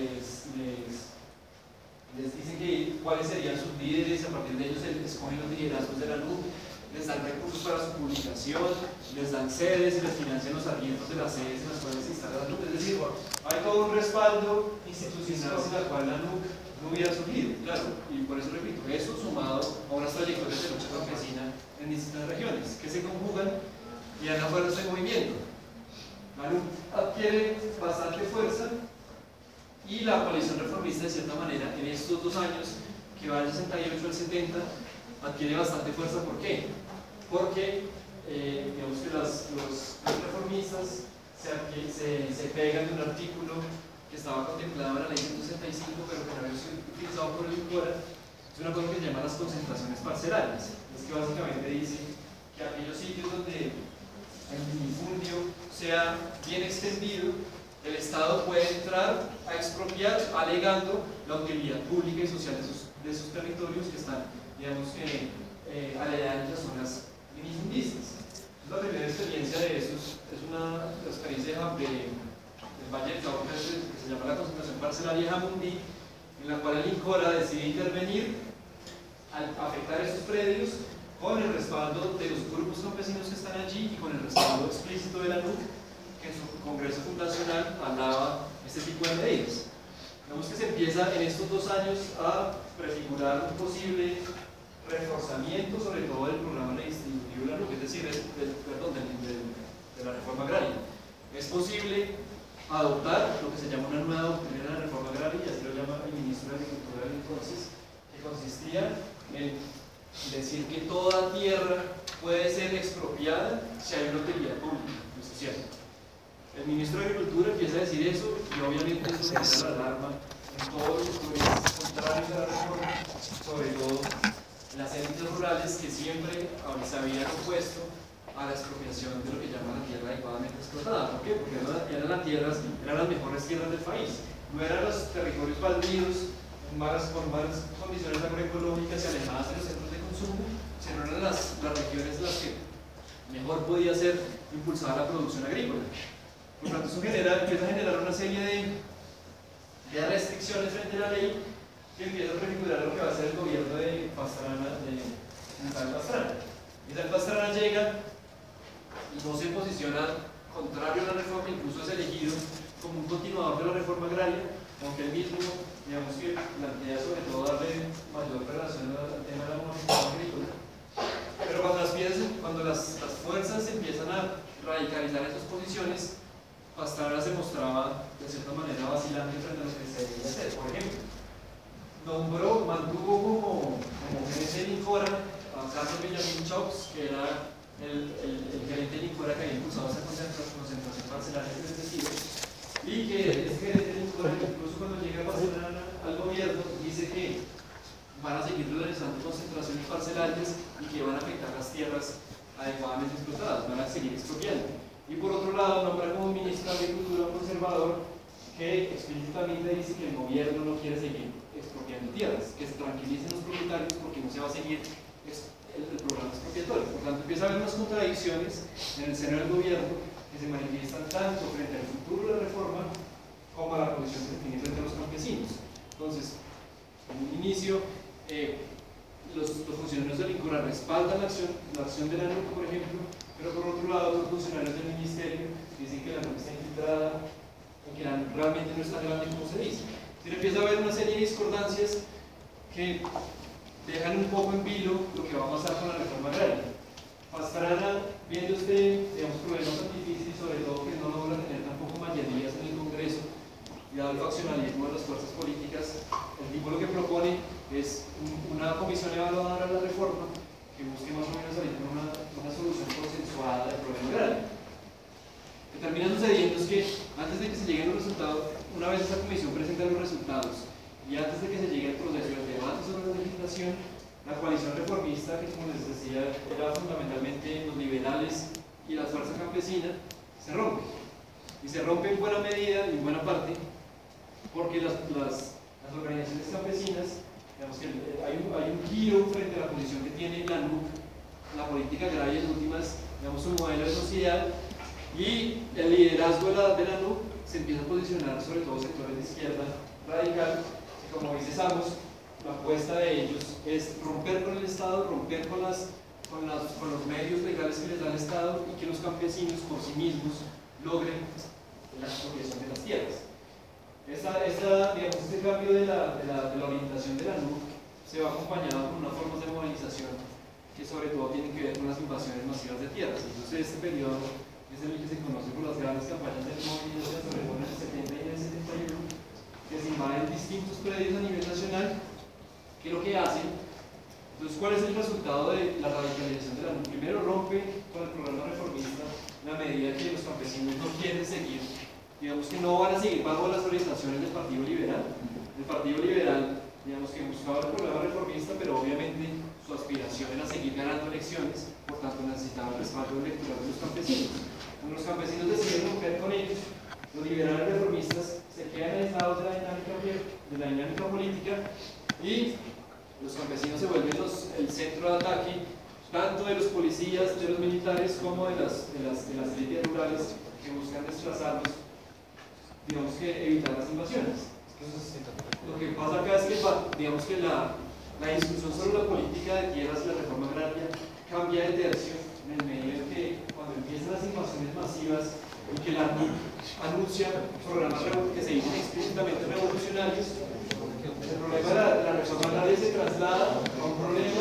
S1: dicen que cuáles serían sus líderes, a partir de ellos escogen los liderazgos de la NUC, les dan recursos para su publicación, les dan sedes y les financian los arriendos de las sedes en las cuales se instala la NUC. Es decir, hay todo un respaldo institucional sin el cual la NUC no hubiera surgido, claro, y por eso repito, eso sumado a unas trayectorias de lucha campesina en distintas regiones que se conjugan y dan la fuerza de movimiento. La NUC adquiere bastante fuerza, y la coalición reformista, de cierta manera, en estos 2 años, que va del 68 al 70, adquiere bastante fuerza. ¿Por qué? Porque digamos que los reformistas se pegan de un artículo que estaba contemplado en la ley 165, pero que no había sido utilizado por el INCORA. Es una cosa que se llama las concentraciones parcelarias. Es que básicamente dice que aquellos sitios donde el minifundio sea bien extendido, el Estado puede entrar a expropiar alegando la utilidad pública y social de sus territorios que están, digamos, aledaños a zonas minifundistas. La primera experiencia de eso es una experiencia del Valle del Cauca, que se llama la concentración parcelaria Jamundí, en la cual el INCORA decide intervenir al afectar estos predios con el respaldo de los grupos campesinos que están allí y con el respaldo explícito de la NUC, que en su congreso fundacional hablaba este tipo de medidas. Vemos que se empieza en estos 2 años a prefigurar un posible reforzamiento sobre todo del programa redistributivo de la NUC, es decir, de la reforma agraria. Es posible adoptar lo que se llama una nueva doctrina de la reforma agraria, y así lo llama el ministro de Agricultura de entonces, que consistía en decir que toda tierra puede ser expropiada si hay una utilidad pública y social. El ministro de Agricultura empieza a decir eso y obviamente eso genera la alarma en todos los sectores contrarios a la reforma, sobre todo las élites rurales que siempre se habían opuesto a la expropiación de lo que llaman la tierra adecuadamente explotada. ¿Por qué? Porque eran las mejores tierras del país. No eran los territorios baldíos con malas condiciones agroecológicas y alejadas de los centros de consumo, sino eran las regiones en las que mejor podía ser impulsada la producción agrícola. Por lo tanto, eso empieza a generar una serie de restricciones frente a la ley que empieza a prefigurar lo que va a ser el gobierno de Pastrana, de Isabel Pastrana. Isabel Pastrana llega y no se posiciona contrario a la reforma, incluso es elegido como un continuador de la reforma agraria, aunque él mismo, digamos que plantea sobre todo darle mayor relación al tema de la monocultura agrícola. Pero cuando las fuerzas empiezan a radicalizar esas posiciones, Pastrana se mostraba de cierta manera vacilante frente a lo que se debía hacer. Por ejemplo, mantuvo como gerente de Incora a Carlos Villamín Chops, que era el gerente de Incora que había impulsado esa concentración parcelaria que les decía, y que ese gerente de Incora, incluso cuando llega Pastrana al gobierno, dice que van a seguir realizando concentraciones parcelarias y que van a afectar las tierras adecuadamente explotadas, van a seguir expropiando. Y por otro lado, nombra como ministro de Agricultura un conservador que explícitamente dice que el gobierno no quiere seguir expropiando tierras, que se tranquilicen los propietarios porque no se va a seguir el programa expropiatorio. Por tanto, empieza a haber unas contradicciones en el seno del gobierno que se manifiestan tanto frente al futuro de la reforma como a la posición que se tiene frente a los campesinos. Entonces, en un inicio, los funcionarios del INCORA respaldan la acción de la NUC, por ejemplo, pero por otro lado, los funcionarios del ministerio dicen que la NUC está infiltrada o que la NUC realmente no es tan grande como se dice. Entonces empieza a haber una serie de discordancias que dejan un poco en vilo lo que va a pasar con la reforma agraria. Pastrana, viendo digamos, problemas tan difíciles, sobre todo que no logra tener tampoco mayorías en el Congreso, y dado el faccionalismo de las fuerzas políticas, el tipo lo que propone es una comisión evaluadora de la reforma que busque más o menos ahorita una solución consensuada del problema agrario. Lo que termina sucediendo es que antes de que se lleguen los resultados, una vez esa comisión presenta los resultados y antes de que se llegue el proceso del debate sobre la legislación, la coalición reformista, que como les decía era fundamentalmente los liberales y la fuerza campesina, se rompe. Y se rompe en buena medida y en buena parte porque las organizaciones campesinas, digamos que hay un giro frente a la posición que tiene la NUC, la política agraria en últimas, digamos, su modelo de sociedad, y el liderazgo de la NUC se empieza a posicionar sobre todo sectores de izquierda radical, que como dice Samos, la apuesta de ellos es romper con el Estado, romper con los medios legales que les da el Estado y que los campesinos por sí mismos logren la expropiación de las tierras. Este cambio de la orientación de la NUC se va acompañado con unas formas de movilización que sobre todo tienen que ver con las invasiones masivas de tierras. Entonces este periodo es el que se conoce por las grandes campañas de movilización, sobre todo en el 70 y en el 71, que se invaden distintos predios a nivel nacional, que lo que hacen. Entonces, ¿cuál es el resultado de la radicalización de la NUC? Primero, rompe con el programa reformista la medida que los campesinos no quieren seguir, digamos que no van a seguir bajo las orientaciones del Partido Liberal. El Partido Liberal, digamos que buscaba el programa reformista, pero obviamente su aspiración era seguir ganando elecciones, por tanto necesitaba el respaldo electoral de los campesinos. Cuando los campesinos deciden romper con ellos, los liberales reformistas se quedan aislados de la dinámica política y los campesinos se vuelven el centro de ataque tanto de los policías, de los militares, como de las élites rurales que buscan desplazarlos, digamos que evitar las invasiones. Entonces, lo que pasa acá es que, digamos que la discusión sobre la política de tierras y la reforma agraria cambia de tercio en el medio de que cuando empiezan las invasiones masivas y que la NUC anuncia programas que se dicen explícitamente revolucionarios, el problema de la reforma agraria se traslada a un problema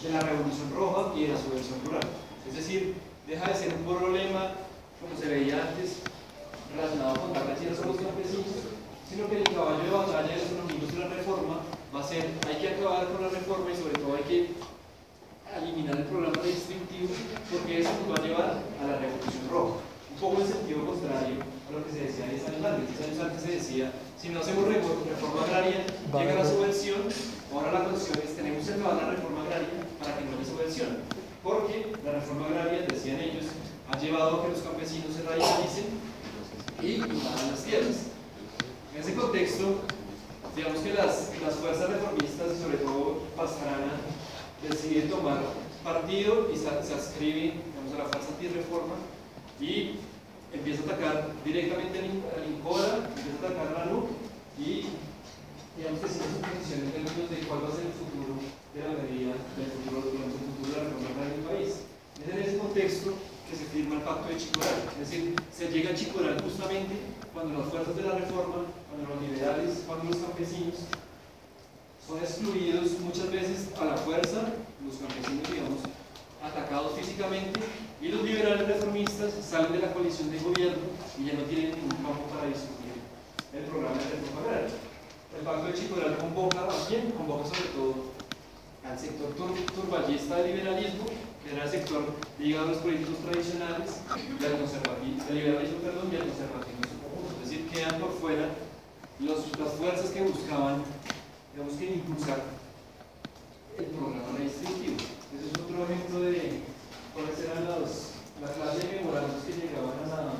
S1: de la Revolución Roja y de la subversión rural. Es decir, deja de ser un problema, como se veía antes, relacionado con darle tierras a los campesinos, sino que el caballo de batalla de los enemigos de la reforma va a ser, hay que acabar con la reforma y sobre todo hay que eliminar el programa redistributivo, porque eso nos va a llevar a la Revolución Roja. Un poco en sentido contrario a lo que se decía 10 años antes. 10 años antes se decía, si no hacemos reforma agraria, llega la subversión. Ahora la cuestión es, tenemos que acabar la reforma agraria para que no haya subversión, porque la reforma agraria, decían ellos, ha llevado a que los campesinos se radicalicen y invadan las tierras. En ese contexto, digamos que las fuerzas reformistas, y sobre todo Pastrana, deciden tomar partido y se adscriben, digamos, a la fuerza antirreforma y empieza a atacar directamente al INCORA, empieza a atacar a la NUC y digamos que sin su posición en términos de cuál va a ser el futuro de la medida, del futuro, digamos, el futuro de la reforma agraria del país. Es en ese contexto que se firma el Pacto de Chicoral, es decir, se llega a Chicoral justamente cuando las fuerzas de la reforma, cuando los liberales, cuando los campesinos son excluidos muchas veces a la fuerza, los campesinos, digamos, atacados físicamente, y los liberales reformistas salen de la coalición de gobierno y ya no tienen ningún campo para discutir el programa de reforma agraria. El Pacto de Chicoral convoca a quién? Convoca sobre todo al sector turballista del liberalismo, que era el sector ligado a los políticos tradicionales, del liberalismo, y al conservatismo en su conjunto. Es decir, quedan por fuera las fuerzas que buscaban, digamos, que impulsar el programa redistributivo. Ese es otro ejemplo de cuáles eran la clase de memorandos que llegaban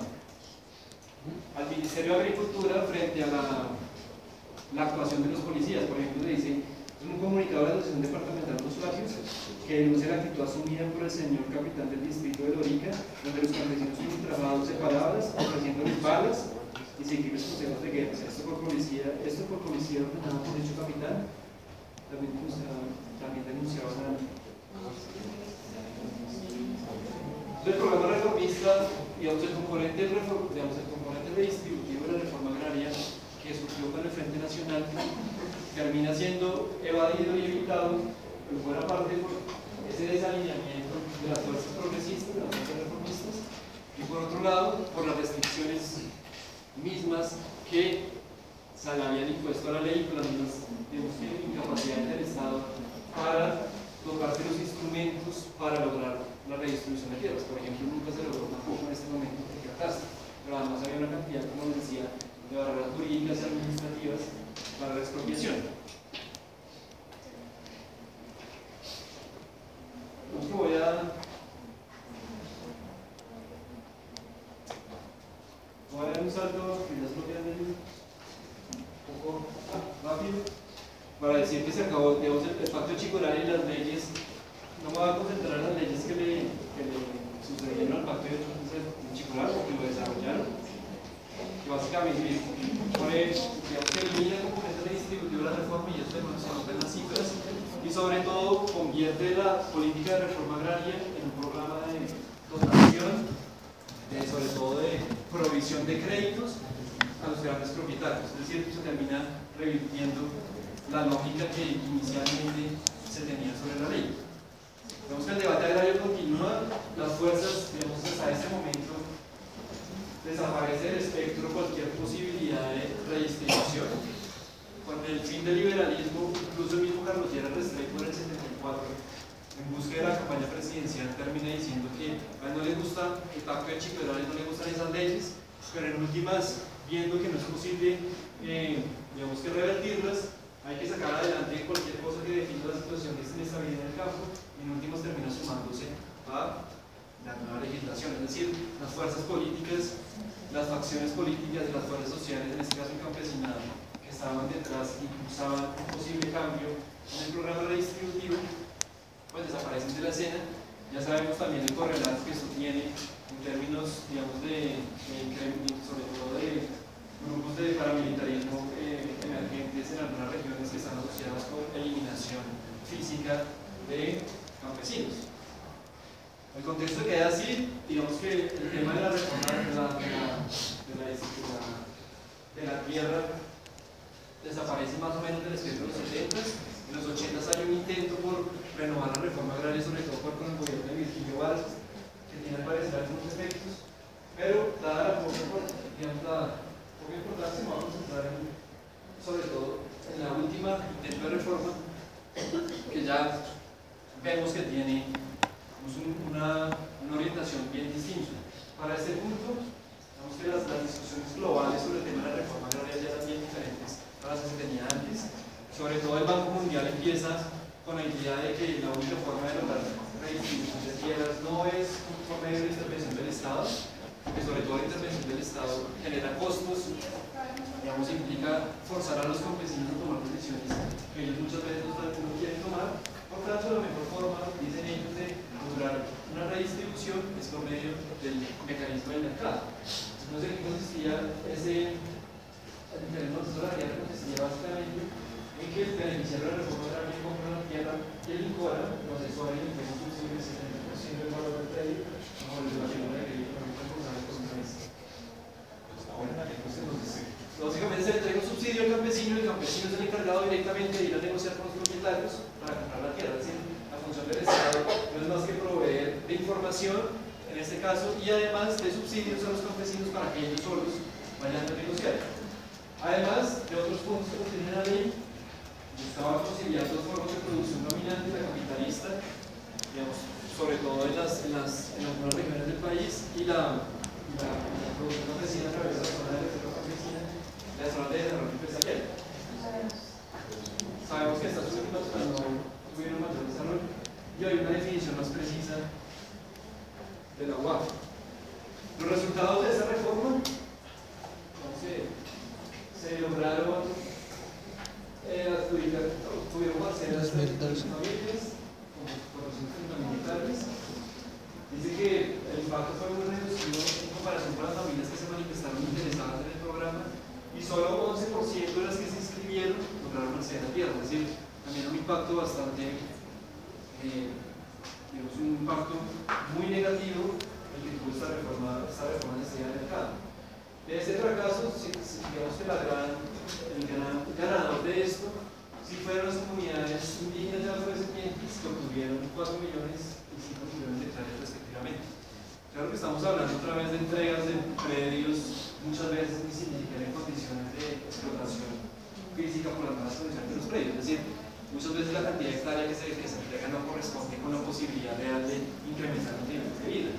S1: al Ministerio de Agricultura frente a la actuación de los policías. Por ejemplo, le dice, es un comunicado de la Asociación Departamental de los Patios que denuncia la actitud asumida por el señor capitán del distrito de Lorica, donde los campesinos son trabajados separados, ofreciéndoles balas y seguirles consejos de guerra. Esto por policía ordenado por dicho capitán. También denunciaban el programa reformista, digamos, el componente redistributivo de la reforma agraria que surgió con el Frente Nacional termina siendo evadido y evitado en buena parte por ese desalineamiento de las fuerzas progresistas, de las fuerzas reformistas, y por otro lado por las restricciones mismas que se habían impuesto a la ley, con las mismas, digamos, incapacidades del Estado para tocarse los instrumentos para lograr la redistribución de tierras. Por ejemplo, nunca se logró tampoco en este momento el catastro, pero además había una cantidad, como les decía, de barreras jurídicas y administrativas para la expropiación. Voy a dar un salto, que ya se lo quedan un poco rápido, para decir que se acabó, digamos, el Pacto de Chicoral y las leyes. No me voy a concentrar en las leyes que le sucedieron al Pacto de Chicoral o que lo desarrollaron, que básicamente digamos, que elimina el componente redistributivo de la reforma, y esto se nota en las cifras, y sobre todo convierte la política de reforma agraria en un programa de dotación, sobre todo de provisión de créditos a los grandes propietarios. Es decir, que se termina revirtiendo la lógica que inicialmente se tenía sobre la ley. Vemos que el debate agrario continúa, las fuerzas, digamos, hasta este momento desaparece del espectro cualquier posibilidad de redistribución. Con el fin del liberalismo, incluso el mismo Carlos Lleras Restrepo en el 74, en búsqueda de la campaña presidencial, termina diciendo que a él no le gusta el Pacto de Chicoral, no le gustan esas leyes, pero en últimas, viendo que no es posible, digamos, que revertirlas, hay que sacar adelante cualquier cosa que defina la situación de inestabilidad en el campo, y en últimas termina sumándose a la nueva legislación. Es decir, las fuerzas políticas, las facciones políticas y las fuerzas sociales, en este caso el campesinado, que estaban detrás y impulsaban un posible cambio en el programa redistributivo, pues desaparecen de la escena. Ya sabemos también el correlato que esto tiene en términos, digamos, sobre todo de grupos de paramilitarismo emergentes en algunas regiones que están asociadas con eliminación física de campesinos. El contexto queda así, digamos que el tema de la reforma de la tierra desaparece más o menos del espectro de los 70, En los 80 hay un intento por renovar la reforma agraria, sobre todo por con el gobierno de Virgilio Barros, que tiene al parecer algunos efectos, pero dada la poca importancia, vamos a centrar sobre todo en la última intento de reforma, que ya vemos que tiene una orientación bien distinta. Para este punto, vemos que las discusiones globales sobre el tema de la reforma agraria ya eran bien diferentes a las que se tenía antes. Sobre todo el Banco Mundial empieza con la idea de que la única forma de lograr redistribución de tierras no es por medio de la intervención del Estado, que sobre todo la intervención del Estado genera costos, digamos, implica forzar a los campesinos a tomar decisiones que ellos muchas veces no quieren tomar. Por tanto, la mejor forma, dicen ellos, de lograr una redistribución es por medio del mecanismo del mercado. No sé qué consistía el mecanismo salarial, consistía básicamente en que el beneficiario de la reforma agraria compra la tierra y el INCORA, los asesores, le entrega un subsidio del 70% del valor del crédito, como el de la figura de crédito responsable por un país. Básicamente se le entrega un subsidio al campesino y el campesino es el encargado directamente de ir a negociar con los propietarios para comprar la tierra. Es decir, la función del Estado no es más que proveer de información, en este caso, y además de subsidios a los campesinos para que ellos solos vayan a negociar. Además de otros puntos que contiene la ley, buscaba conciliar dos formas de producción dominante, la capitalista, digamos, sobre todo en algunas regiones del país, y la producción campesina a través de la zona de reserva campesina, la zona de desarrollo empresarial. Sabemos que estas últimas no tuvieron mayor desarrollo y hay una definición más precisa de la UAF. Los resultados de esa reforma se lograron adjudicar, tuvieron parcelas de familias, como 430.000 hectáreas. Dice que el impacto fue muy reducido en comparación con las familias que se manifestaron interesadas en el programa y solo 11% de las que se inscribieron lograron acceder a tierra. Es decir, también un impacto bastante, digamos, un impacto muy negativo el que tuvo esta reforma de estrella del mercado. De este fracaso, digamos que el gran ganador de esto sí fueron las comunidades indígenas de afrodescendientes, que obtuvieron 4 millones y 5 millones de hectáreas respectivamente. Claro que estamos hablando otra vez de entregas de predios, muchas veces ni siquiera en condiciones de explotación física por las malas condiciones de los predios. Es decir, muchas veces la cantidad de hectáreas que se entrega no corresponde con la posibilidad real de incrementar los niveles de vida.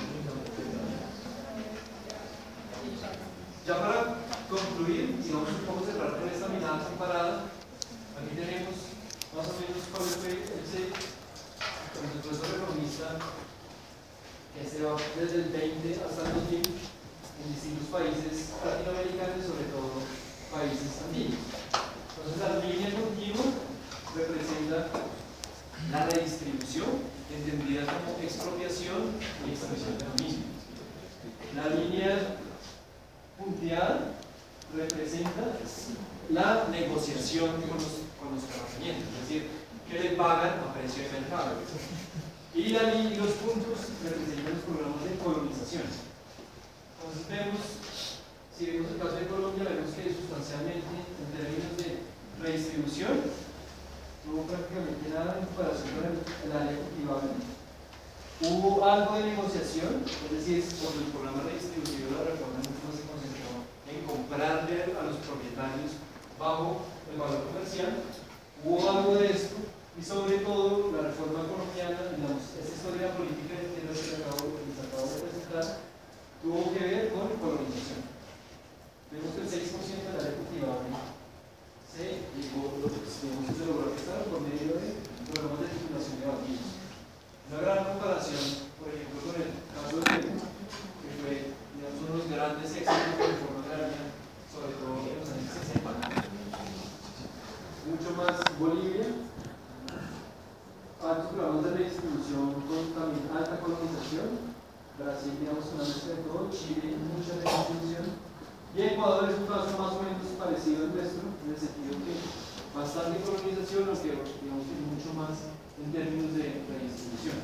S1: Ya para concluir, y vamos un poco cerrar con esta mirada comparada, aquí tenemos más o menos cuál fue el presupuesto reformista que se va desde el 20 hasta el 2000 en distintos países latinoamericanos, sobre todo países andinos. Entonces la línea continua representa la redistribución, entendida como expropiación y expropiación de lo mismo. La línea punteada representa la negociación con los terratenientes, es decir, que le pagan a precio de mercado. Y los puntos representan los programas de colonización. Entonces si vemos el caso de Colombia, vemos que sustancialmente en términos de redistribución no hubo prácticamente nada en comparación con el área cultivable. Hubo algo de negociación, es decir, cuando el programa redistributivo de la reforma se concentró en comprarle a los propietarios bajo el valor comercial, hubo algo de esto, y sobre todo la reforma colombiana, digamos, esta historia política de tierras que les acabo de presentar, tuvo que ver con colonización. Vemos que el 6% del área cultivable se logró gestar por medio de programas de titulación de baldíos. Una gran comparación, por ejemplo, con el caso de Perú, que fue, digamos, uno de los grandes éxitos de la reforma agraria, sobre todo en los años 60. Mucho más Bolivia, altos programas de redistribución con también alta colonización. Brasil, digamos, una mezcla de todo. Chile, mucha redistribución. Y Ecuador es un caso más o menos parecido al nuestro, en el sentido que bastante colonización, aunque digamos que mucho más en términos de redistribución.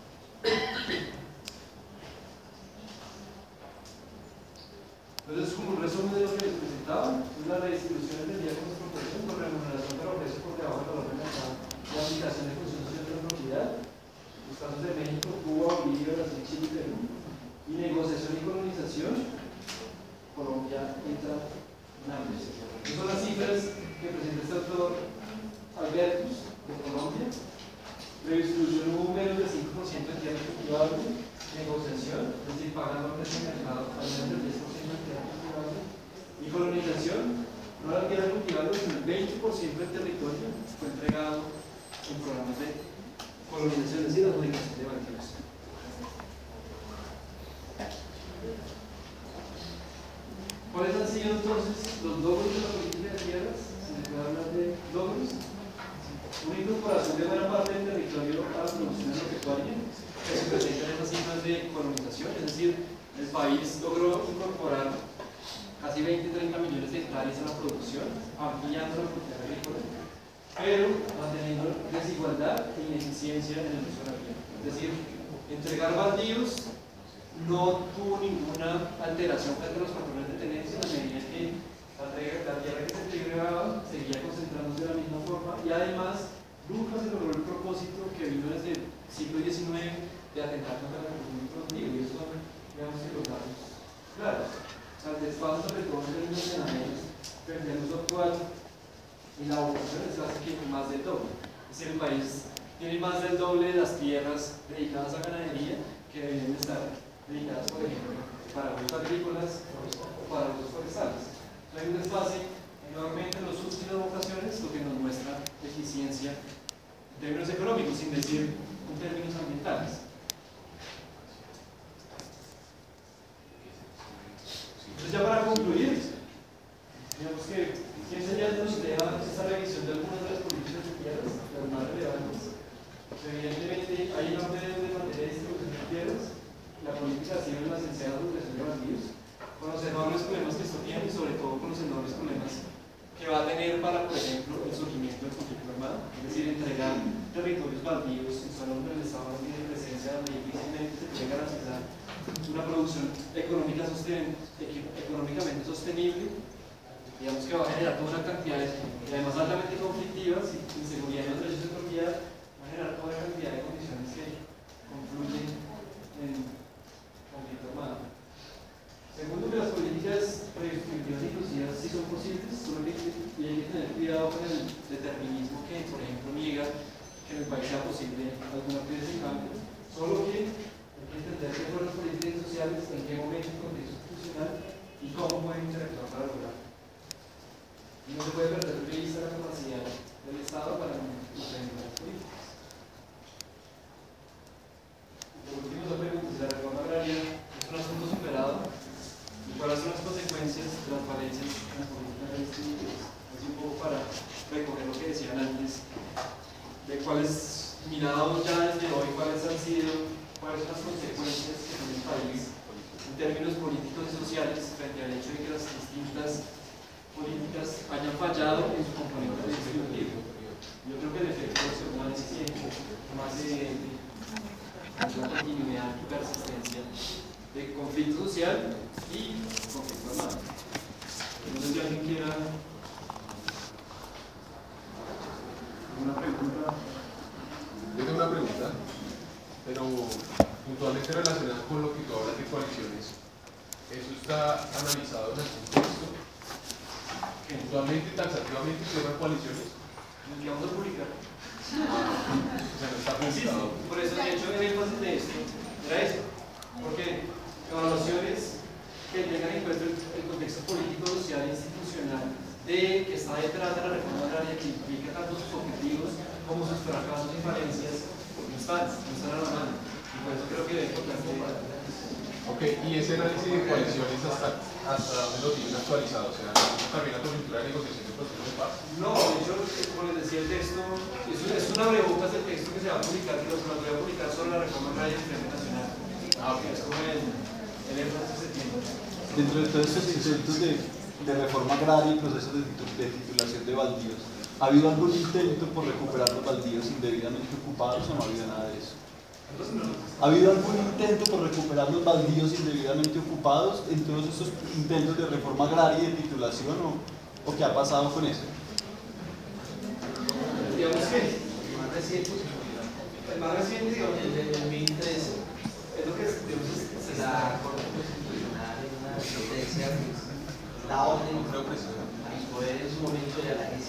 S1: Entonces, como un resumen de lo que les presentaba, es la redistribución entendida como expropiación por remuneración para precios por debajo del valor de mercado Brasil, Chile y Perú. Y negociación y colonización, Colombia entra en ambos. Estas son las cifras que presenta este autor Albertus de Colombia. Redistribución hubo menos del 5% de tierra cultivable, negociación, es decir, pagando a precio de mercado al menos del 10% de tierra cultivable, y colonización, no la tierra cultivable, sino el 20% del territorio fue entregado en programas de colonización, es decir, la adjudicación de baldíos. ¿Cuáles han sido entonces los logros de la política de tierras? Si se puede hablar de logros. Una incorporación de buena parte del territorio a la producción agropecuaria, que se presenta en estas cifras de colonización, es decir, el país logró incorporar casi 20-30 millones de hectáreas a la producción, ampliando la frontera agrícola, pero manteniendo desigualdad e ineficiencia en el uso agrario. Es decir, entregar baldíos no tuvo ninguna alteración frente a los patrones de tenencia, en la medida que la tierra que se entregaba seguía concentrándose de la misma forma, y además nunca se logró el propósito que vino desde el siglo XIX de atentar contra el recurso productivo, y eso son, digamos, que los datos claros. O sea, el desfase, sobre todo en términos de ganaderos, frente al uso actual y la ocupación es casi que más del doble. Es decir, el país tiene más del doble de las tierras dedicadas a ganadería que deberían estar dedicadas, por ejemplo, para usos agrícolas o para usos forestales. Hay un desfase enormemente en los usos y las vocaciones, lo que nos muestra eficiencia en términos económicos, sin decir en términos ambientales. Entonces, ya para concluir, digamos que ¿qué enseñanza nos deja esta revisión de algunas de las políticas de tierras, las más relevantes? Evidentemente, hay enorme deuda en materia de distribución de tierras, la política ha sido la esencial de de baldíos, con los enormes problemas que esto tiene y sobre todo con los enormes problemas que va a tener para, por ejemplo, el surgimiento del conflicto armado, es decir, entregar territorios baldíos en zonas donde el Estado no tiene presencia, donde difícilmente se puede garantizar una producción económicamente sostenible, digamos que va a generar toda una cantidad de, y además altamente conflictivas, y inseguridad en los derechos de propiedad, va a generar toda una cantidad de condiciones que confluyen en conflicto armado. Segundo, que las políticas redistributivas inclusivas sí son posibles, solo que hay que tener cuidado con el determinismo que, por ejemplo, niega que en el país sea posible alguna pieza de cambio, solo que hay que entender qué fueron las políticas sociales, en qué momento, el contexto institucional y cómo pueden interactuar para lograrlo. Y no se puede perder de vista la capacidad del Estado para implementar las políticas. Y por último, la pregunta: si la reforma agraria es un asunto superado, ¿cuáles son las consecuencias de las falencias en las políticas redistributivas? Es un poco para recoger lo que decían antes, de cuáles, mirado ya desde hoy, cuáles han sido, cuáles son las consecuencias que tiene el país en términos políticos y sociales frente al hecho de que las distintas políticas hayan fallado en su componente redistributivo. Yo creo que el efecto es más eficiente, más evidente, es la continuidad y persistencia de conflicto social y conflicto armado. No sé si alguien quiera una pregunta.
S11: Yo tengo una pregunta, pero puntualmente relacionada con lo que tú hablas de coaliciones. ¿Eso está analizado en algún texto? Puntualmente, taxativamente, ¿qué eran coaliciones?
S1: Lo que vamos a publicar.
S11: O sea, no está publicado.
S1: Sí, por eso de hecho el énfasis de esto era esto. Porque evaluaciones que tengan en cuenta el contexto político, social e institucional que está detrás de la reforma agraria, que implica tanto sus objetivos como sus fracasos y falencias, no están a la mano. Y por eso creo que es importante.
S11: Ok, y ese análisis de coaliciones hasta dónde lo tienen actualizado, o sea, también la coyuntura de negociación de procesos de paz.
S1: No, de hecho, como les decía, el texto es una abrebocas del texto que se va a publicar, que lo voy a publicar sobre la reforma agraria a nivel nacional. Okay. Es como el énfasis que se tiene.
S12: Dentro de todos estos intentos de reforma agraria y procesos de titulación de baldíos, ¿ha habido algún intento por recuperar los baldíos indebidamente ocupados o no ha habido nada de eso? ¿Ha habido algún intento por recuperar los baldíos indebidamente ocupados en todos estos intentos de reforma agraria y de titulación o qué ha pasado con eso?
S1: Digamos que el más reciente, digamos,
S4: el de 2013.
S1: es lo que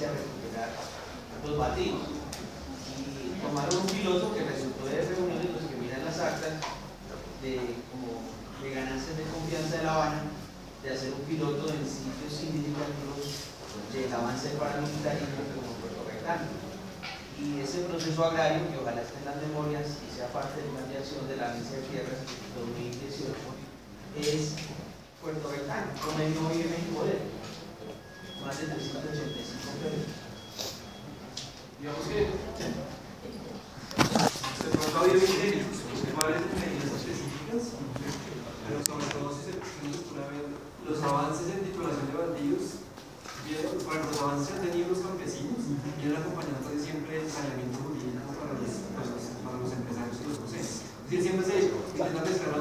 S4: hacia recuperar los baldíos. Y tomaron un piloto que resultó de reuniones, los que miran las actas, como de ganancias de confianza de La Habana, de hacer un piloto en sitios significativos del avance del paramilitarismo como Puerto Rectángulo. Y ese proceso agrario, que ojalá esté en las memorias y sea parte del plan de acción de la Agencia de Tierras 2018, es Puerto Rectángulo, promedio hoy en México de más de 385 pesos.
S1: Digamos que de pronto ha habido intentos, varias medidas específicas, pero sobre todo si se pone los avances en titulación de baldíos. Bueno, los avances que han tenido los campesinos vienen acompañados de siempre el saneamiento jurídico para los empresarios y los procesos. Es decir, siempre se intenta mezclar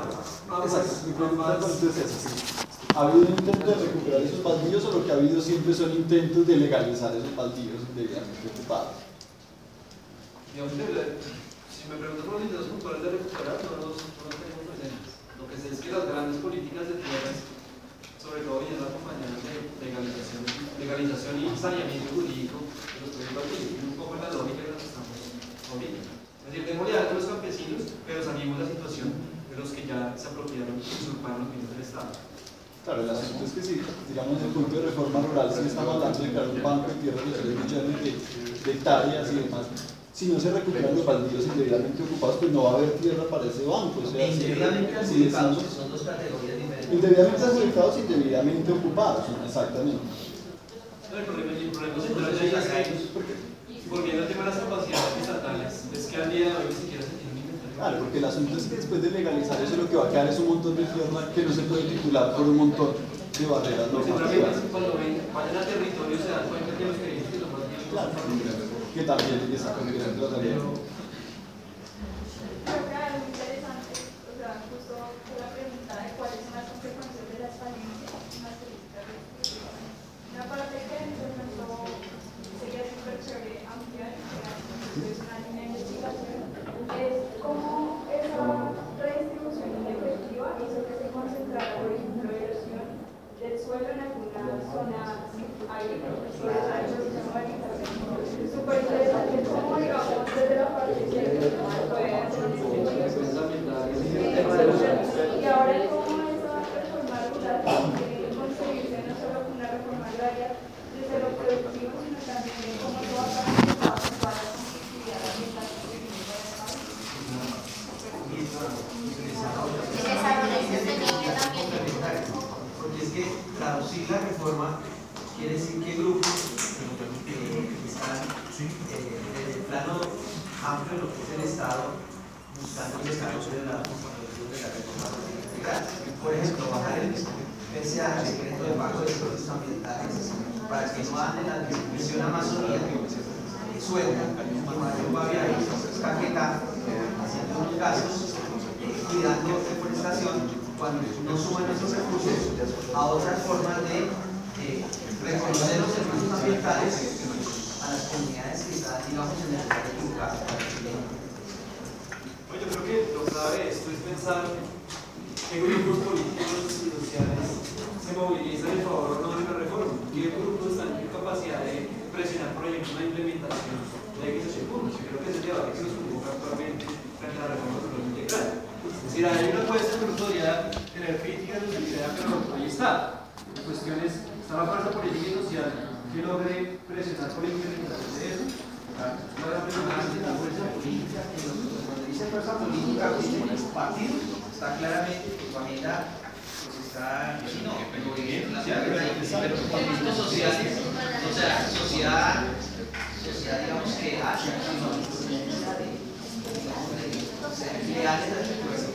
S12: ¿Ha habido un intento de recuperar esos baldíos o lo que ha habido siempre son intentos de legalizar esos baldíos indebidamente ocupados?
S1: Digamos que, si me preguntan por los intentos puntuales de recuperar, no los tenemos presentes. Lo que sé es que las grandes políticas de tierras, sobre todo vienen acompañadas de legalización y saneamiento jurídico de los propios baldíos. Un poco en la lógica de la que estamos ahorita. Es decir, démosle algo a los campesinos, pero saneemos la situación de los que ya se apropiaron y usurparon los bienes del Estado.
S12: Claro, el asunto es que si, digamos, en el punto de reforma rural, si estamos hablando de crear un banco de tierras de 3 millones de hectáreas y demás, si no se recuperan los baldíos indebidamente ocupados, pues no va a haber tierra para ese banco. O sea,
S4: indebidamente adjudicados, que son dos categorías diferentes.
S12: Indebidamente adjudicados, indebidamente ocupados, exactamente.
S1: El problema es volviendo al tema de las capacidades estatales, es que al día de hoy ni siquiera se tiene un inventario.
S12: Claro, porque el asunto es que después de legalizar eso, lo que va a quedar es un montón de tierra que no se puede titular por un montón de barreras normativas.
S1: Cuando vayan a territorio se dan cuenta que los que dicen que los más bien
S12: claro, que también es exactamente la realidad.
S5: Creo que algo interesante, o sea, justo la pregunta de cuáles son las consecuencias de las falencias en las políticas de justicia. Una parte que de pronto sería súper chévere ampliar, que es una línea de investigación, es cómo esa redistribución efectiva hizo que se concentrara, por ejemplo, la erosión del suelo en algunas zonas agrícolas, sobre todo en los es súper interesante cómo, digamos, desde la parte científica puede hacer un y ahora cómo esa reforma rural quiere conseguirse no solo con una reforma agraria desde lo productivo, sino también de cómo se va a participar en todas las actividades ambientales que vienen para el país.
S4: Porque es que traducir la reforma quiere decir que grupos están desde el plano amplio de lo que es el Estado buscando el desarrollo de la reforma integral. Por ejemplo, bajar el PCA, el decreto de pago de servicios ambientales, para que no ande la distribución Amazonía suelta, y Mario Pavia y Caquetá, haciendo unos casos, cuidando deforestación, cuando no suman esos recursos a otras formas de reconocer los servicios ambientales a las comunidades que están, digamos, en el lugar equivocado.
S1: Yo creo que lo clave de esto es pensar qué grupos políticos y sociales se movilizan en favor o no de una reforma, qué grupos están en capacidad de presionar, por ejemplo, una implementación de X o Y puntos. Yo creo que es el debate que nos convoca actualmente frente a la reforma rural integral. Es decir, hay una apuesta que uno podría tener críticas de lo que sea, pero ahí está. La cuestión es, está la fuerza política y social que logre presionar por la implementación de eso. La
S4: fuerza política, cuando dice fuerza política, partidos, está claramente que su agenda está, sí, no, pero partidos sociales, o sea, sociedad, digamos que hace ideales de